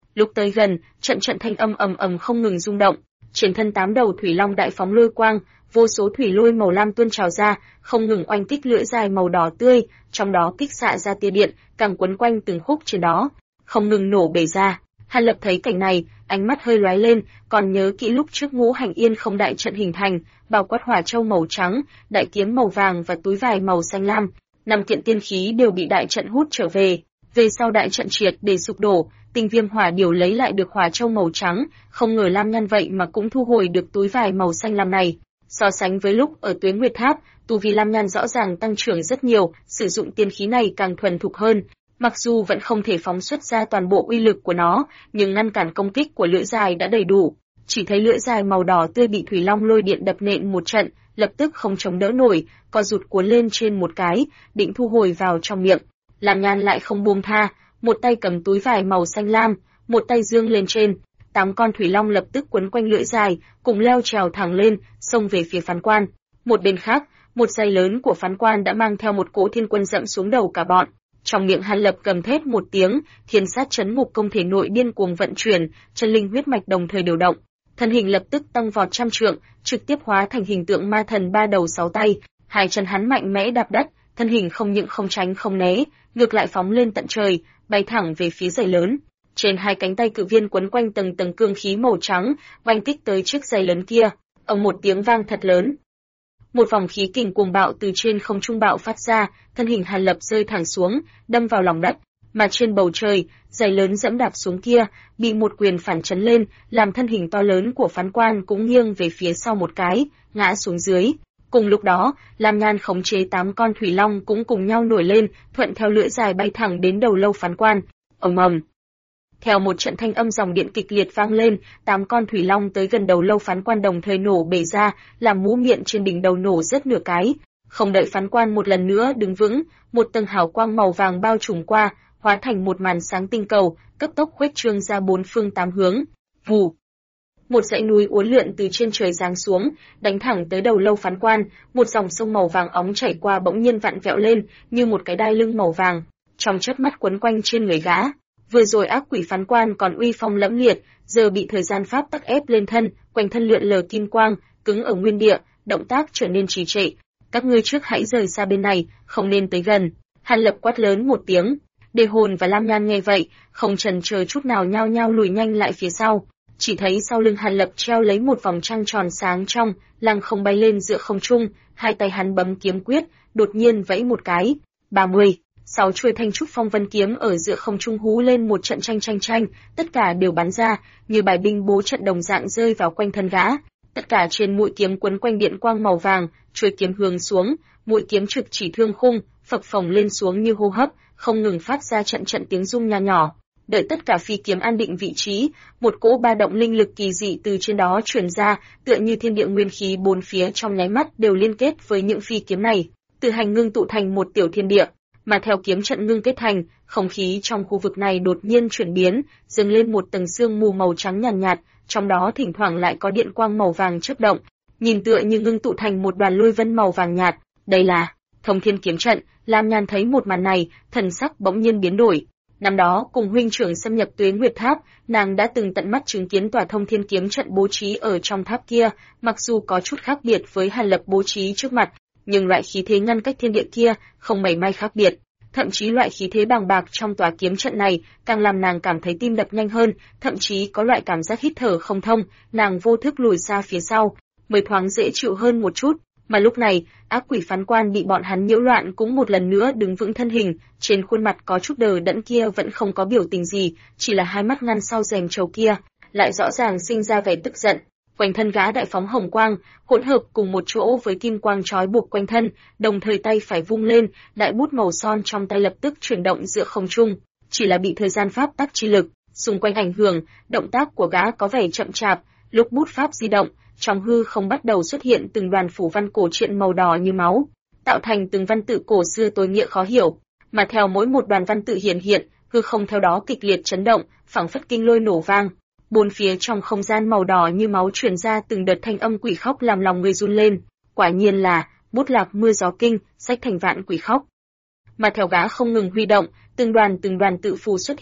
Lúc tới gần, trận trận thanh âm ầm ầm không ngừng rung động. Trên thân 8 đầu thủy long đại phóng lôi quang, vô số thủy lôi màu lam tuôn trào ra, không ngừng oanh kích lưỡi dài màu đỏ tươi, trong đó kích xạ ra tia điện, càng quấn quanh từng khúc trên đó, không ngừng nổ bể ra. Hàn Lập thấy cảnh này, ánh mắt hơi lóe lên, còn nhớ kỹ lúc trước Ngũ Hành Yên không đại trận hình thành, bao quát hỏa châu màu trắng, đại kiếm màu vàng và túi vải màu xanh lam, 5 kiện tiên khí đều bị đại trận hút trở về. Về sau đại trận triệt để sụp đổ, Tinh Viêm Hỏa Điểu lấy lại được hỏa châu màu trắng, không ngờ Lam Nhan vậy mà cũng thu hồi được túi vải màu xanh lam này. So sánh với lúc ở Tuế Nguyệt Tháp, tu vi Lam Nhan rõ ràng tăng trưởng rất nhiều, sử dụng tiên khí này càng thuần thục hơn. Mặc dù vẫn không thể phóng xuất ra toàn bộ uy lực của nó, nhưng ngăn cản công kích của lưỡi dài đã đầy đủ. Chỉ thấy lưỡi dài màu đỏ tươi bị thủy long lôi điện đập nện một trận, lập tức không chống đỡ nổi, co rụt cuốn lên trên một cái, định thu hồi vào trong miệng. Lam Nhan lại không buông tha, một tay cầm túi vải màu xanh lam, một tay dương lên trên, 8 con thủy long lập tức quấn quanh lưỡi dài, cùng leo trèo thẳng lên, xông về phía phán quan. Một bên khác, một dây lớn của phán quan đã mang theo một cỗ thiên quân dẫm xuống đầu cả bọn. Trong miệng Hàn Lập gầm thét một tiếng, thiên sát chấn ngục công thể nội điên cuồng vận chuyển, chân linh huyết mạch đồng thời điều động, thân hình lập tức tăng vọt trăm trượng, trực tiếp hóa thành hình tượng ma thần 3 đầu 6 tay, hai chân hắn mạnh mẽ đạp đất, thân hình không những không tránh không né, ngược lại phóng lên tận trời, bay thẳng về phía dây lớn. Trên hai cánh tay cự viên quấn quanh tầng tầng cương khí màu trắng, oanh kích tới chiếc dây lớn kia, ầm một tiếng vang thật lớn. Một vòng khí kình cuồng bạo từ trên không trung bạo phát ra, thân hình Hàn Lập rơi thẳng xuống, đâm vào lòng đất, mà trên bầu trời, dây lớn dẫm đạp xuống kia, bị một quyền phản chấn lên, làm thân hình to lớn của phán quan cũng nghiêng về phía sau một cái, ngã xuống dưới. Cùng lúc đó, Lam Nhan khống chế 8 con thủy long cũng cùng nhau nổi lên, thuận theo lưỡi dài bay thẳng đến đầu lâu phán quan. Ầm ầm. Theo một trận thanh âm dòng điện kịch liệt vang lên, 8 con thủy long tới gần đầu lâu phán quan đồng thời nổ bể ra, làm mũ miệng trên đỉnh đầu nổ rớt nửa cái. Không đợi phán quan một lần nữa đứng vững, một tầng hào quang màu vàng bao trùm qua, hóa thành một màn sáng tinh cầu, cấp tốc khuếch trương ra 4 phương 8 hướng. Vù. Một dãy núi uốn lượn từ trên trời giáng xuống, đánh thẳng tới đầu lâu phán quan, một dòng sông màu vàng óng chảy qua bỗng nhiên vặn vẹo lên, như một cái đai lưng màu vàng, trong chớp mắt quấn quanh trên người gã. Vừa rồi ác quỷ phán quan còn uy phong lẫm liệt, giờ bị thời gian pháp tắc ép lên thân, quanh thân lượn lờ kim quang, cứng ở nguyên địa, động tác trở nên trì trệ. Các ngươi trước hãy rời xa bên này, không nên tới gần. Hàn Lập quát lớn một tiếng. Đề Hồn và Lam Nhan nghe vậy, không chần chờ chút nào nhao nhao lùi nhanh lại phía sau. Chỉ thấy sau lưng Hàn Lập treo lấy một vòng trăng tròn sáng trong, lăng không bay lên giữa không trung, hai tay hắn bấm kiếm quyết, đột nhiên vẫy một cái. 30. 6 chuôi thanh trúc phong vân kiếm ở giữa không trung hú lên một trận tranh, tất cả đều bắn ra, như bài binh bố trận đồng dạng rơi vào quanh thân gã. Tất cả trên mũi kiếm quấn quanh điện quang màu vàng, chuôi kiếm hướng xuống, mũi kiếm trực chỉ thương khung, phập phồng lên xuống như hô hấp, không ngừng phát ra trận trận tiếng rung nho nhỏ. Đợi tất cả phi kiếm an định vị trí, một cỗ ba động linh lực kỳ dị từ trên đó truyền ra, tựa như thiên địa nguyên khí bốn phía trong nháy mắt đều liên kết với những phi kiếm này, tự hành ngưng tụ thành một tiểu thiên địa. Mà theo kiếm trận ngưng kết thành, không khí trong khu vực này đột nhiên chuyển biến, dâng lên một tầng sương mù màu trắng nhàn nhạt, trong đó thỉnh thoảng lại có điện quang màu vàng chớp động, nhìn tựa như ngưng tụ thành một đoàn lôi vân màu vàng nhạt. Đây là Thông Thiên kiếm trận. Lam Nhan thấy một màn này, thần sắc bỗng nhiên biến đổi. Năm đó cùng huynh trưởng xâm nhập Tuế Nguyệt Tháp, nàng đã từng tận mắt chứng kiến tòa Thông Thiên kiếm trận bố trí ở trong tháp kia, mặc dù có chút khác biệt với Hàn Lập bố trí trước mặt, nhưng loại khí thế ngăn cách thiên địa kia không mảy may khác biệt. Thậm chí loại khí thế bàng bạc trong tòa kiếm trận này càng làm nàng cảm thấy tim đập nhanh hơn, thậm chí có loại cảm giác hít thở không thông, nàng vô thức lùi ra phía sau, mới thoáng dễ chịu hơn một chút. Mà lúc này, ác quỷ phán quan bị bọn hắn nhiễu loạn cũng một lần nữa đứng vững thân hình, trên khuôn mặt có chút đờ đẫn kia vẫn không có biểu tình gì, chỉ là hai mắt ngăn sau rèm trầu kia, lại rõ ràng sinh ra vẻ tức giận. Quanh thân gã đại phóng hồng quang, hỗn hợp cùng một chỗ với kim quang trói buộc quanh thân, đồng thời tay phải vung lên, đại bút màu son trong tay lập tức chuyển động giữa không trung, chỉ là bị thời gian pháp tắc chi lực xung quanh ảnh hưởng, động tác của gã có vẻ chậm chạp, lúc bút pháp di động, trong hư không bắt đầu xuất hiện từng đoàn phủ văn cổ truyện màu đỏ như máu, tạo thành từng văn tự cổ xưa tối nghĩa khó hiểu, mà theo mỗi một đoàn văn tự hiện, hư không theo đó kịch liệt chấn động, phảng phất kinh lôi nổ vang. Bốn phía trong không gian màu đỏ như máu truyền ra từng đợt thanh âm quỷ khóc làm lòng người run lên, quả nhiên là bút lạc mưa gió kinh, sách thành vạn quỷ khóc. Mà theo gã không ngừng huy động, từng đoàn tự phù xuất hiện,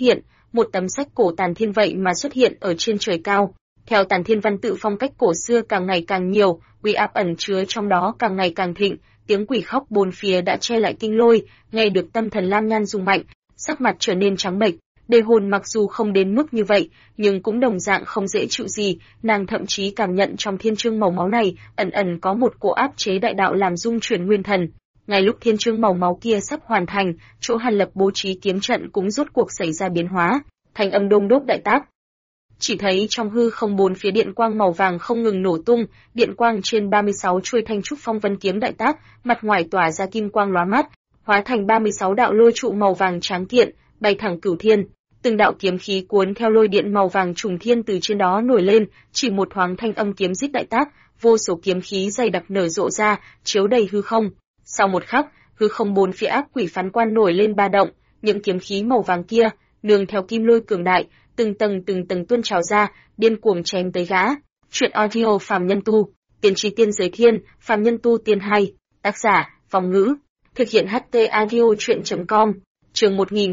một tấm sách cổ Tàn Thiên vậy mà xuất hiện ở trên trời cao. Theo Tàn Thiên văn tự phong cách cổ xưa càng ngày càng nhiều, uy áp ẩn chứa trong đó càng ngày càng thịnh, tiếng quỷ khóc bốn phía đã che lại kinh lôi, nghe được tâm thần Lam Nhan rung mạnh, sắc mặt trở nên trắng bệch. Đề hồn mặc dù không đến mức như vậy, nhưng cũng đồng dạng không dễ chịu gì, nàng thậm chí cảm nhận trong thiên chương màu máu này, ẩn ẩn có một cỗ áp chế đại đạo làm dung chuyển nguyên thần. Ngay lúc thiên chương màu máu kia sắp hoàn thành, chỗ Hàn Lập bố trí kiếm trận cũng rốt cuộc xảy ra biến hóa, thành âm đông đúc đại tác. Chỉ thấy trong hư không bốn phía điện quang màu vàng không ngừng nổ tung, điện quang trên 36 chuôi thanh trúc phong vân kiếm đại tác, mặt ngoài tỏa ra kim quang lóa mắt, hóa thành 36 đạo lôi trụ màu vàng tráng kiện, bay thẳng cửu thiên. Từng đạo kiếm khí cuốn theo lôi điện màu vàng trùng thiên từ trên đó nổi lên, chỉ một thoáng thanh âm kiếm rít đại tác, vô số kiếm khí dày đặc nở rộ ra, chiếu đầy hư không. Sau một khắc, hư không bốn phía ác quỷ phán quan nổi lên ba động, những kiếm khí màu vàng kia, nương theo kim lôi cường đại, từng tầng tuôn trào ra, điên cuồng chém tới gã. Chuyện audio Phàm Nhân Tu, Tiên Trí Tiên Giới Thiên, Phàm Nhân Tu Tiên 2, tác giả, Vong Ngữ, thực hiện HT audio chuyện.com. Chương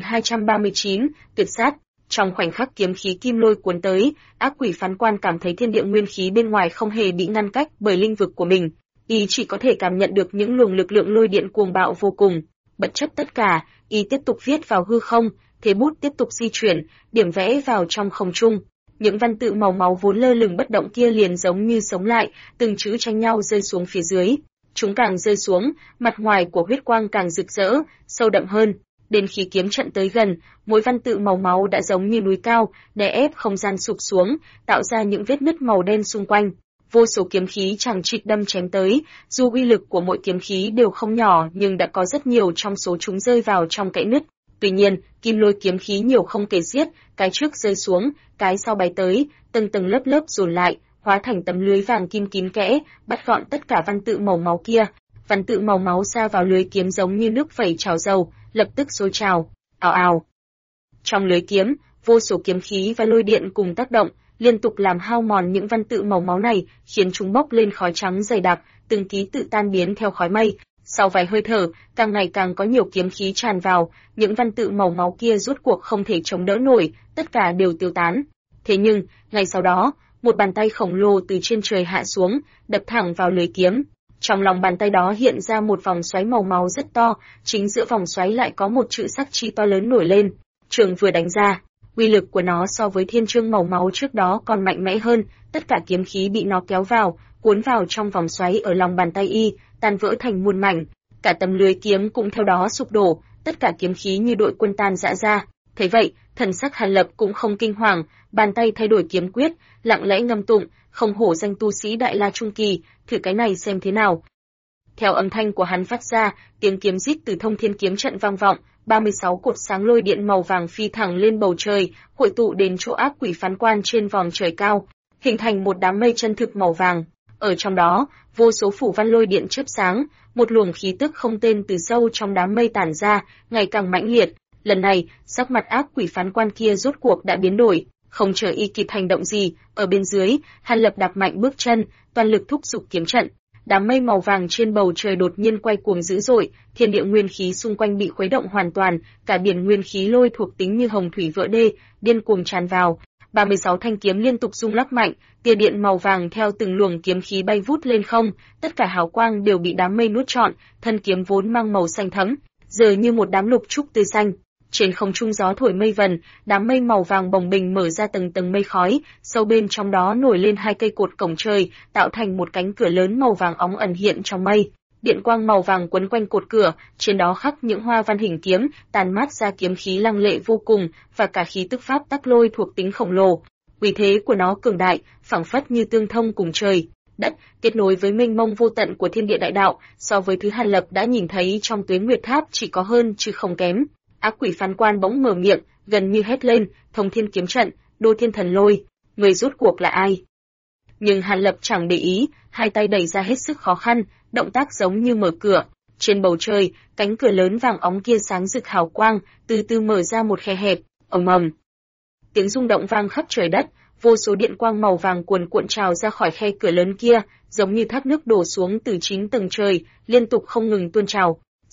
1239, tuyệt sát. Trong khoảnh khắc kiếm khí kim lôi cuốn tới, ác quỷ phán quan cảm thấy thiên địa nguyên khí bên ngoài không hề bị ngăn cách bởi linh vực của mình, y chỉ có thể cảm nhận được những luồng lực lượng lôi điện cuồng bạo vô cùng. Bất chấp tất cả, y tiếp tục viết vào hư không, thế bút tiếp tục di chuyển, điểm vẽ vào trong không trung. Những văn tự màu máu vốn lơ lửng bất động kia liền giống như sống lại, từng chữ tranh nhau rơi xuống phía dưới. Chúng càng rơi xuống, mặt ngoài của huyết quang càng rực rỡ, sâu đậm hơn. Đến khi kiếm trận tới gần, mỗi văn tự màu máu đã giống như núi cao, đè ép không gian sụp xuống, tạo ra những vết nứt màu đen xung quanh. Vô số kiếm khí chằng chịt đâm chém tới, dù uy lực của mỗi kiếm khí đều không nhỏ nhưng đã có rất nhiều trong số chúng rơi vào trong kẽ nứt. Tuy nhiên, kim lôi kiếm khí nhiều không kể xiết, cái trước rơi xuống, cái sau bay tới, tầng lớp dồn lại, hóa thành tấm lưới vàng kim kín kẽ, bắt gọn tất cả văn tự màu máu kia. Văn tự màu máu sa vào lưới kiếm giống như nước vẩy trào dầu, lập tức sôi trào, ào ào. Trong lưới kiếm, vô số kiếm khí và lôi điện cùng tác động, liên tục làm hao mòn những văn tự màu máu này, khiến chúng bốc lên khói trắng dày đặc, từng ký tự tan biến theo khói mây. Sau vài hơi thở, càng ngày càng có nhiều kiếm khí tràn vào, những văn tự màu máu kia rốt cuộc không thể chống đỡ nổi, tất cả đều tiêu tán. Thế nhưng, ngay sau đó, một bàn tay khổng lồ từ trên trời hạ xuống, đập thẳng vào lưới kiếm. Trong lòng bàn tay đó hiện ra một vòng xoáy màu máu rất to, chính giữa vòng xoáy lại có một chữ sắc chi to lớn nổi lên. Trường vừa đánh ra, uy lực của nó so với thiên chương màu máu trước đó còn mạnh mẽ hơn, tất cả kiếm khí bị nó kéo vào, cuốn vào trong vòng xoáy ở lòng bàn tay y, tan vỡ thành muôn mảnh. Cả tấm lưới kiếm cũng theo đó sụp đổ, tất cả kiếm khí như đội quân tan rã ra. Thế vậy, thần sắc Hàn Lập cũng không kinh hoàng, bàn tay thay đổi kiếm quyết, lặng lẽ ngâm tụng, không hổ danh tu sĩ Đại La Trung Kỳ, thử cái này xem thế nào. Theo âm thanh của hắn phát ra, tiếng kiếm rít từ thông thiên kiếm trận vang vọng, 36 cột sáng lôi điện màu vàng phi thẳng lên bầu trời, hội tụ đến chỗ ác quỷ phán quan trên vòm trời cao, hình thành một đám mây chân thực màu vàng. Ở trong đó, vô số phủ văn lôi điện chớp sáng, một luồng khí tức không tên từ sâu trong đám mây tản ra, ngày càng mãnh liệt. Lần này, sắc mặt ác quỷ phán quan kia rốt cuộc đã biến đổi, không chờ y kịp hành động gì, ở bên dưới, Hàn Lập đạp mạnh bước chân, toàn lực thúc giục kiếm trận. Đám mây màu vàng trên bầu trời đột nhiên quay cuồng dữ dội, thiên địa nguyên khí xung quanh bị khuấy động hoàn toàn, cả biển nguyên khí lôi thuộc tính như hồng thủy vỡ đê, điên cuồng tràn vào. 36 thanh kiếm liên tục rung lắc mạnh, tia điện màu vàng theo từng luồng kiếm khí bay vút lên không, tất cả hào quang đều bị đám mây nuốt trọn, thân kiếm vốn mang màu xanh thẫm, giờ như một đám lục trúc tươi xanh. Trên không trung gió thổi mây vần, đám mây màu vàng bồng bềnh mở ra tầng mây khói, sâu bên trong đó nổi lên hai cây cột cổng trời, tạo thành một cánh cửa lớn màu vàng óng ẩn hiện trong mây. Điện quang màu vàng quấn quanh cột cửa, trên đó khắc những hoa văn hình kiếm, tàn mát ra kiếm khí lăng lệ vô cùng, và cả khí tức pháp tắc lôi thuộc tính khổng lồ. Uy thế của nó cường đại, phảng phất như tương thông cùng trời, đất, kết nối với mênh mông vô tận của thiên địa đại đạo, so với thứ Hàn Lập đã nhìn thấy trong Tuế Nguyệt Tháp chỉ có hơn chứ không kém. Ác quỷ phán quan bỗng mở miệng, gần như hét lên, Thông Thiên kiếm trận, Đô Thiên thần lôi, người rốt cuộc là ai? Nhưng Hàn Lập chẳng để ý, hai tay đẩy ra hết sức khó khăn, động tác giống như mở cửa. Trên bầu trời, cánh cửa lớn vàng óng kia sáng rực hào quang, từ từ mở ra một khe hẹp, ầm ầm. Tiếng rung động vang khắp trời đất, vô số điện quang màu vàng cuồn cuộn trào ra khỏi khe cửa lớn kia, giống như thác nước đổ xuống từ 9 tầng trời, liên tục không ngừng tuôn trào.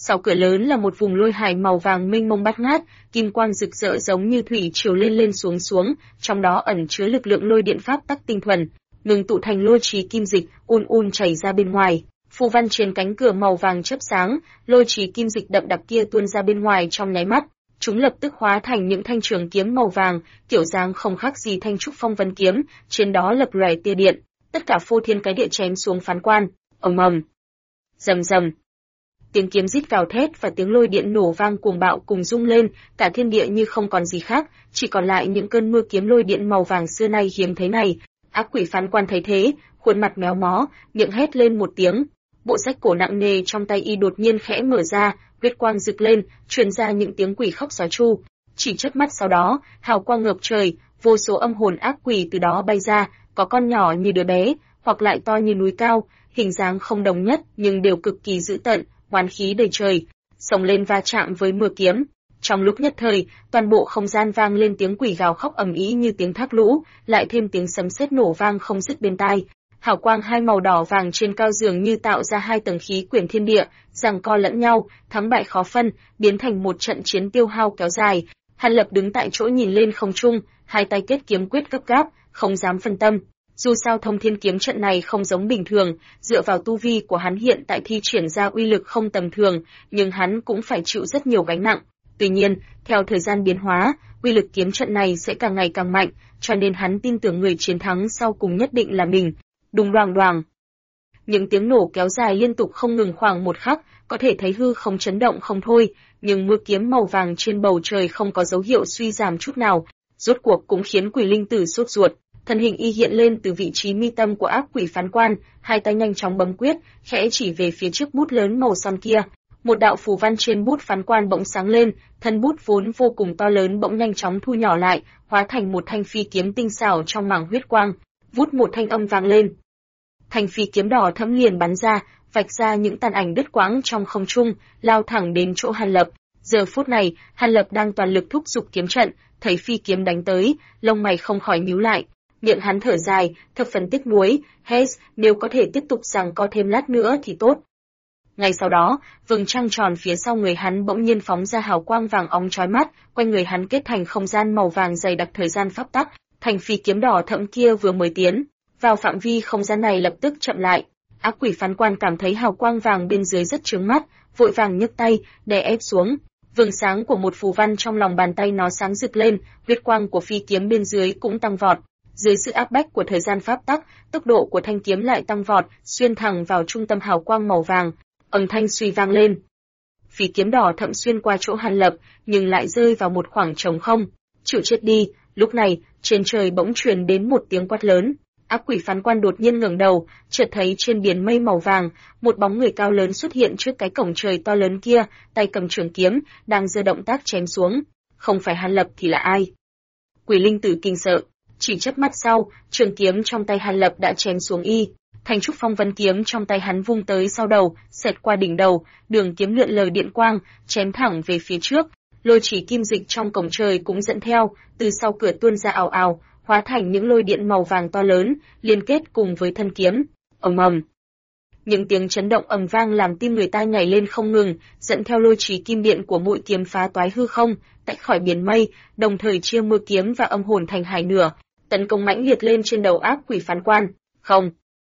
Sau cửa lớn là một vùng lôi hải màu vàng mênh mông bát ngát, kim quang rực rỡ giống như thủy triều lên lên xuống xuống, trong đó ẩn chứa lực lượng lôi điện pháp tắc tinh thuần, ngừng tụ thành lôi trì kim dịch, chảy ra bên ngoài. Phù văn trên cánh cửa màu vàng chớp sáng, lôi trì kim dịch đậm đặc kia tuôn ra bên ngoài trong nháy mắt, chúng lập tức hóa thành những thanh trường kiếm màu vàng, kiểu dáng không khác gì thanh trúc phong vân kiếm, trên đó lập lòe tia điện, tất cả phô thiên cái địa chém xuống phán quan. Ầm ầm, rầm rầm, tiếng kiếm rít gào thét và tiếng lôi điện nổ vang cuồng bạo cùng rung lên, cả thiên địa như không còn gì khác, chỉ còn lại những cơn mưa kiếm lôi điện màu vàng xưa nay hiếm thấy này. Ác quỷ phán quan thấy thế, khuôn mặt méo mó, miệng hét lên một tiếng. Bộ sách cổ nặng nề trong tay y đột nhiên khẽ mở ra, huyết quang rực lên, truyền ra những tiếng quỷ khóc sói tru. Chỉ chớp mắt sau đó, hào quang ngập trời, vô số âm hồn ác quỷ từ đó bay ra, có con nhỏ như đứa bé, hoặc lại to như núi cao, hình dáng không đồng nhất nhưng đều cực kỳ dữ tợn, oán khí đầy trời, xông lên va chạm với mưa kiếm. Trong lúc nhất thời, toàn bộ không gian vang lên tiếng quỷ gào khóc ầm ĩ như tiếng thác lũ, lại thêm tiếng sấm sét nổ vang không dứt bên tai. Hào quang hai màu đỏ vàng trên cao dường như tạo ra hai tầng khí quyển thiên địa, giằng co lẫn nhau, thắng bại khó phân, biến thành một trận chiến tiêu hao kéo dài. Hàn Lập đứng tại chỗ nhìn lên không trung, hai tay kết kiếm quyết gấp gáp, không dám phân tâm. Dù sao thông thiên kiếm trận này không giống bình thường, dựa vào tu vi của hắn hiện tại thi triển ra uy lực không tầm thường, nhưng hắn cũng phải chịu rất nhiều gánh nặng. Tuy nhiên, theo thời gian biến hóa, uy lực kiếm trận này sẽ càng ngày càng mạnh, cho nên hắn tin tưởng người chiến thắng sau cùng nhất định là mình. Đùng đoàng đoàng. Những tiếng nổ kéo dài liên tục không ngừng khoảng một khắc, có thể thấy hư không chấn động không thôi, nhưng mưa kiếm màu vàng trên bầu trời không có dấu hiệu suy giảm chút nào, rốt cuộc cũng khiến Quỷ Linh Tử sốt ruột. Thân hình y hiện lên từ vị trí mi tâm của ác quỷ phán quan, hai tay nhanh chóng bấm quyết, khẽ chỉ về phía chiếc bút lớn màu son kia. Một đạo phù văn trên bút phán quan bỗng sáng lên, thân bút vốn vô cùng to lớn bỗng nhanh chóng thu nhỏ lại, hóa thành một thanh phi kiếm tinh xảo trong mảng huyết quang. Vút một thanh âm vang lên. Thanh phi kiếm đỏ thẫm liền bắn ra, vạch ra những tàn ảnh đứt quãng trong không trung, lao thẳng đến chỗ Hàn Lập. Giờ phút này, Hàn Lập đang toàn lực thúc giục kiếm trận, thấy phi kiếm đánh tới, lông mày không khỏi nhíu lại. Miệng hắn thở dài, thập phần tiếc nuối, nếu có thể tiếp tục giằng co thêm lát nữa thì tốt. Ngay sau đó, vầng trăng tròn phía sau người hắn bỗng nhiên phóng ra hào quang vàng óng chói mắt, quanh người hắn kết thành không gian màu vàng dày đặc thời gian pháp tắc, thành phi kiếm đỏ thẫm kia vừa mới tiến vào phạm vi không gian này lập tức chậm lại. Ác quỷ phán quan cảm thấy hào quang vàng bên dưới rất chướng mắt, vội vàng nhấc tay, đè ép xuống. Vầng sáng của một phù văn trong lòng bàn tay nó sáng rực lên, huyết quang của phi kiếm bên dưới cũng tăng vọt. Dưới sự áp bách của thời gian pháp tắc, tốc độ của thanh kiếm lại tăng vọt, xuyên thẳng vào trung tâm hào quang màu vàng. Âm thanh suy vang lên. Phi kiếm đỏ thẫm xuyên qua chỗ Hàn Lập, nhưng lại rơi vào một khoảng trống không. Chịu chết đi. Lúc này, trên trời bỗng truyền đến một tiếng quát lớn. Ác quỷ phán quan đột nhiên ngẩng đầu, chợt thấy trên biển mây màu vàng, một bóng người cao lớn xuất hiện trước cái cổng trời to lớn kia, tay cầm trường kiếm, đang giơ động tác chém xuống. Không phải Hàn Lập thì là ai? Quỷ Linh Tử kinh sợ. Chỉ chớp mắt sau, trường kiếm trong tay Hàn Lập đã chém xuống y. Thanh trúc phong vân kiếm trong tay hắn vung tới sau đầu, xẹt qua đỉnh đầu, đường kiếm lượn lờ điện quang, chém thẳng về phía trước. Lôi chỉ kim dịch trong cổng trời cũng dẫn theo, từ sau cửa tuôn ra ào ào, hóa thành những lôi điện màu vàng to lớn, liên kết cùng với thân kiếm. Ầm ầm. Những tiếng chấn động ầm vang làm tim người ta nhảy lên không ngừng, dẫn theo lôi chỉ kim điện của mũi kiếm phá toái hư không, tách khỏi biển mây, đồng thời chia mưa kiếm và âm hồn thành hai nửa, tấn công mãnh liệt lên trên đầu ác quỷ phán quan. Không.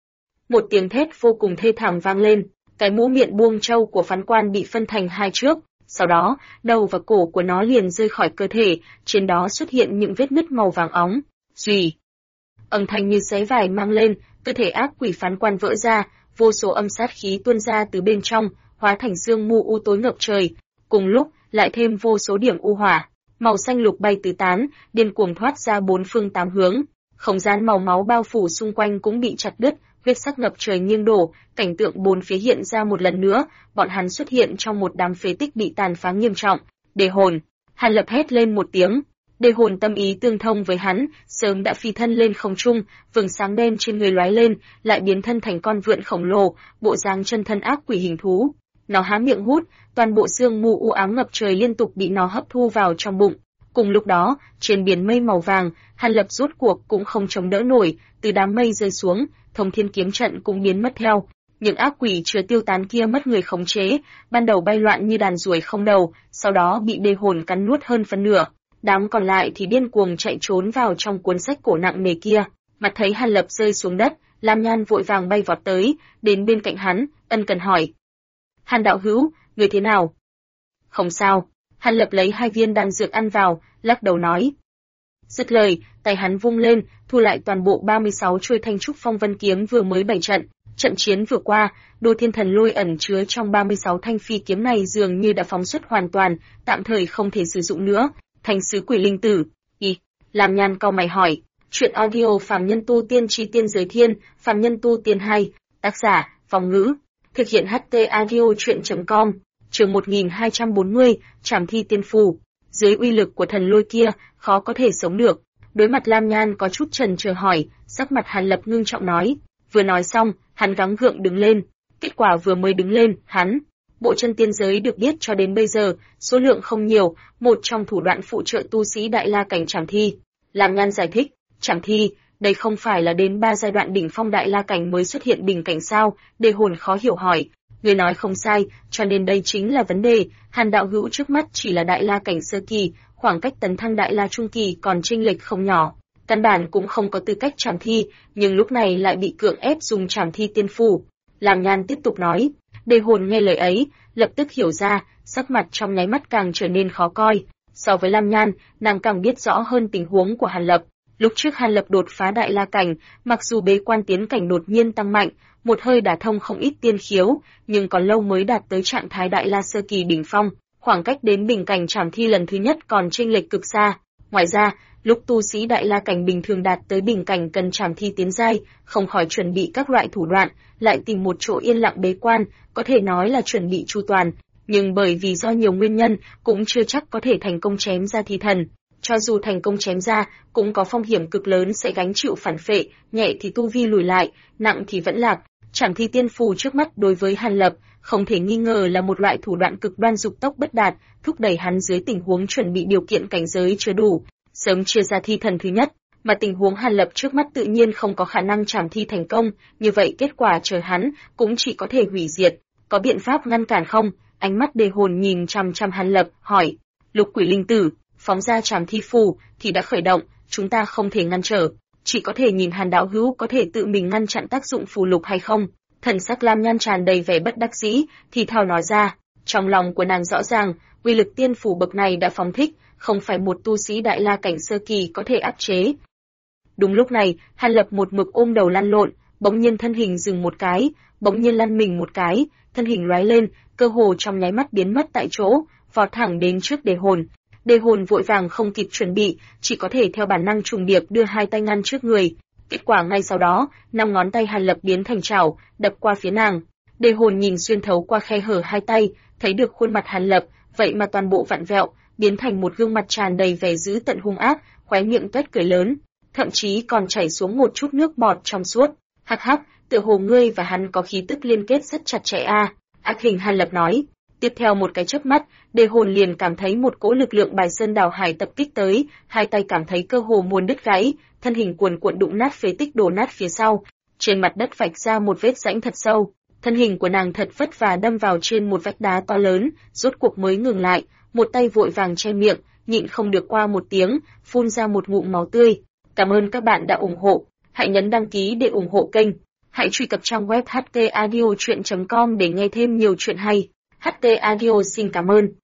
Một tiếng thét vô cùng thê thảm vang lên, cái mũ miệng buông trâu của phán quan bị phân thành hai trước, sau đó, đầu và cổ của nó liền rơi khỏi cơ thể, trên đó xuất hiện những vết nứt màu vàng óng. Rì. Âm thanh như xé vải mang lên, cơ thể ác quỷ phán quan vỡ ra, vô số âm sát khí tuôn ra từ bên trong, hóa thành sương mù u tối ngập trời. Cùng lúc, lại thêm vô số điểm u hỏa, màu xanh lục bay tứ tán, điên cuồng thoát ra bốn phương tám hướng. Không gian màu máu bao phủ xung quanh cũng bị chặt đứt, huyết sắc ngập trời nghiêng đổ, cảnh tượng bốn phía hiện ra một lần nữa, bọn hắn xuất hiện trong một đám phế tích bị tàn phá nghiêm trọng. Đề hồn. Hàn Lập hét lên một tiếng. Đề hồn tâm ý tương thông với hắn, sớm đã phi thân lên không trung, vầng sáng đen trên người lóe lên, lại biến thân thành con vượn khổng lồ, bộ dáng chân thân ác quỷ hình thú. Nó há miệng hút, toàn bộ sương mù u ám ngập trời liên tục bị nó hấp thu vào trong bụng. Cùng lúc đó, trên biển mây màu vàng, Hàn Lập rốt cuộc cũng không chống đỡ nổi, từ đám mây rơi xuống, thông thiên kiếm trận cũng biến mất theo. Những ác quỷ chưa tiêu tán kia mất người khống chế, ban đầu bay loạn như đàn ruồi không đầu, sau đó bị đê hồn cắn nuốt hơn phân nửa. Đám còn lại thì điên cuồng chạy trốn vào trong cuốn sách cổ nặng nề kia. Mặt thấy Hàn Lập rơi xuống đất, Lam Nhan vội vàng bay vọt tới, đến bên cạnh hắn, ân cần hỏi: "Hàn đạo hữu, người thế nào?" "Không sao." Hàn Lập lấy 2 viên đan dược ăn vào, lắc đầu nói. Dứt lời, tay hắn vung lên, thu lại toàn bộ 36 chuôi thanh trúc phong vân kiếm vừa mới bày trận. Trận chiến vừa qua, Đô Thiên Thần Lôi ẩn chứa trong 36 thanh phi kiếm này dường như đã phóng xuất hoàn toàn, tạm thời không thể sử dụng nữa. Thành sứ Quỷ Linh Tử. Lam Nhan cau mày hỏi. Chuyện audio Phàm Nhân Tu Tiên Chi Tiên Giới Thiên, Phàm Nhân Tu Tiên 2, tác giả, Vong Ngữ, thực hiện HT audio chuyện.com, chương 1240, Trảm Thi Tiên Phù. Dưới uy lực của thần lôi kia, khó có thể sống được. Đối mặt Lam Nhan có chút chần chờ hỏi, sắc mặt Hàn Lập ngưng trọng nói. Vừa nói xong, hắn gắng gượng đứng lên. Kết quả vừa mới đứng lên, bộ chân tiên giới được biết cho đến bây giờ, số lượng không nhiều, một trong thủ đoạn phụ trợ tu sĩ đại la cảnh trảm thi. Lam Nhan giải thích, trảm thi, đây không phải là đến 3 giai đoạn đỉnh phong đại la cảnh mới xuất hiện đỉnh cảnh sao? Đề Hồn khó hiểu hỏi. Người nói không sai, cho nên đây chính là vấn đề. Hàn đạo hữu trước mắt chỉ là đại la cảnh sơ kỳ, khoảng cách tấn thăng đại la trung kỳ còn chênh lệch không nhỏ. Căn bản cũng không có tư cách trảm thi, nhưng lúc này lại bị cưỡng ép dùng trảm thi tiên phù. Lam Nhan tiếp tục nói. Đề Hồn nghe lời ấy, lập tức hiểu ra, sắc mặt trong nháy mắt càng trở nên khó coi. So với Lam Nhan, nàng càng biết rõ hơn tình huống của Hàn Lập. Lúc trước Hàn Lập đột phá đại la cảnh, mặc dù bế quan tiến cảnh đột nhiên tăng mạnh, một hơi đả thông không ít tiên khiếu, nhưng còn lâu mới đạt tới trạng thái đại la sơ kỳ đỉnh phong, khoảng cách đến bình cảnh trảm thi lần thứ nhất còn chênh lệch cực xa. Ngoài ra, lúc tu sĩ đại la cảnh bình thường đạt tới bình cảnh cần trảm thi tiến giai, không khỏi chuẩn bị các loại thủ đoạn, lại tìm một chỗ yên lặng bế quan, có thể nói là chuẩn bị chu toàn, nhưng bởi vì do nhiều nguyên nhân, cũng chưa chắc có thể thành công chém ra thi thần. Cho dù thành công chém ra, cũng có phong hiểm cực lớn sẽ gánh chịu phản phệ, nhẹ thì tu vi lùi lại, nặng thì vẫn lạc. Trảm thi tiên phù trước mắt đối với Hàn Lập, không thể nghi ngờ là một loại thủ đoạn cực đoan dục tốc bất đạt, thúc đẩy hắn dưới tình huống chuẩn bị điều kiện cảnh giới chưa đủ, sớm chia ra thi thần thứ nhất, mà tình huống Hàn Lập trước mắt tự nhiên không có khả năng trảm thi thành công, như vậy kết quả chờ hắn cũng chỉ có thể hủy diệt. Có biện pháp ngăn cản không? Ánh mắt Đề Hồn nhìn chằm chằm Hàn Lập, hỏi. Lục Quỷ Linh Tử, phóng ra trảm thi phù thì đã khởi động, chúng ta không thể ngăn trở, chỉ có thể nhìn Hàn đạo hữu có thể tự mình ngăn chặn tác dụng phù lục hay không. Thần sắc Lam Nhan tràn đầy vẻ bất đắc dĩ, thì thào nói ra. Trong lòng của nàng rõ ràng, uy lực tiên phù bậc này đã phóng thích, không phải một tu sĩ đại la cảnh sơ kỳ có thể áp chế. Đúng lúc này, Hàn Lập một mực ôm đầu lăn lộn, bỗng nhiên thân hình dừng một cái, bỗng nhiên lăn mình một cái, thân hình lóe lên, cơ hồ trong nháy mắt biến mất tại chỗ, vọt thẳng đến trước Đề Hồn. Đề Hồn vội vàng không kịp chuẩn bị, chỉ có thể theo bản năng trùng điệp đưa 2 tay ngăn trước người. Kết quả ngay sau đó, 5 ngón tay Hàn Lập biến thành chảo, đập qua phía nàng. Đề Hồn nhìn xuyên thấu qua khe hở 2 tay, thấy được khuôn mặt Hàn Lập, vậy mà toàn bộ vặn vẹo, biến thành một gương mặt tràn đầy vẻ dữ tận hung ác, khóe miệng tuét cười lớn, thậm chí còn chảy xuống một chút nước bọt trong suốt. Hắc hắc, tựa hồ ngươi và hắn có khí tức liên kết rất chặt chẽ a. Ác hình Hàn Lập nói. Tiếp theo một cái chớp mắt, Đề Hồn liền cảm thấy một cỗ lực lượng bài sơn đảo hải tập kích tới, 2 tay cảm thấy cơ hồ muốn đứt gãy, thân hình cuồn cuộn đụng nát phế tích đổ nát phía sau, trên mặt đất vạch ra một vết rãnh thật sâu. Thân hình của nàng thật vất vả đâm vào trên một vách đá to lớn, rốt cuộc mới ngừng lại, một tay vội vàng che miệng, nhịn không được qua một tiếng, phun ra một ngụm máu tươi. Cảm ơn các bạn đã ủng hộ, hãy nhấn đăng ký để ủng hộ kênh. Hãy truy cập trang web htaudio.com để nghe thêm nhiều chuyện hay. HT Audio xin cảm ơn.